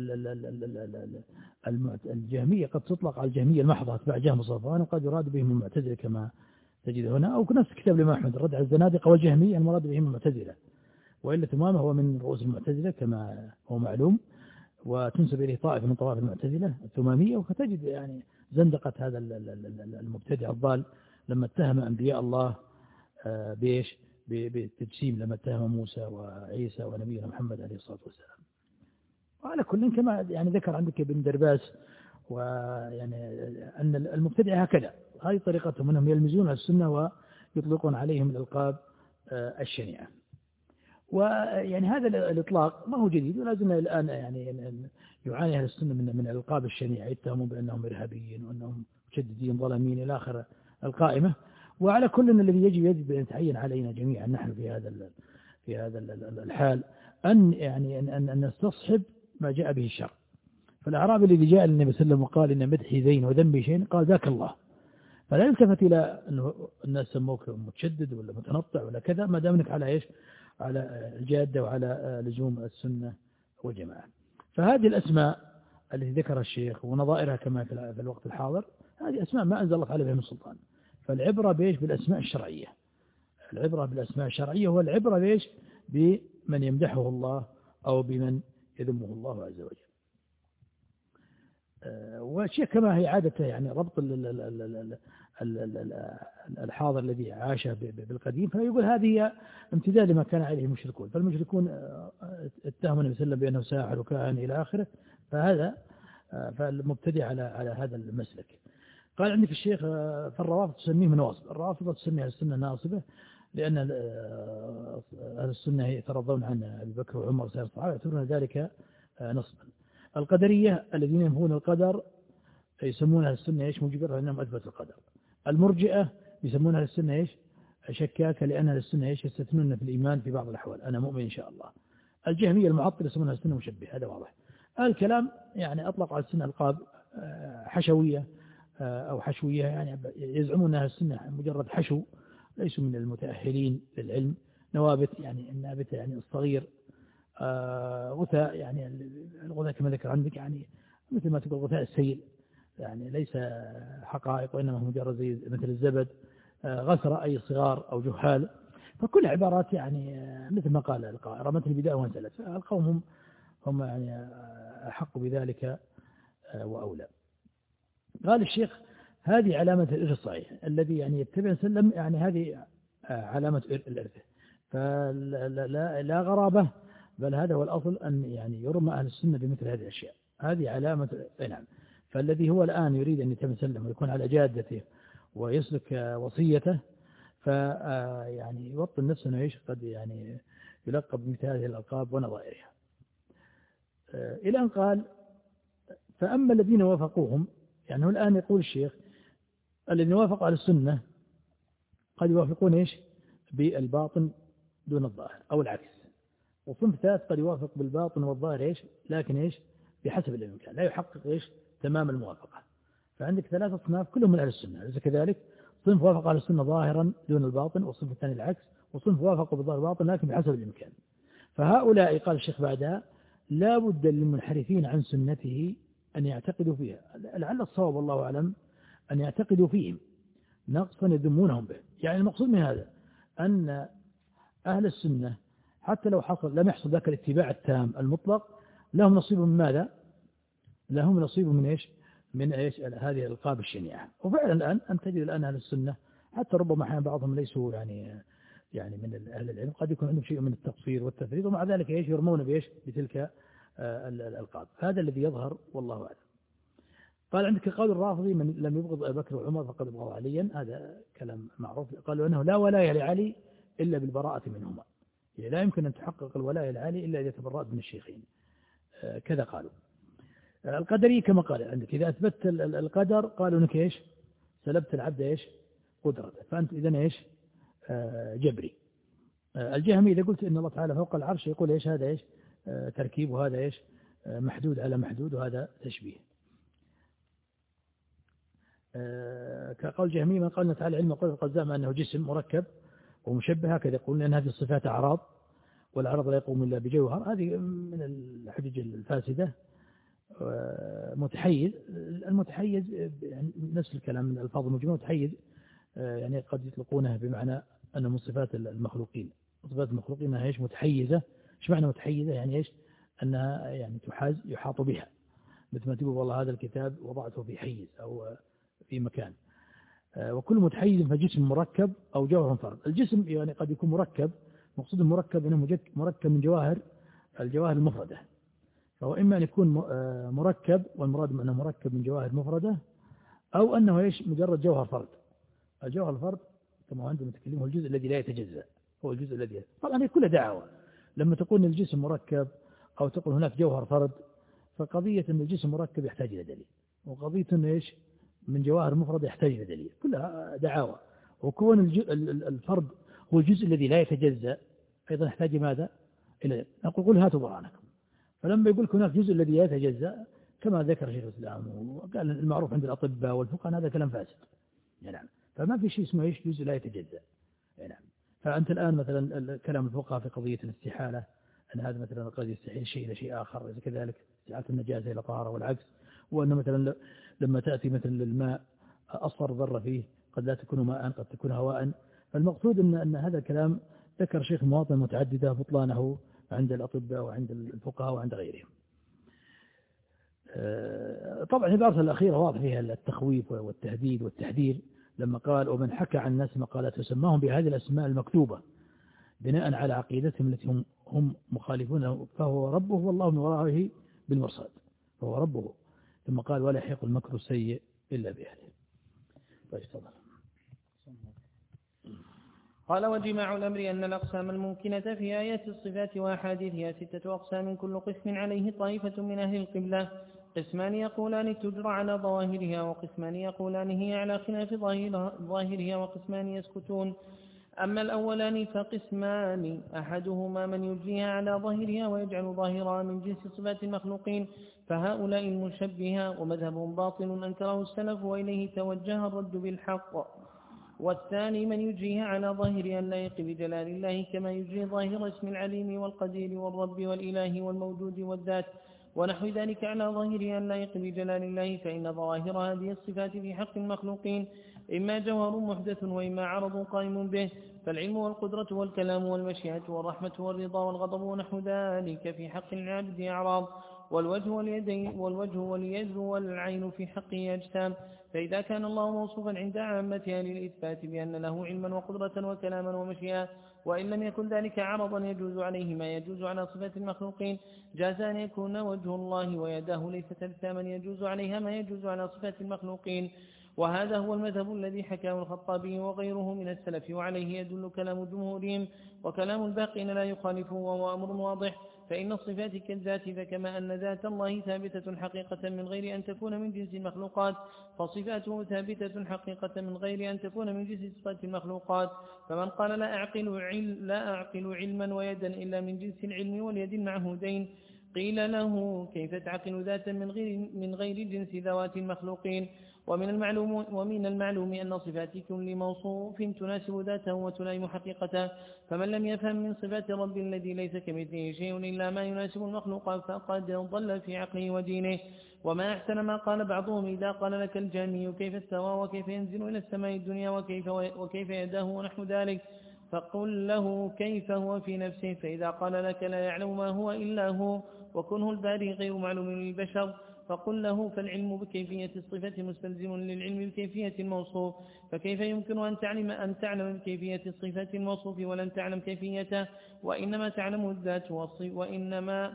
فالجهمية قد تطلق على الجهمية المحضة تبع جهم الصفوان، وقد يراد بهم المعتزلة كما تجد هنا، أو نفس كتاب الإمام أحمد الرد على الزنادقة والجهمية المراد بهم المعتزلة، وإلا تماما هو من رؤوس المعتزلة كما هو معلوم، وتنسب إليه طائفة من طوائف المعتزلة الثمامية. وفتجد يعني زندقة هذا المبتدع الضال لما اتهم أنبياء الله بإيش بالتجسيم، لما اتهم موسى وعيسى ونبينا محمد عليه الصلاة والسلام. وعلى كل كما يعني ذكر عندك ابن درباس ويعني أن المبتدع هكذا، هذه طريقتهم أنهم يلمزون السنة ويطلقون عليهم الألقاب الشنيعة. ويعني هذا الإطلاق ما هو جديد، ولازم الآن يعني يعاني أهل السنة من من الألقاب الشنيعة، يتهمون بأنهم إرهابيين وأنهم مشددين ظالمين إلى آخر القائمة. وعلى كل الذي يجب يجب أن يتعين علينا جميعا نحن في هذا في هذا الحال أن يعني أن أن نستصحب ما جاء به الشرع. فالأعرابي الذي جاء للنبي صلى الله عليه وسلم وقال إن مدحي زين وذنبي شين قال ذاك الله، فلا يلتفت إلى أنه الناس سموك متشدد ولا متنطع ولا كذا، ما دامنك على إيش على الجادة وعلى لزوم السنة والجماعة. فهذه الأسماء التي ذكرها الشيخ ونظائرها كما في الوقت الحاضر هذه أسماء ما أنزل الله تعالى بها من سلطان. فالعبرة بإيش بالأسماء الشرعية، العبرة بالأسماء الشرعية والعبرة بإيش بمن يمدحه الله أو بمن يذمه الله عز وجل. والشيء كما هي عادته يعني ربط الحاضر الذي عاش بالقديم، فيقول هذه هي امتداد لما كان عليه المشركون. فالمشركون اتهموا النبي صلى الله عليه وسلم بأنه ساحر وكاهن إلى آخره، فهذا فالمبتدع على على هذا المسلك. قال عندك الشيخ فالروافض تسميه نواصب، الروافض تسميها السنة ناصبة، لأن أهل السنة يترضون عن أبي بكر وعمر وسائر الصحابة يعتبرون ذلك نصبا. القدرية الذين ينفون القدر يسمون أهل السنة إيش مجبرة لأنهم أثبت القدر. المرجئة يسمون أهل السنة إيش شكاكة لأن أهل السنة إيش يستثنون في الإيمان في بعض الأحوال أنا مؤمن إن شاء الله. الجهمية المعطلة يسمون أهل السنة مشبه هذا واضح. الكلام يعني أطلق على السنة ألقاب حشوية أو حشوية يعني يزعمون أهل السنة مجرد حشو ليسوا من المتأهلين للعلم نوابت يعني النابتة يعني الصغير غثاء يعني الغثاء كما ذكر عندك يعني مثل ما تقول غثاء السيل يعني ليس حقائق وإنما هو مجرد زي مثل الزبد غثرة أي صغار أو جهال. فكل عبارات يعني مثل ما قال القائل رمت البداية وانزلت. فالقوم هم هم يعني أحق بذلك وأولى. قال الشيخ هذه علامة الإرث الصحيح الذي يعني يتبع سلم يعني هذه علامة الإرث فلا لا, لا غرابة بل هذا هو الأصل أن يعني يرمى أهل السنة بمثل هذه الأشياء. هذه علامة نعم. فالذي هو الآن يريد أن يتم سلم ويكون على جادته ويسلك وصيته فيعني يوطن نفسه أنه يعيش قد يعني يلقب بمثل هذه الألقاب ونظائرها إلى أن قال فأما الذين وافقوهم يعني هو الآن يقول الشيخ الذين وافقوا على السنة قد يوافقون إيش بالباطن دون الظاهر أو العكس. وصنف ثالث قد يوافق بالباطن والظاهر إيش لكن إيش بحسب الإمكان لا يحقق إيش تمام الموافقة. فعندك ثلاثة أصناف كلهم من أهل السنة. ليس كذلك صنف وافق على السنة ظاهرا دون الباطن والصنف الثاني العكس وصنف وافقوا بالظاهر والباطن لكن بحسب الإمكان. فهؤلاء قال الشيخ بعدها لا بد للمنحرفين عن سنته أن يعتقدوا فيها لعل الصواب والله أعلم أن يعتقدوا فيهم نقصا يذمونهم به. يعني المقصود من هذا أن أهل السنة حتى لو حصل لم يحصل ذاك الاتباع التام المطلق لهم نصيب من ماذا؟ لهم نصيب من إيش؟ من إيش هذه الألقاب الشنيعة. وفعلا الآن أن تجد الآن أهل السنة حتى ربما أحيانا بعضهم ليسوا يعني يعني من أهل العلم قد يكون عندهم شيء من التقصير والتفريط ومع ذلك إيش يرمون بإيش بتلك الألقاب. هذا الذي يظهر والله أعلم. قال عندك قول الرافضي من لم يبغض أبي بكر وعمر فقد بغض عليا هذا كلام معروف. قالوا أنه لا ولاية لعلي إلا بالبراءة منهما يعني لا يمكن أن تحقق الولاية لعلي إلا إذا تبرأت من الشيخين كذا قالوا. القدري كما قال عندك إذا أثبتت القدر قالوا أنك إيش سلبت العبد إيش قدرته فأنت إذن إيش جبري. الجهمي إذا قلت إن الله تعالى فوق العرش يقول إيش هذا إيش تركيب وهذا إيش محدود على محدود وهذا تشبيه. كقول جهمي من قال تعالى علم وقدر قد زعم أنه جسم مركب ومشبه هكذا يقول لأن هذه الصفات أعراض والأعراض لا يقوم إلا بجوهر. هذه من الحجج الفاسدة. متحيز المتحيز يعني نفس الكلام من الألفاظ المجموعة متحيز يعني قد يطلقونه بمعنى أنه من صفات المخلوقين. صفات المخلوقين أنها إيش متحيزة. إيش معنى متحيزة يعني إيش أنها يعني تحاز يحاط بها مثل ما تقول والله هذا الكتاب وضعته في حيز أو في مكان. وكل متحيز فجسم مركب أو جوهر فرد. الجسم يعني قد يكون مركب مقصود المركب أنه مركب من جواهر الجواهر المفردة فهو إما أن يكون مركب والمراد أنه مركب من جواهر مفردة أو أنه إيش مجرد جوهر فرد. الجوهر الفرد كما عندما نتكلم هو الجزء الذي لا يتجزأ هو الجزء الذي طبعا هي كل دعوة لما تقول الجسم مركب أو تقول هناك جوهر فرد فقضية أن الجسم مركب يحتاج إلى دليل وقضية أنه إيش من جواهر مفردة يحتاج إلى دليل كلها دعاوى. وكون الفرد هو الجزء الذي لا يتجزأ أيضا يحتاج ماذا إلى نقول قل هاتوا برهانكم. فلما يقول هناك جزء الذي يتجزأ كما ذكر شيخ الإسلام وقال المعروف عند الأطباء والفقهاء هذا كلام فاسد يعني. فما في شيء اسمه إيش جزء لا يتجزأ يعني. فأنت الآن مثلا كلام الفقهاء في قضية الاستحالة أن هذا مثلا قد يستحيل شيء إلى شيء آخر إذا كذلك استحالة النجاسة إلى طهارة والعكس. وأن مثلا لما تأتي مثلا الماء أصغر ذرة فيه قد لا تكون ماء قد تكون هواء. فالمقصود أن, أن هذا الكلام ذكر شيخ مواطن متعددة بطلانه عند الأطباء وعند الفقهاء وعند غيرهم. طبعا العبارة الأخيرة واضح فيها التخويف والتهديد والتحذير لما قال ومن حكى عن الناس مقالات وسماهم بهذه الأسماء المكتوبة بناء على عقيدتهم التي هم, هم مخالفون فهو ربه والله من ورائه بالمرصاد فهو ربه. ثم قال ولا يحيق المكر السيء إلا بأهله. طيب تفضل. قال وجماع الأمر أن الأقسام الممكنة في آيات الصفات وأحاديثها ستة أقسام كل قسم عليه طائفة من أهل القبلة، قسمان يقولان تجرى على ظواهرها، وقسمان يقولان هي على خلاف ظاهرها، وقسمان يسكتون. أما الأولان فقسمان، أحدهما من يجريها على ظاهرها ويجعل ظاهرها من جنس صفات المخلوقين، فهؤلاء المشبهة، ومذهبهم باطل أنكره السلف وإليه توجه الرد بالحق. والثاني من يجريها على ظاهرها اللائق بجلال الله كما يجري ظاهر اسم العليم والقدير والرب والإله والموجود والذات ونحو ذلك على ظاهرها اللائق بجلال الله، فإن ظواهر هذه الصفات في حق المخلوقين إما جوهر محدث وإما عرض قائم به، فالعلم والقدرة والكلام والمشيئة والرحمة والرضا والغضب ونحو ذلك في حق العبد أعراض، والوجه واليدين والوجه واليد والعين في حقه أجسام. فإذا كان الله موصوفا عند عامة أهل الإثبات بأن له علما وقدرة وكلاما ومشيئة، وإن لم يكن ذلك عرضا يجوز عليه ما يجوز على صفات المخلوقين، جاز أن يكون وجه الله ويداه ليست أجساما يجوز عليها ما يجوز على صفات المخلوقين. وهذا هو المذهب الذي حكاه الخطابي وغيره من السلف، وعليه يدل كلام جمهورهم، وكلام الباقين لا يخالفه وهو أمر واضح. فإن الصفات كالذات، فكما أن ذات الله ثابتة حقيقة من غير أن تكون من جنس المخلوقات، فصفاته ثابتة حقيقة من غير أن تكون من جنس صفات المخلوقات. فمن قال لا أعقل, علم لا أعقل علما ويدا إلا من جنس العلم واليد المعهودين، قيل له كيف تعقل ذاتا من غير, من غير جنس ذوات المخلوقين؟ ومن المعلوم, ومن المعلوم أن صفات كل موصوف تناسب ذاته وتلائم حقيقته، فمن لم يفهم من صفات رب الذي ليس كمثله شيء إلا ما يناسب المخلوق فقد ضل في عقله ودينه. وما أحسن ما قال بعضهم إذا قال لك الجهمي كيف استوى وكيف ينزل إلى السماء الدنيا وكيف, وكيف يداه ونحو ذلك، فقل له كيف هو في نفسه، فإذا قال لك لا يعلم ما هو إلا هو وكنه الباري غير معلوم للبشر، فقل له فالعلم بكيفية الصفة مستلزم للعلم بكيفية الموصوف، فكيف يمكن أن تعلم أن تعلم بكيفية الصفة الموصوف ولن تعلم كيفيته؟ وإنما تعلم الذات وإنما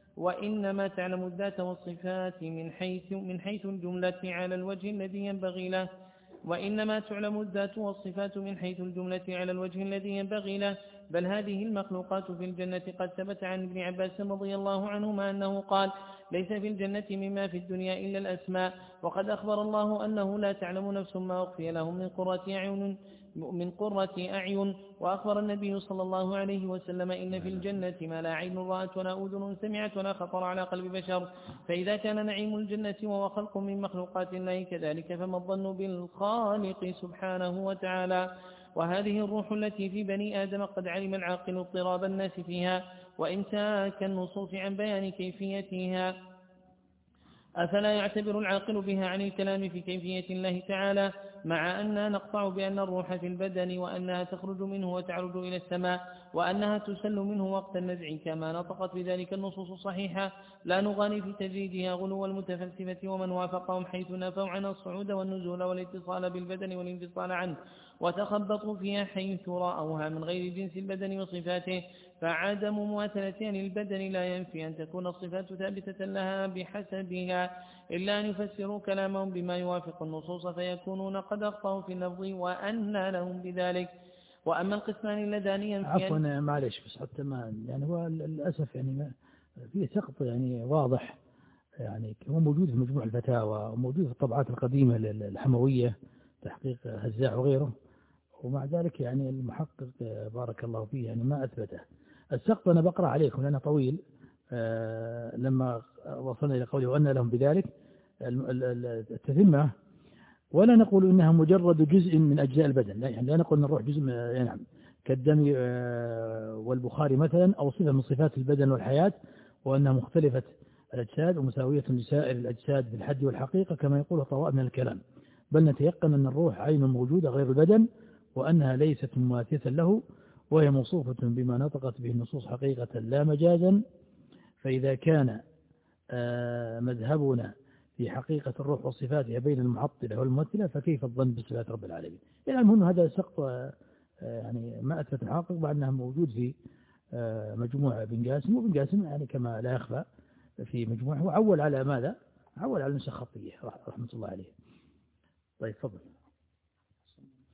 وإنما تعلم الذات والصفات من حيث من حيث الجملة على الوجه الذي ينبغي له وإنما تعلم الذات والصفات من حيث الجملة على الوجه الذي ينبغي له. بل هذه المخلوقات في الجنة قد ثبت عن ابن عباس رضي الله عنهما أنه قال ليس في الجنة مما في الدنيا إلا الأسماء، وقد أخبر الله أنه لا تعلم نفس ما أخفي لهم من قرة أعين من قرة أعين وأخبر النبي صلى الله عليه وسلم إن في الجنة ما لا عين رأت ولا أذن سمعت ولا خطر على قلب بشر. فإذا كان نعيم الجنة وهو خلق من مخلوقات الله كذلك، فما الظن بالخالق سبحانه وتعالى؟ وهذه الروح التي في بني آدم قد علم العاقل اضطراب الناس فيها وإمساك النصوص عن بيان كيفيتها، أفلا يعتبر العاقل بها عن الكلام في كيفية الله تعالى، مع أننا نقطع بأن الروح في البدن وأنها تخرج منه وتعرج إلى السماء وأنها تسل منه وقت النزع كما نطقت بذلك النصوص الصحيحة، لا نغالي في تجريدها غلو المتفلسفة ومن وافقهم حيث نفوا عن الصعود والنزول والاتصال بالبدن والانفصال عنه وتخبطوا فيها حيث رأوها من غير جنس البدن وصفاته. فعدم مماثلة للبدن لا ينفي أن تكون الصفات ثابتة لها بحسبها، إلا أن يفسروا كلامهم بما يوافق النصوص فيكونون قد أخطأوا في اللفظ وأنى لهم بذلك. وأما القسمان اللذان ينفيان عفوا معلش بس حتى ما يعني هو للأسف يعني ما فيه سقط يعني واضح، يعني هو موجود في مجموع الفتاوى وموجود في الطبعات القديمة الحموية تحقيق هزاع وغيره، ومع ذلك يعني المحقق بارك الله فيه يعني ما أثبته. السقط أنا بقرأ عليكم لأنه طويل. آه لما وصلنا إلى قوله وأن لهم بذلك التتمة، ولا نقول إنها مجرد جزء من أجزاء البدن، لا يعني لا نقول أن الروح جزء من يعني نعم كالدم آه والبخار مثلا، أو صفة من صفات البدن والحياة، وأنها مختلفة الأجساد ومساوية لسائر الأجساد بالحد والحقيقة كما يقول طوائف من الكلام، بل نتيقن أن الروح عين موجودة غير البدن وأنها ليست مماثلة له، وهي موصوفة بما نطقت به النصوص حقيقة لا مجازا. فإذا كان مذهبنا في حقيقة الروح وصفاتها بين المعطلة والممثلة، فكيف الظن بصفات رب العالمين؟ يعني المهم هذا سقط يعني ما أثبت الحقيقة بعد أنها موجود في مجموعة ابن قاسم، وابن قاسم يعني كما لا يخفى في مجموعه وعول على ماذا؟ عول على النسخ خطية رحمة الله عليه. طيب تفضل.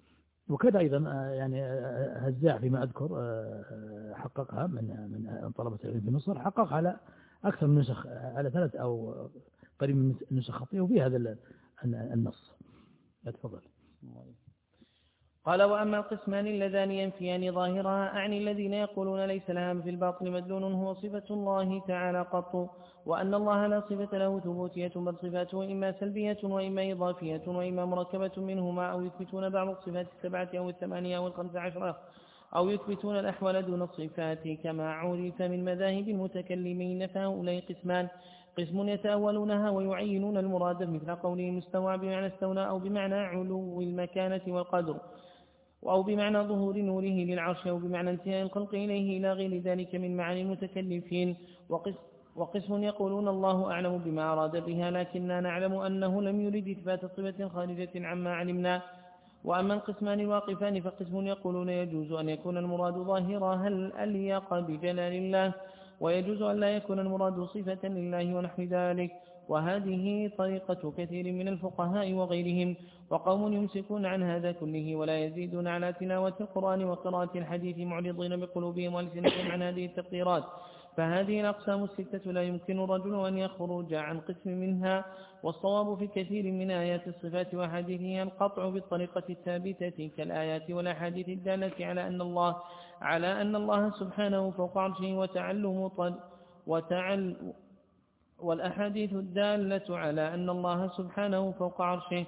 وكذا أيضا يعني هزاع فيما أذكر حققها من من طلبة العلم في مصر، حقق على أكثر من نسخ، على ثلاث أو قريب من نسخ خطية وفي هذا النص. تفضل. قال: وأما القسمان اللذان ينفيان ظاهرها أعني الذين يقولون ليس لها في الباطن مدلول هو صفة الله تعالى قط، وأن الله لا صفة له ثبوتية، بل صفاته إما سلبية وإما إضافية وإما مركبة منهما، أو يثبتون بعض الصفات السبعة أو الثمانية أو الخمس عشرة، أو يثبتون الأحوال دون الصفات كما عرف من مذاهب المتكلمين. فهؤلاء قسمان: قسم يتأولونها ويعينون المراد، مثل قولهم استوى بمعنى استولى، أو بمعنى علو المكانة والقدر، أو بمعنى ظهور نوره للعرش، أو بمعنى انتهاء الخلق إليه، إلى غير ذلك من معاني المتكلفين. وقسم يقولون الله أعلم بما أراد بها، لكننا نعلم أنه لم يرد إثبات صفة خارجة عما علمنا. وأما القسمان الواقفان فقسم يقولون يجوز أن يكون المراد ظاهرا هل أليق بجلال الله، ويجوز أن لا يكون المراد صفة لله ونحو ذلك، وهذه طريقة كثير من الفقهاء وغيرهم. وقوم يمسكون عن هذا كله ولا يزيدون على تلاوة القرآن وقراءة الحديث، معرضين بقلوبهم والسنتهم عن هذه التقديرات. فهذه الأقسام الستة لا يمكن الرجل أن يخرج عن قسم منها، والصواب في كثير من آيات الصفات وحديثها القطع بالطريقة الثابتة كالآيات والأحاديث الدالة على أن الله على أن الله سبحانه فوق عرشه، وتعلم وتعل والأحاديث الدالة على أن الله سبحانه فوق عرشه،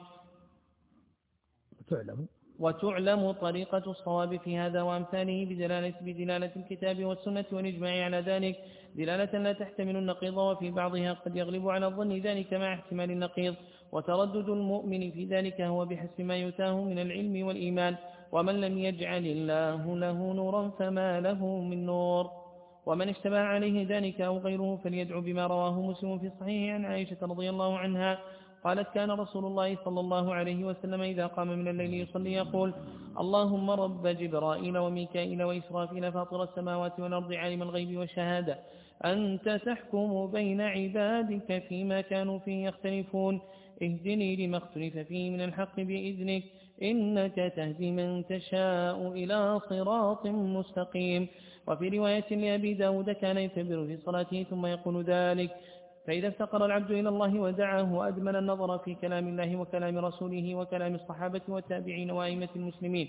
وتعلم وتعلم طريقة الصواب في هذا وأمثاله بدلالة, بدلالة الكتاب والسنة والإجماع على ذلك، دلالة لا تحتمل النقيض، وفي بعضها قد يغلب على الظن ذلك مع احتمال النقيض. وتردد المؤمن في ذلك هو بحسب ما يتاه من العلم والإيمان، ومن لم يجعل الله له نورا فما له من نور. ومن اشتبه عليه ذلك أو غيره فليدعو بما رواه مسلم في الصحيح عن عائشة رضي الله عنها قالت: كان رسول الله صلى الله عليه وسلم إذا قام من الليل يصلي يقول: اللهم رب جبرائيل وميكائيل وإسرافيل فاطر السماوات والأرض عالم الغيب والشهادة، أنت تحكم بين عبادك فيما كانوا فيه يختلفون، اهدني لما اختلف فيه من الحق بإذنك، إنك تهدي من تشاء إلى صراط مستقيم. وفي رواية لأبي داود كان يكبر في صلاته ثم يقول ذلك. فإذا افتقر العبد إلى الله ودعاه وأدمن النظر في كلام الله وكلام رسوله وكلام الصحابة والتابعين وأئمة المسلمين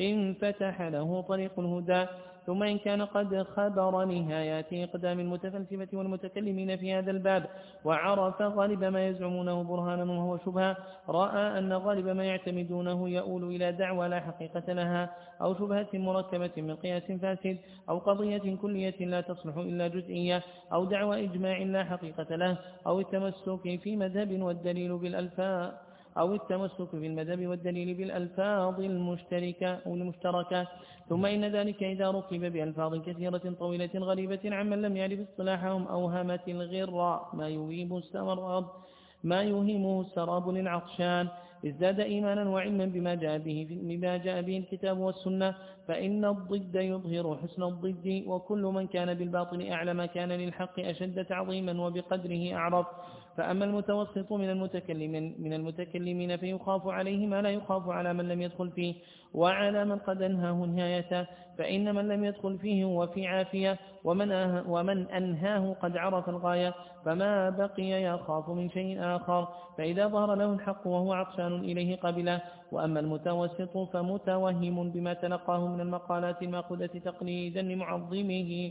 انفتح له طريق الهدى. ثم إن كان قد خبر نهايات إقدام المتفلسفة والمتكلمين في هذا الباب وعرف غالب ما يزعمونه برهانا وهو شبهة، رأى أن غالب ما يعتمدونه يؤول إلى دعوى لا حقيقة لها، أو شبهة مركبة من قياس فاسد، أو قضية كلية لا تصلح إلا جزئية، أو دعوى إجماع لا حقيقة له، أو التمسك في مذهب والدليل بالألفاظ أو التمسك في المذهب والدليل بالألفاظ المشتركة أو المشتركة. ثم إن ذلك إذا ركب بألفاظ كثيرة طويلة غريبة عمن لم يعرف اصطلاحهم أوهمت الغراء ما يوهب السراب ما يوهمه السراب للعطشان، ازداد إيمانا وعلما بما جاء به بما جاء به الكتاب والسنة. فإن الضد يظهر حسن الضد، وكل من كان بالباطن أعلم كان للحق أشد تعظيما وبقدره أعرف. فأما المتوسط من المتكلمين من المتكلمين فيخاف عليه ما لا يخاف على من لم يدخل فيه وعلى من قد أنهاه نهايته، فإن من لم يدخل فيه هو في عافية، ومن, أه ومن أنهاه قد عرف الغاية، فما بقي يخاف من شيء آخر. فإذا ظهر له الحق وهو عطشان إليه قبله. وأما المتوسط فمتوهم بما تلقاه من المقالات المأخوذة تقليدا لمعظمه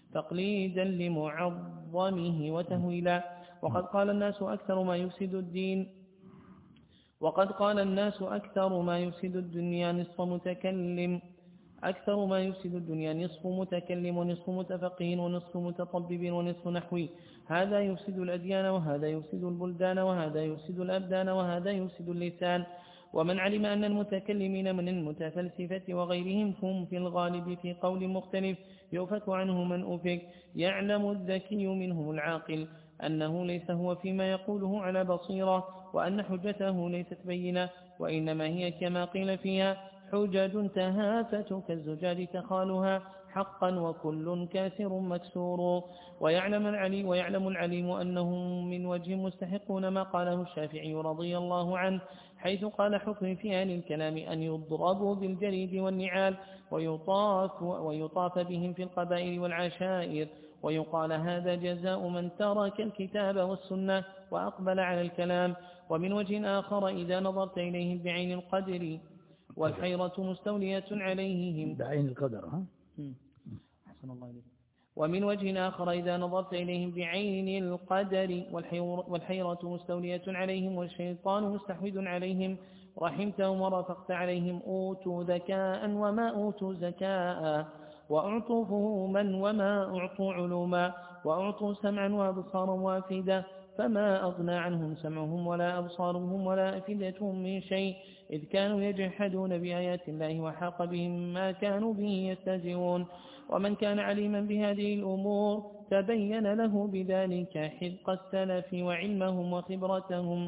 تقليدا لمعظمه وتهويلا. وقد قال الناس أكثر ما يفسد الدين وقد قال الناس أكثر ما يفسد الدنيا نصف متكلم أكثر ما يفسد الدنيا نصف متكلم ونصف متفقه ونصف متطبب ونصف نحوي، هذا يفسد الأديان وهذا يفسد البلدان وهذا يفسد الأبدان وهذا يفسد اللسان. ومن علم أن المتكلمين من المتفلسفة وغيرهم هم في الغالب في قول مختلف يؤفك عنه من أفك، يعلم الذكي منهم العاقل أنه ليس هو فيما يقوله على بصيرة، وأن حجته ليست بينة، وإنما هي كما قيل فيها حجج تهافت كالزجاج تخالها حقا وكل كاسر مكسور. ويعلم العليم, ويعلم العليم أنهم من وجه مستحقون ما قاله الشافعي رضي الله عنه حيث قال حكم في أهل الكلام أن يضربوا بالجريد والنعال ويطاف, ويطاف بهم في القبائل والعشائر، ويقال هذا جزاء من ترك الكتاب والسنة وأقبل على الكلام. ومن وجه آخر إذا نظرت إليهم بعين القدر والحيرة مستولية عليهم بعين القدر ها؟ أحسن الله إليك. ومن وجه آخر إذا نظرت إليهم بعين القدر والحيرة مستولية عليهم والشيطان مستحوذ عليهم رحمتهم ورفقت عليهم أوتوا ذكاء وما أوتوا زكاء وأعطوا فهوما وما أعطوا علوما وأعطوا سمعا وأبصارا وأفئدة فما أغنى عنهم سمعهم ولا أبصارهم ولا أفئدتهم من شيء إذ كانوا يجحدون بآيات الله وحاق بهم ما كانوا به يستهزئون. ومن كان عليما بهذه الأمور تبين له بذلك حذق السلف وعلمهم وخبرتهم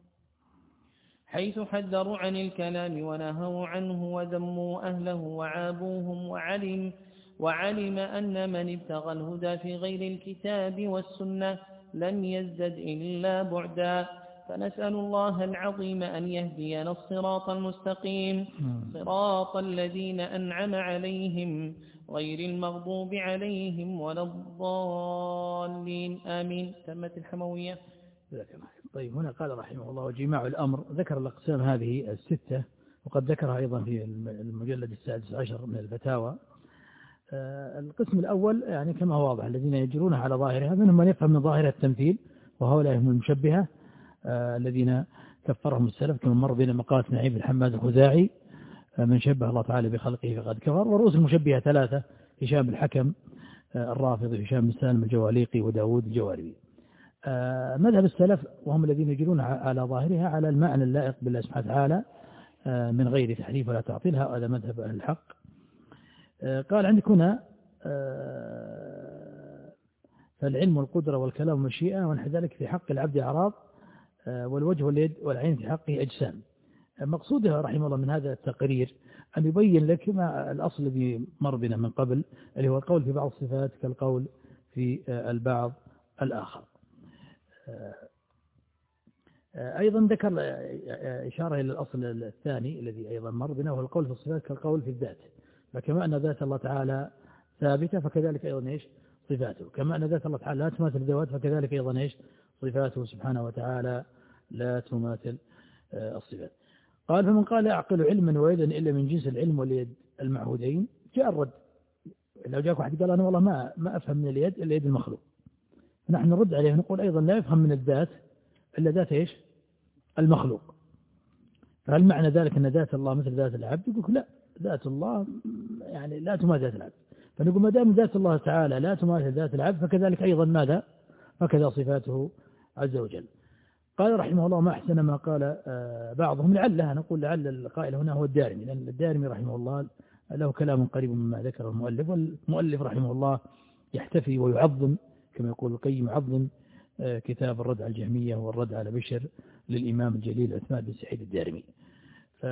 حيث حذروا عن الكلام ونهوا عنه وذموا أهله وعابوهم وعلم, وعلم أن من ابتغى الهدى في غير الكتاب والسنة لم يزدد إلا بعدا. فنسأل الله العظيم أن يهدينا الصراط المستقيم صراط الذين أنعم عليهم غير المغضوب عليهم ولا الضالين آمين. تمت الحموية. طيب هنا قال رحمه الله وجماع الأمر ذكر الأقسام هذه الستة وقد ذكرها أيضا في المجلد السادس عشر من الفتاوى. القسم الأول يعني كما هو واضح الذين يجرون على ظاهرها منهم من يفهم من ظاهرها التمثيل وهؤلاء هم المشبهة الذين كفرهم السلف كما مر بين مقالة نعيم بن حماد الخزاعي من شبه الله تعالى بخلقه فقد كفر. ورؤوس المشبهة ثلاثة هشام الحكم الرافضي هشام بن سالم الجواليقي وداود الجواربي. مذهب السلف وهم الذين يجرون على ظاهرها على المعنى اللائق بالله سبحانه وتعالى من غير تحريف ولا تعطيل. هذا مذهب أهل الحق. قال عندك هنا فالعلم والقدرة والكلام والمشيئة ونحو ذلك في حق العبد أعراض والوجه واليد والعين في حقه أجسام. مقصودها رحمه الله من هذا التقرير أن يبين لك ما الأصل الذي مر بنا من قبل اللي هو القول في بعض الصفات كالقول في البعض الآخر. أيضا ذكر إشارة إلى الأصل الثاني الذي أيضا مر بنا وهو القول في الصفات كالقول في الذات. فكما أن ذات الله تعالى ثابتة فكذلك أيضا إيش صفاته. كما أن ذات الله تعالى لا تماثل الذوات فكذلك أيضا إيش صفاته سبحانه وتعالى لا تماثل الصفات. قال فمن قال أعقل علما ويدا إلا من جنس العلم واليد المعهودين جاء الرد. لو جاءك واحد قال أنا والله ما ما أفهم من اليد إلا يد المخلوق نحن نرد عليه نقول أيضا لا يفهم من الذات إلا ذات إيش المخلوق. فهل معنى ذلك أن ذات الله مثل ذات العبد؟ يقول لا ذات الله يعني لا تماثل ذات العبد. فنقول ما دام ذات الله تعالى لا تماثل ذات العبد فكذلك أيضا ماذا فكذا صفاته عز وجل. قال رحمه الله ما أحسن ما قال بعضهم لعلها نقول لعل القائل هنا هو الدارمي لأن الدارمي رحمه الله له كلام قريب مما ذكر المؤلف. والمؤلف رحمه الله يحتفي ويعظم كما يقول القيم يعظم كتاب الرد على الجهمية والرد على بشر للإمام الجليل عثمان بن سعيد الدارمي. ف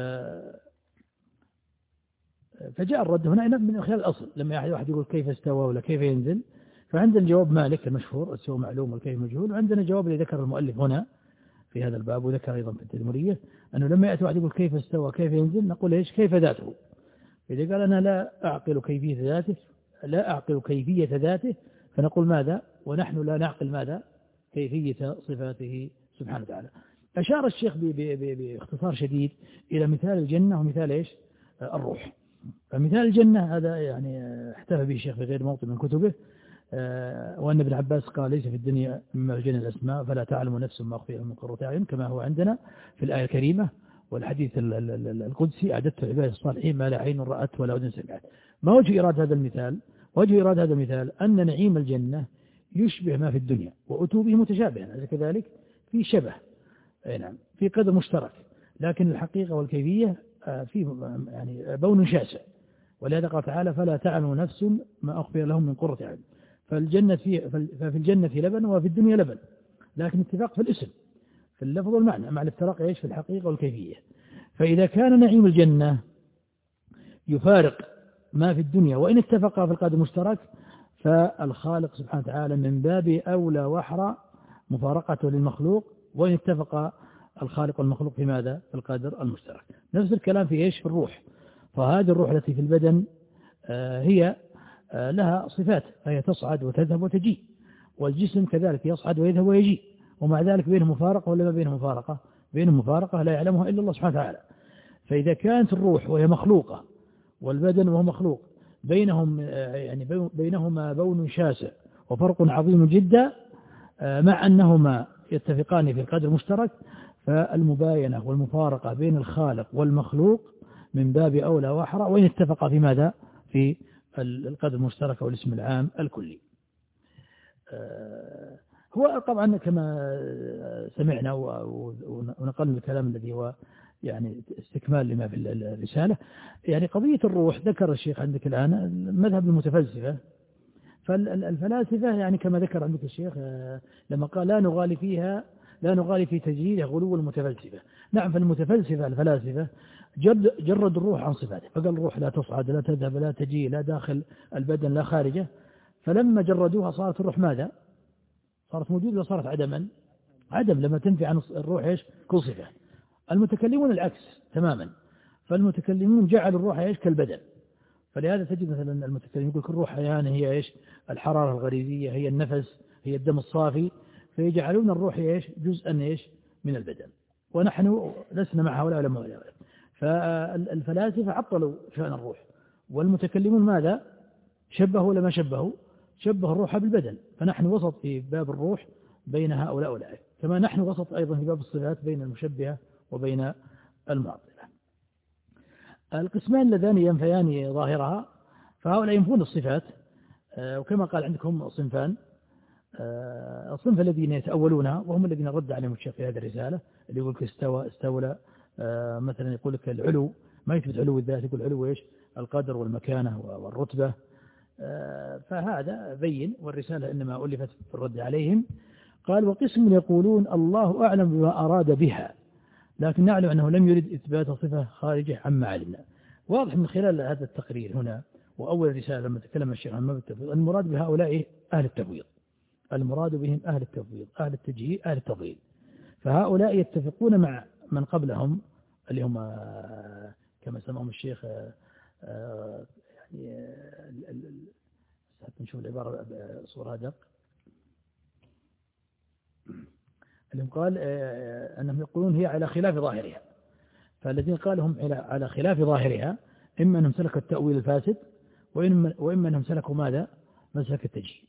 فجاء الرد هنا من خلال الأصل لما واحد يقول كيف استوى ولا كيف ينزل فعندنا الجواب مالك المشهور السوى معلوم والكيف مجهول. وعندنا جواب اللي ذكر المؤلف هنا في هذا الباب وذكر أيضا في التدمرية أنه لما يأتي واحد يقول كيف استوى كيف ينزل نقول إيش كيف ذاته. إذا قال أنا لا أعقل كيفية ذاته لا أعقل كيفية ذاته فنقول ماذا ونحن لا نعقل ماذا كيفية صفاته سبحانه وتعالى. أشار الشيخ باختصار شديد إلى مثال الجنة ومثال إيش الروح. فمثال الجنة هذا يعني احتفى به الشيخ في غير موطن من كتبه وأن ابن عباس قال ليس في الدنيا مما في الجنة الأسماء فلا تعلم نفس ما أخفي لهم من قرة أعين كما هو عندنا في الآية الكريمة والحديث القدسي أعددت لعباد الصالحين ما لا عين رأت ولا أذن سمعت. ما وجه إيراد هذا المثال؟ وجه إيراد هذا المثال أن نعيم الجنة يشبه ما في الدنيا وأتوا به متشابها كذلك في شبه نعم في قدر مشترك لكن الحقيقة والكيفية في يعني بون شاسع. ولهذا قال تعالى فلا تعلم نفس ما أخفي لهم من قرة أعين. فالجنة في ففي الجنة لبن وفي الدنيا لبن لكن اتفاق في الاسم في اللفظ والمعنى مع الافتراق ايش في الحقيقة والكيفية. فإذا كان نعيم الجنة يفارق ما في الدنيا وإن اتفقا في القدر المشترك فالخالق سبحانه وتعالى من باب أولى وأحرى مفارقته للمخلوق وإن اتفق الخالق والمخلوق في ماذا؟ في القدر المشترك. نفس الكلام في إيش؟ في الروح. فهذه الروح التي في البدن هي لها صفات، فهي تصعد وتذهب وتجي، والجسم كذلك يصعد ويذهب ويجي، ومع ذلك بينهم مفارقة ولا ما بينهم مفارقة؟ بينهم مفارقة لا يعلمها إلا الله سبحانه وتعالى. فإذا كانت الروح وهي مخلوقة والبدن وهو مخلوق بينهم يعني بينهما بون شاسع وفرق عظيم جدا، مع أنهما يتفقان في القدر المشترك، فالمباينة والمفارقة بين الخالق والمخلوق من باب أولى وأحرى وإن اتفقا في ماذا؟ في القدر المشترك والاسم العام الكلي. هو طبعا كما سمعنا ونقلنا الكلام الذي هو يعني استكمال لما في الرسالة، يعني قضية الروح ذكر الشيخ عندك الآن مذهب المتفلسفة. فالفلاسفة يعني كما ذكر عندك الشيخ لما قال لا نغالي فيها لا نغالي في تجريد غلو المتفلسفة. نعم، فالمتفلسفة الفلاسفة جرد, جرد الروح عن صفاته، فقال الروح لا تصعد لا تذهب لا تجي لا داخل البدن لا خارجه. فلما جردوها صارت الروح ماذا؟ صارت موجودة وصارت عدما؟ عدم لما تنفي عن الروح إيش؟ كل صفة. المتكلمون العكس تماما، فالمتكلمون جعلوا الروح إيش؟ كالبدن. فلهذا تجد مثلا المتكلم يقول الروح يعني هي إيش؟ الحرارة الغريزية، هي النفس، هي الدم الصافي، فيجعلون الروح إيش؟ جزءا إيش؟ من البدن، ونحن لسنا مع هؤلاء ولا مع هؤلاء. فالفلاسفة عطلوا شأن الروح، والمتكلمون ماذا؟ شبهوا ولا ما شبهوا؟ شبه الروح بالبدن. فنحن وسط في باب الروح بين هؤلاء وأولئك، كما نحن وسط أيضا في باب الصفات بين المشبهة وبين المعطلة. القسمان اللذان ينفيان ظاهرها، فهؤلاء ينفون الصفات، وكما قال عندكم صنفان. الصنف الذين يتأولونها وهم الذين رد عليهم الشيخ في هذه الرسالة، اللي يقول لك استوى استولى، مثلا يقول لك العلو ما يثبت علو الذات، يقول علو إيش؟ القدر والمكانة والرتبة. فهذا بين، والرسالة إنما ألفت في الرد عليهم. قال وقسم يقولون الله أعلم بما أراد بها، لكن نعلم أنه لم يرد إثبات صفة خارجة عما علمنا. واضح من خلال هذا التقرير هنا وأول رسالة لما تكلم الشيخ عن التفويض، المراد بهؤلاء أهل التفويض، المراد بهم أهل التفويض، أهل التجهيل، أهل التضليل. فهؤلاء يتفقون مع من قبلهم اللي هم كما سماهم الشيخ يعني حتى نشوف العبارة صورة دق، اللي قال أنهم يقولون هي على خلاف ظاهرها. فالذين قالوا هم على خلاف ظاهرها إما أنهم سلكوا التأويل الفاسد، وإما أنهم سلكوا ماذا؟ مسلك التجهيل.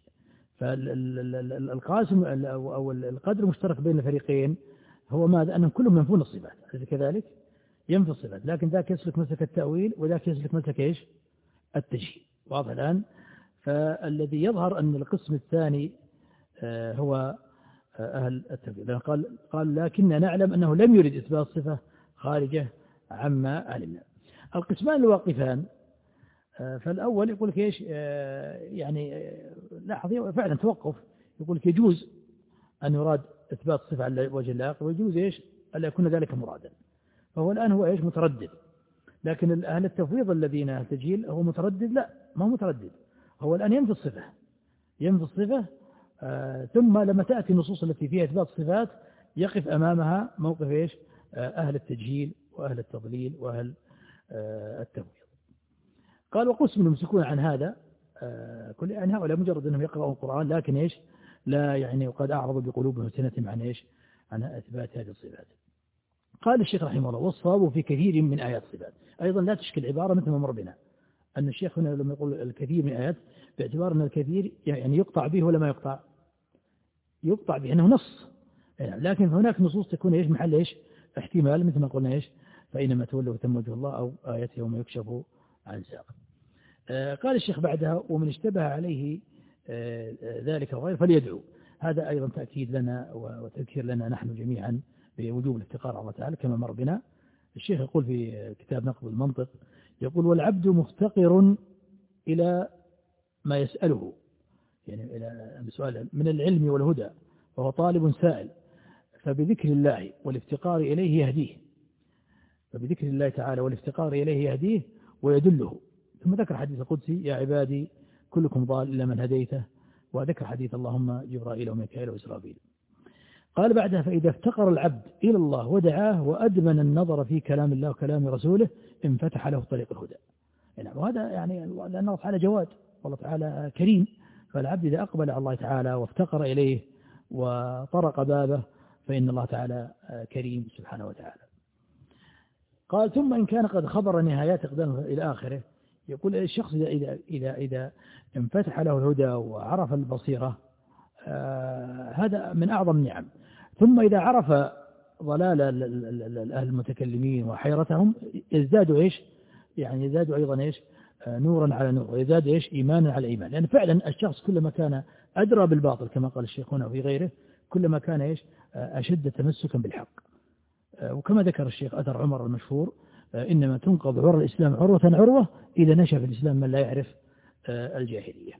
فالقاسم أو القدر المشترك بين الفريقين هو ماذا؟ أنهم كلهم ينفون الصفات، أليس كذلك؟ ينفي الصفات، لكن ذاك يسلك مسلك التأويل وذاك يسلك مسلك إيش؟ التجهيل. واضح الآن؟ فالذي يظهر أن القسم الثاني هو أهل التفويض، قال قال لكننا نعلم أنه لم يرد إثبات صفة خارجة عما علمنا. القسمان الواقفان، فالأول يقول لك إيش؟ يعني لاحظ فعلا توقف، يقول لك يجوز أن يراد إثبات صفة على وجه اللائق، ويجوز إيش؟ ألا يكون ذلك مرادا. فهو الآن هو إيش؟ متردد. لكن أهل التفويض الذين أهل التجهيل هو متردد؟ لا، ما هو متردد، هو الآن ينفي الصفة، ينفي الصفة. آه ثم لما تأتي النصوص التي فيها إثبات الصفات يقف أمامها موقف إيش؟ آه أهل التجهيل وأهل التضليل وأهل آه التفويض. قال وقسم يمسكون عن هذا آه كل يعني هؤلاء مجرد أنهم يقرأون القرآن، لكن إيش؟ لا يعني وقد أعرضوا بقلوبهم سنتهم عن إيش؟ عن إثبات هذه الصفات. قال الشيخ رحمه الله والصواب في كثير من آيات الصفات. أيضا لا تشكل عبارة مثل ما مر بنا أن الشيخ هنا لما يقول الكثير من آيات باعتبار أن الكثير يعني يقطع به ولا ما يقطع؟ يقطع به أنه نص، لكن هناك نصوص تكون إيش؟ محل إيش؟ احتمال، مثل ما قلنا إيش؟ فإنما تولوا ثم وجه الله، أو آيات يوم يكشف عن ساق. آه قال الشيخ بعدها ومن اشتبه عليه آه ذلك وغير فليدعو. هذا أيضا تأكيد لنا وتذكير لنا نحن جميعا بوجوب الافتقار على الله تعالى كما مر بنا. الشيخ يقول في كتاب نقض المنطق، يقول والعبد مفتقر إلى ما يسأله، يعني إلى سؤال من العلم والهدى، وهو طالب سائل، فبذكر الله والافتقار إليه يهديه، فبذكر الله تعالى والافتقار إليه يهديه ويدله. ثم ذكر حديث القدسي يا عبادي كلكم ضال إلا من هديته، وذكر حديث اللهم جبرائيل وميكائيل وإسرافيل. قال بعدها فإذا افتقر العبد إلى الله ودعاه وأدمن النظر في كلام الله وكلام رسوله انفتح له طريق الهدى. يعني وهذا يعني لأن الله تعالى جواد والله تعالى كريم، فالعبد إذا أقبل على الله تعالى وافتقر إليه وطرق بابه فإن الله تعالى كريم سبحانه وتعالى. قال ثم إن كان قد خبر نهايات إقدامه إلى آخره، يقول الشخص إذا, إذا, إذا, إذا انفتح له الهدى وعرف البصيرة آه هذا من أعظم النعم. ثم إذا عرف ضلال أهل المتكلمين وحيرتهم يزدادوا إيش يعني يزدادوا أيضا إيش آه نورا على نور، ويزداد إيش إيمانا على إيمان، لأن فعلا الشخص كلما كان أدرى بالباطل كما قال الشيخ هنا وفي غيره كلما كان إيش آه أشد تمسكا بالحق. آه وكما ذكر الشيخ أثر عمر المشهور آه إنما تنقض عروة الإسلام عروة عروة إذا نشأ في الإسلام من لا يعرف آه الجاهلية.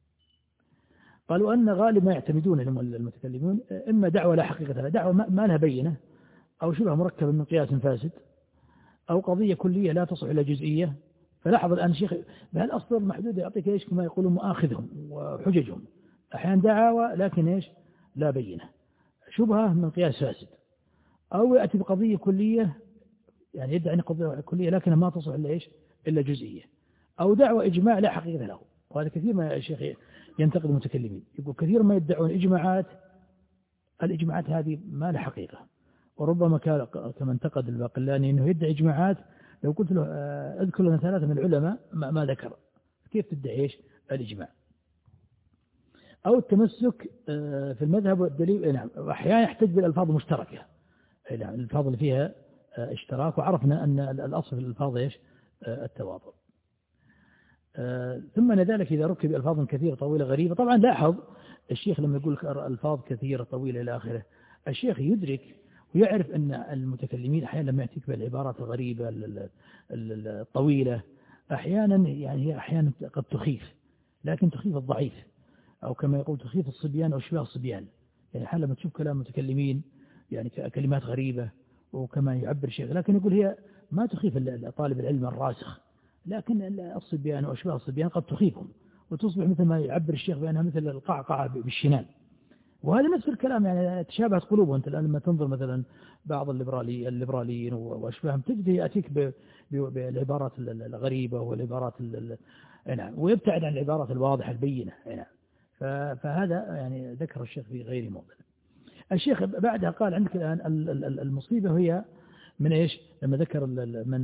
قالوا أن غالب ما يعتمدون المتكلمون إما دعوة لا حقيقة لها، دعوة ما لها بينة، أو شبه مركبة من قياس فاسد، أو قضية كلية لا تصل إلى جزئية. فلاحظ الآن شيخ بهالأصل المحدود يعطيك إيش كما يقولون مؤاخذهم وحججهم، أحيانا دعوة لكن إيش لا بينة، شبهة من قياس فاسد، أو يأتي بقضية كلية يعني يدعي أن قضية كلية لكنها ما تصل إلا إيش إلا جزئية، أو دعوة إجماع لا حقيقة له. وهذا كثير ما الشيخ ينتقد المتكلمين، يقول كثير ما يدعون إجماعات، الإجماعات هذه ما لها حقيقة، وربما كما انتقد الباقلاني أنه يدعي إجماعات لو قلت له اذكر لنا ثلاثة من العلماء ما, ما ذكر، كيف تدعي إيش الإجماع؟ أو التمسك في المذهب والدليل، نعم أحيانا يحتج بالألفاظ المشتركة، نعم الألفاظ اللي فيها اشتراك، وعرفنا أن الأصل في الألفاظ إيش التواطؤ. آه ثم ذلك إذا ركب ألفاظ كثيرة طويلة غريبة، طبعا لاحظ الشيخ لما يقول ألفاظ كثيرة طويلة إلى آخره، الشيخ يدرك ويعرف أن المتكلمين أحيانا لما يأتيك بالعبارات الغريبة الطويلة أحيانا يعني هي أحيانا قد تخيف، لكن تخيف الضعيف، أو كما يقول تخيف الصبيان أو شبه الصبيان. يعني حال لما تشوف كلام متكلمين يعني كلمات غريبة وكما يعبر الشيخ، لكن يقول هي ما تخيف طالب العلم الراسخ، لكن الصبيان وأشباه الصبيان قد تخيفهم وتصبح مثل ما يعبر الشيخ بأنها مثل القعقعة بالشنان. وهذا نفس الكلام يعني تشابهت قلوبهم. أنت الآن لما تنظر مثلا بعض الليبرالي الليبراليين وأشباههم تجد يأتيك بالعبارات الغريبة والعبارات نعم، ويبتعد عن العبارات الواضحة البينة نعم. فهذا يعني ذكر الشيخ في غير موضع. الشيخ بعدها قال عندك الآن المصيبة هي من إيش لما ذكر من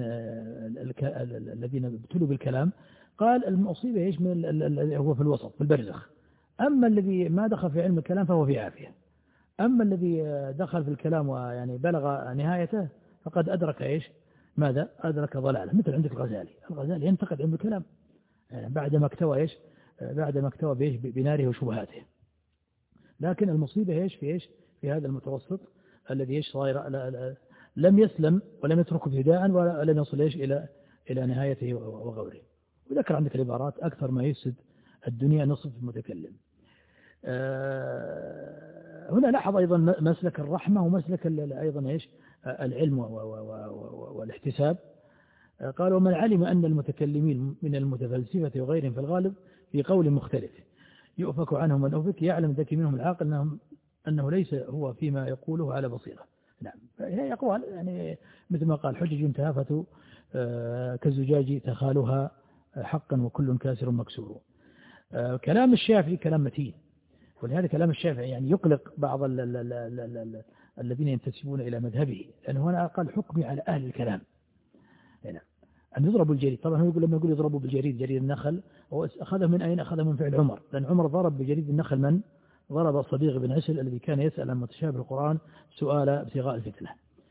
الذين ابتلوا بالكلام، قال المصيبة إيش من هو في الوسط في البرزخ. أما الذي ما دخل في علم الكلام فهو في عافية، أما الذي دخل في الكلام ويعني بلغ نهايته فقد أدرك إيش ماذا أدرك ضلاله. مثل عندك الغزالي، الغزالي ينتقد علم الكلام يعني بعد ما اكتوى إيش بعد ما اكتوى بإيش بناره وشبهاته. لكن المصيبة إيش في إيش في هذا المتوسط الذي إيش صاير لم يسلم ولم يترك ابتداء ولم يصل إيش إلى إلى نهايته وغوره. وذكر عندك العبارات أكثر ما يفسد الدنيا نصف المتكلم. أه هنا لاحظ أيضا مسلك الرحمة ومسلك أيضا إيش العلم والاحتساب. قال ومن علم أن المتكلمين من المتفلسفة وغيرهم في الغالب في قول مختلف يؤفك عنهم من أوفك يعلم ذكي منهم العاقل أنهم أنه ليس هو فيما يقوله على بصيرة. نعم هي أقوال يعني مثل ما قال حجج تهافت آه كالزجاج تخالها حقا وكل كاسر مكسور. آه كلام الشافعي كلام متين، ولهذا كلام الشافعي يعني يقلق بعض ال ال ال ال ال ال الذين ينتسبون إلى مذهبه، لأنه هنا قال حكمي على أهل الكلام هنا أن يضربوا الجريد. طبعا هو يقول لما يقول يضربوا بالجريد جريد النخل هو أخذه من أين؟ أخذه من فعل عمر، لأن عمر ضرب بجريد النخل من؟ ضرب الصديق بن عسل الذي كان يسأل عن متشابه القرآن سؤال ابتغاء الفتنة،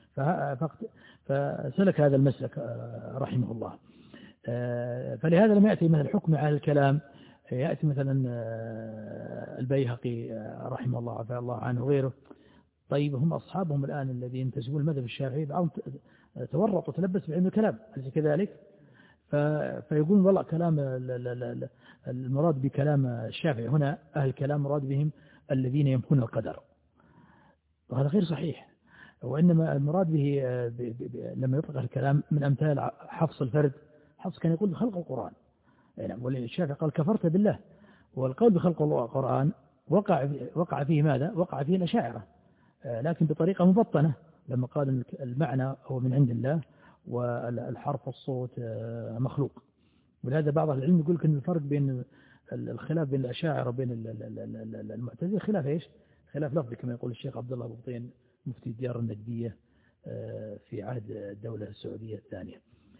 فسلك هذا المسلك رحمه الله. فلهذا لم يأتي مثل الحكم على الكلام، يأتي مثلا البيهقي رحمه الله عفى الله عنه وغيره. طيب هم أصحابهم الآن الذين ينتسبون المذهب الشافعي بعضهم تورط وتلبس بعلم الكلام أليس كذلك؟ فيقولون والله كلام المراد بكلام الشافعي هنا أهل الكلام مراد بهم الذين ينفون القدر، وهذا غير صحيح. وإنما المراد به لما يطلق الكلام من أمثال حفص الفرد. حفص كان يقول خلق القرآن، نعم. والشافعي قال كفرت بالله. والقول بخلق القرآن وقع وقع فيه ماذا؟ وقع فيه الأشاعرة، لكن بطريقة مبطنة، لما قال المعنى هو من عند الله والحرف والصوت مخلوق. ولهذا بعض العلم يقول لك ان الفرق بين الخلاف بين الأشاعرة وبين المعتزلة خلاف ايش؟ خلاف لفظي، كما يقول الشيخ عبد الله بطين مفتي الديار النجدية في عهد الدولة السعودية الثانية.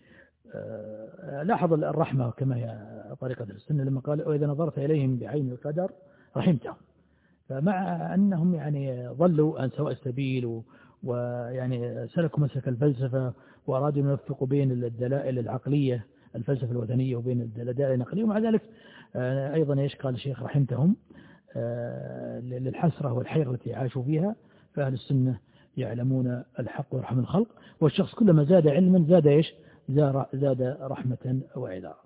لاحظ الرحمة كما هي طريقة السنة لما قال وإذا نظرت إليهم بعين القدر رحمتهم. فمع أنهم يعني ضلوا عن سواء السبيل ويعني سلكوا مسلك الفلسفة وأرادوا أن يوفقوا بين الدلائل العقلية الفلسفة الوثنية وبين الدلائل النقلية، ومع ذلك أيضا إيش قال الشيخ رحمتهم للحسرة والحيرة التي عاشوا فيها. فأهل السنة يعلمون الحق ويرحم الخلق، والشخص كلما زاد علما زاد إيش زاد رحمة وعذارا.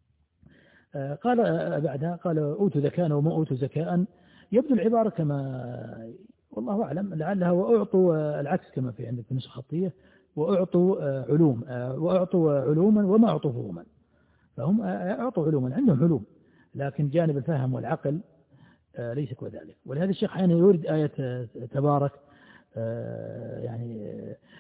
قال بعدها قال أوتوا ذكاء وما أوتوا زكاء. يبدو العبارة كما والله أعلم لعلها وأعطوا العكس كما في عندك في النسخة الخطية، وأعطوا علوم وأعطوا علوما وما أعطوا فهما. فهم أعطوا علوما، عندهم علوم، لكن جانب الفهم والعقل ليس كذلك. ولهذا الشيخ حين يورد آية تبارك يعني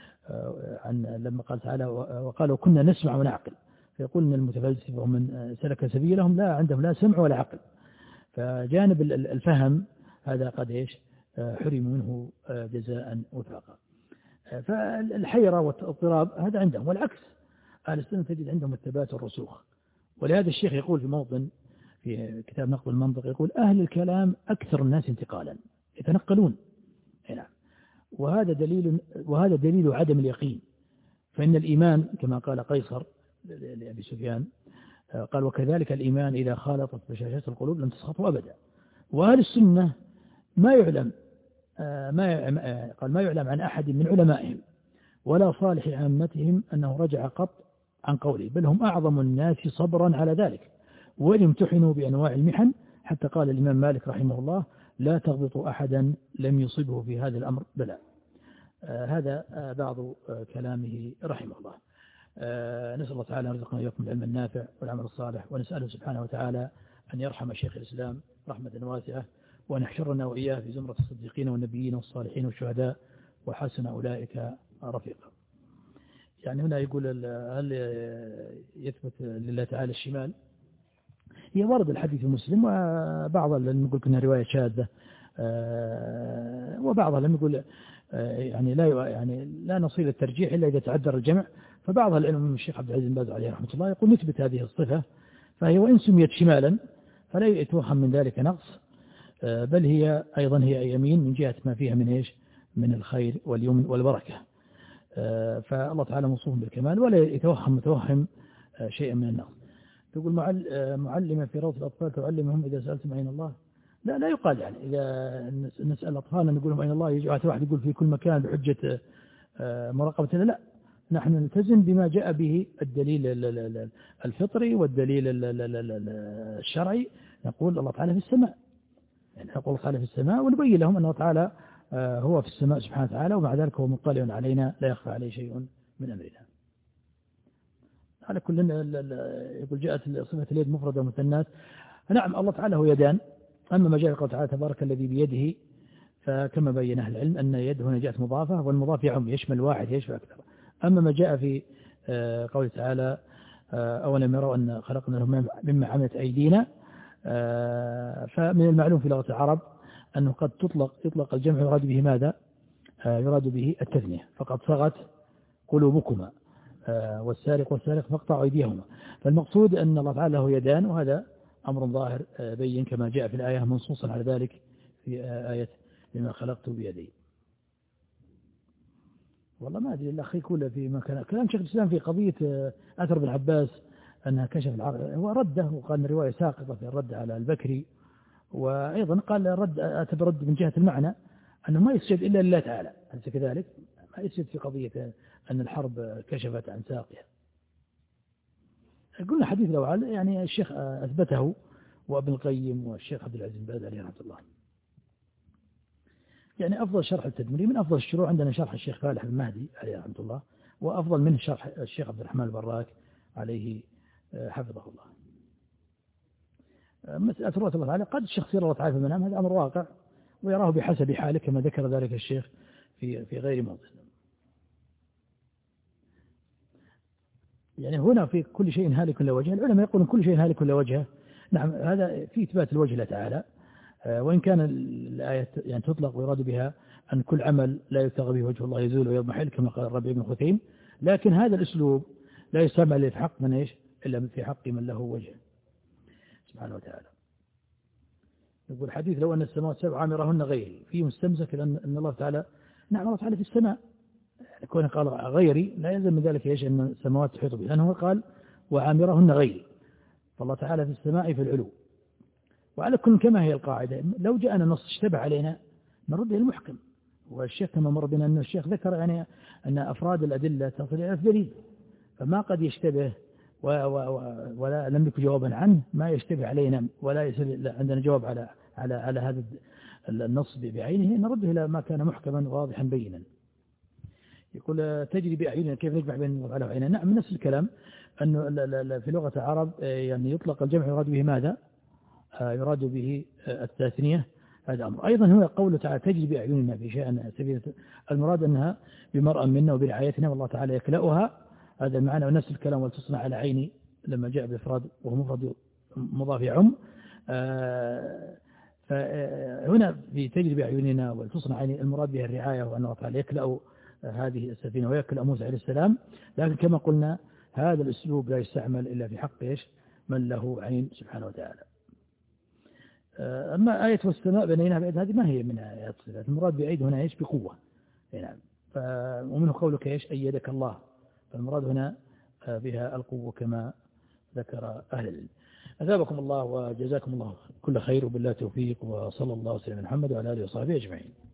عن لما قال تعالى وقالوا كنا نسمع ونعقل، فيقول ان المتفلسفه ومن سلك سبيلهم لا عندهم لا سمع ولا عقل، فجانب الفهم هذا قد ايش حرم منه جزاء وفاقا. فالحيرة والاضطراب هذا عندهم، والعكس أهل السنة تجد عندهم الثبات والرسوخ. ولهذا الشيخ يقول في موطن في كتاب نقد المنطق يقول أهل الكلام أكثر الناس انتقالا، يتنقلون. نعم. وهذا دليل وهذا دليل عدم اليقين. فإن الإيمان كما قال قيصر لأبي سفيان قال وكذلك الإيمان إذا خالطت بشاشات القلوب لم تسخطه أبدا. وأهل السنة ما يعلم ما قال ما يعلم عن أحد من علمائهم ولا صالح عامتهم أنه رجع قط عن قوله، بل هم أعظم الناس صبرا على ذلك، وإن امتحنوا بأنواع المحن، حتى قال الإمام مالك رحمه الله لا تغبطوا أحدا لم يصبه في هذا الأمر بلا. آه هذا آه بعض آه كلامه رحمه الله. آه نسأل الله تعالى أن يرزقنا إياكم العلم النافع والعمل الصالح، ونسأله سبحانه وتعالى أن يرحم شيخ الإسلام رحمة واسعة، وأن يحشرنا وإياه في زمرة الصديقين والنبيين والصالحين والشهداء وحسن أولئك رفيقا. يعني هنا يقول هل يثبت لله تعالى الشمال؟ هي ورد الحديث المسلم، وبعض لم يقول كأنها رواية شاذة، وبعضها لم يقول يعني لا يعني لا نصير الترجيح إلا إذا تعذر الجمع. فبعض العلم الشيخ عبد العزيز بن باز عليه رحمة الله يقول نثبت هذه الصفة، فهي وإن سميت شمالا فلا يتوهم من ذلك نقص، بل هي أيضا هي يمين من جهة ما فيها من إيش من الخير واليمن والبركة. فالله تعالى موصوف بالكمال ولا يتوهم متوهم شيئا من النقص. تقول معلمة في روضة الأطفال تعلمهم إذا سألتم أين الله؟ لا لا يقال يعني إذا نسأل أطفالنا نقول لهم أين الله يجي واحد يقول في كل مكان بحجة مراقبتنا. لا، نحن نلتزم بما جاء به الدليل الفطري والدليل الشرعي. نقول الله تعالى في السماء، يعني نقول الله تعالى في السماء، ونبين لهم أنه تعالى هو في السماء سبحانه وتعالى، ومع ذلك هو مطلع علينا لا يخفى عليه شيء من أمرنا. على كل يقول جاءت صفة اليد مفردة ومثنات. نعم الله تعالى هو يدان، أما ما جاء قال تعالى تبارك الذي بيده، فكما بين أهل العلم أن يد هنا جاءت مضافة، والمضاف يعم يشمل واحد يشمل أكثر. أما ما جاء في قول تعالى أولم يروا أن خلقنا لهم مما عملت أيدينا، فمن المعلوم في لغة العرب أنه قد تطلق يطلق الجمع يراد به ماذا؟ يراد به التثنية، فقد صغت قلوبكما والسارق والسارق فاقطعوا أيديهما. فالمقصود أن الله تعالى له يدان، وهذا أمر ظاهر بين كما جاء في الآية منصوصا على ذلك في آية لما خلقت بيدي. والله ما أدري الأخ يقول في مكان كلام شيخ الإسلام في قضية أثر بن عباس أنها كشف العقل، هو رده وقال أن الرواية ساقطة في الرد على البكري، وأيضا قال الرد أتبرد من جهة المعنى أنه ما يسجد إلا لله تعالى، أليس كذلك؟ ما يسجد في قضية أن الحرب كشفت عن ساقها. قلنا حديث لو يعني الشيخ أثبته وابن القيم والشيخ عبد العزيز بن باز عليه رحمة الله. يعني أفضل شرح التدمري من أفضل الشروع عندنا شرح الشيخ فالح بن مهدي عليه رحمة الله، وأفضل منه شرح الشيخ عبد الرحمن البراك عليه حفظه الله. مسألة رؤية الله تعالى قد الشخص يرى الله تعالى في المنام، هذا أمر واقع ويراه بحسب حاله كما ذكر ذلك الشيخ في في غير موضع. يعني هنا في كل شيء هالك إلا وجهه، العلماء يقولون كل شيء هالك إلا وجهه. نعم هذا في إثبات الوجه الله تعالى، وإن كان الآية يعني تطلق ويراد بها أن كل عمل لا يبتغى به وجه الله يزول ويضمحل كما قال الربيع بن خثيم، لكن هذا الأسلوب لا يستعمل في حق من إيش إلا في حق من له وجه سبحانه وتعالى. يقول الحديث لو أن السماوات سبع عامرهن غيري، فيه مستمسك لأن أن الله تعالى نعم الله تعالى في السماء، كونه قال غيري لا يلزم من ذلك إيش أن السماوات تحيط به، لأنه قال وعامرهن غيري، فالله تعالى في السماء في العلو. وعلى كل كما هي القاعدة، لو جاءنا نص اشتبه علينا نرد إلى المحكم. والشيخ كما مر بنا أن الشيخ ذكر يعني أن أفراد الأدلة تصل إلى الدليل، فما قد يشتبه و و ولا نملك جوابا عنه ما يشتبه علينا ولا يصل عندنا جواب على على على هذا النص بعينه، نرده إلى ما كان محكما واضحا بينا. يقول تجري بأعيننا كيف نجمع بين على عيننا؟ نعم نفس الكلام، أنه في لغة العرب يعني يطلق الجمع يراد به ماذا؟ يراد به التثنية، هذا أمر. أيضا هو قوله تعالى تجري بأعيننا في شيء سبيل، المراد أنها بمرأة منا وبرعايتنا والله تعالى يكلأها، هذا المعنى. ونفس الكلام والتصنع على عيني لما جاء بإفراد وهو مفرد مضاف يعم. فهنا في تجري بأعيننا والتصنع عيني المراد بها الرعاية، وأن الله تعالى يكلأ هذه السفينة ويكلأ موسى عليه السلام. لكن كما قلنا هذا الأسلوب لا يستعمل إلا في حق إيش من له عين سبحانه وتعالى. أما آية والسماء بنيناها بعيد، هذه ما هي من آيات الصفات، المراد بعيد هنا إيش بقوة. نعم. ومنه قولك إيش أيدك الله، فالمراد هنا بها القوة كما ذكر أهل العلم. أثابكم الله وجزاكم الله كل خير وبالله توفيق، وصلى الله وسلم على محمد وعلى آله وصحبه أجمعين.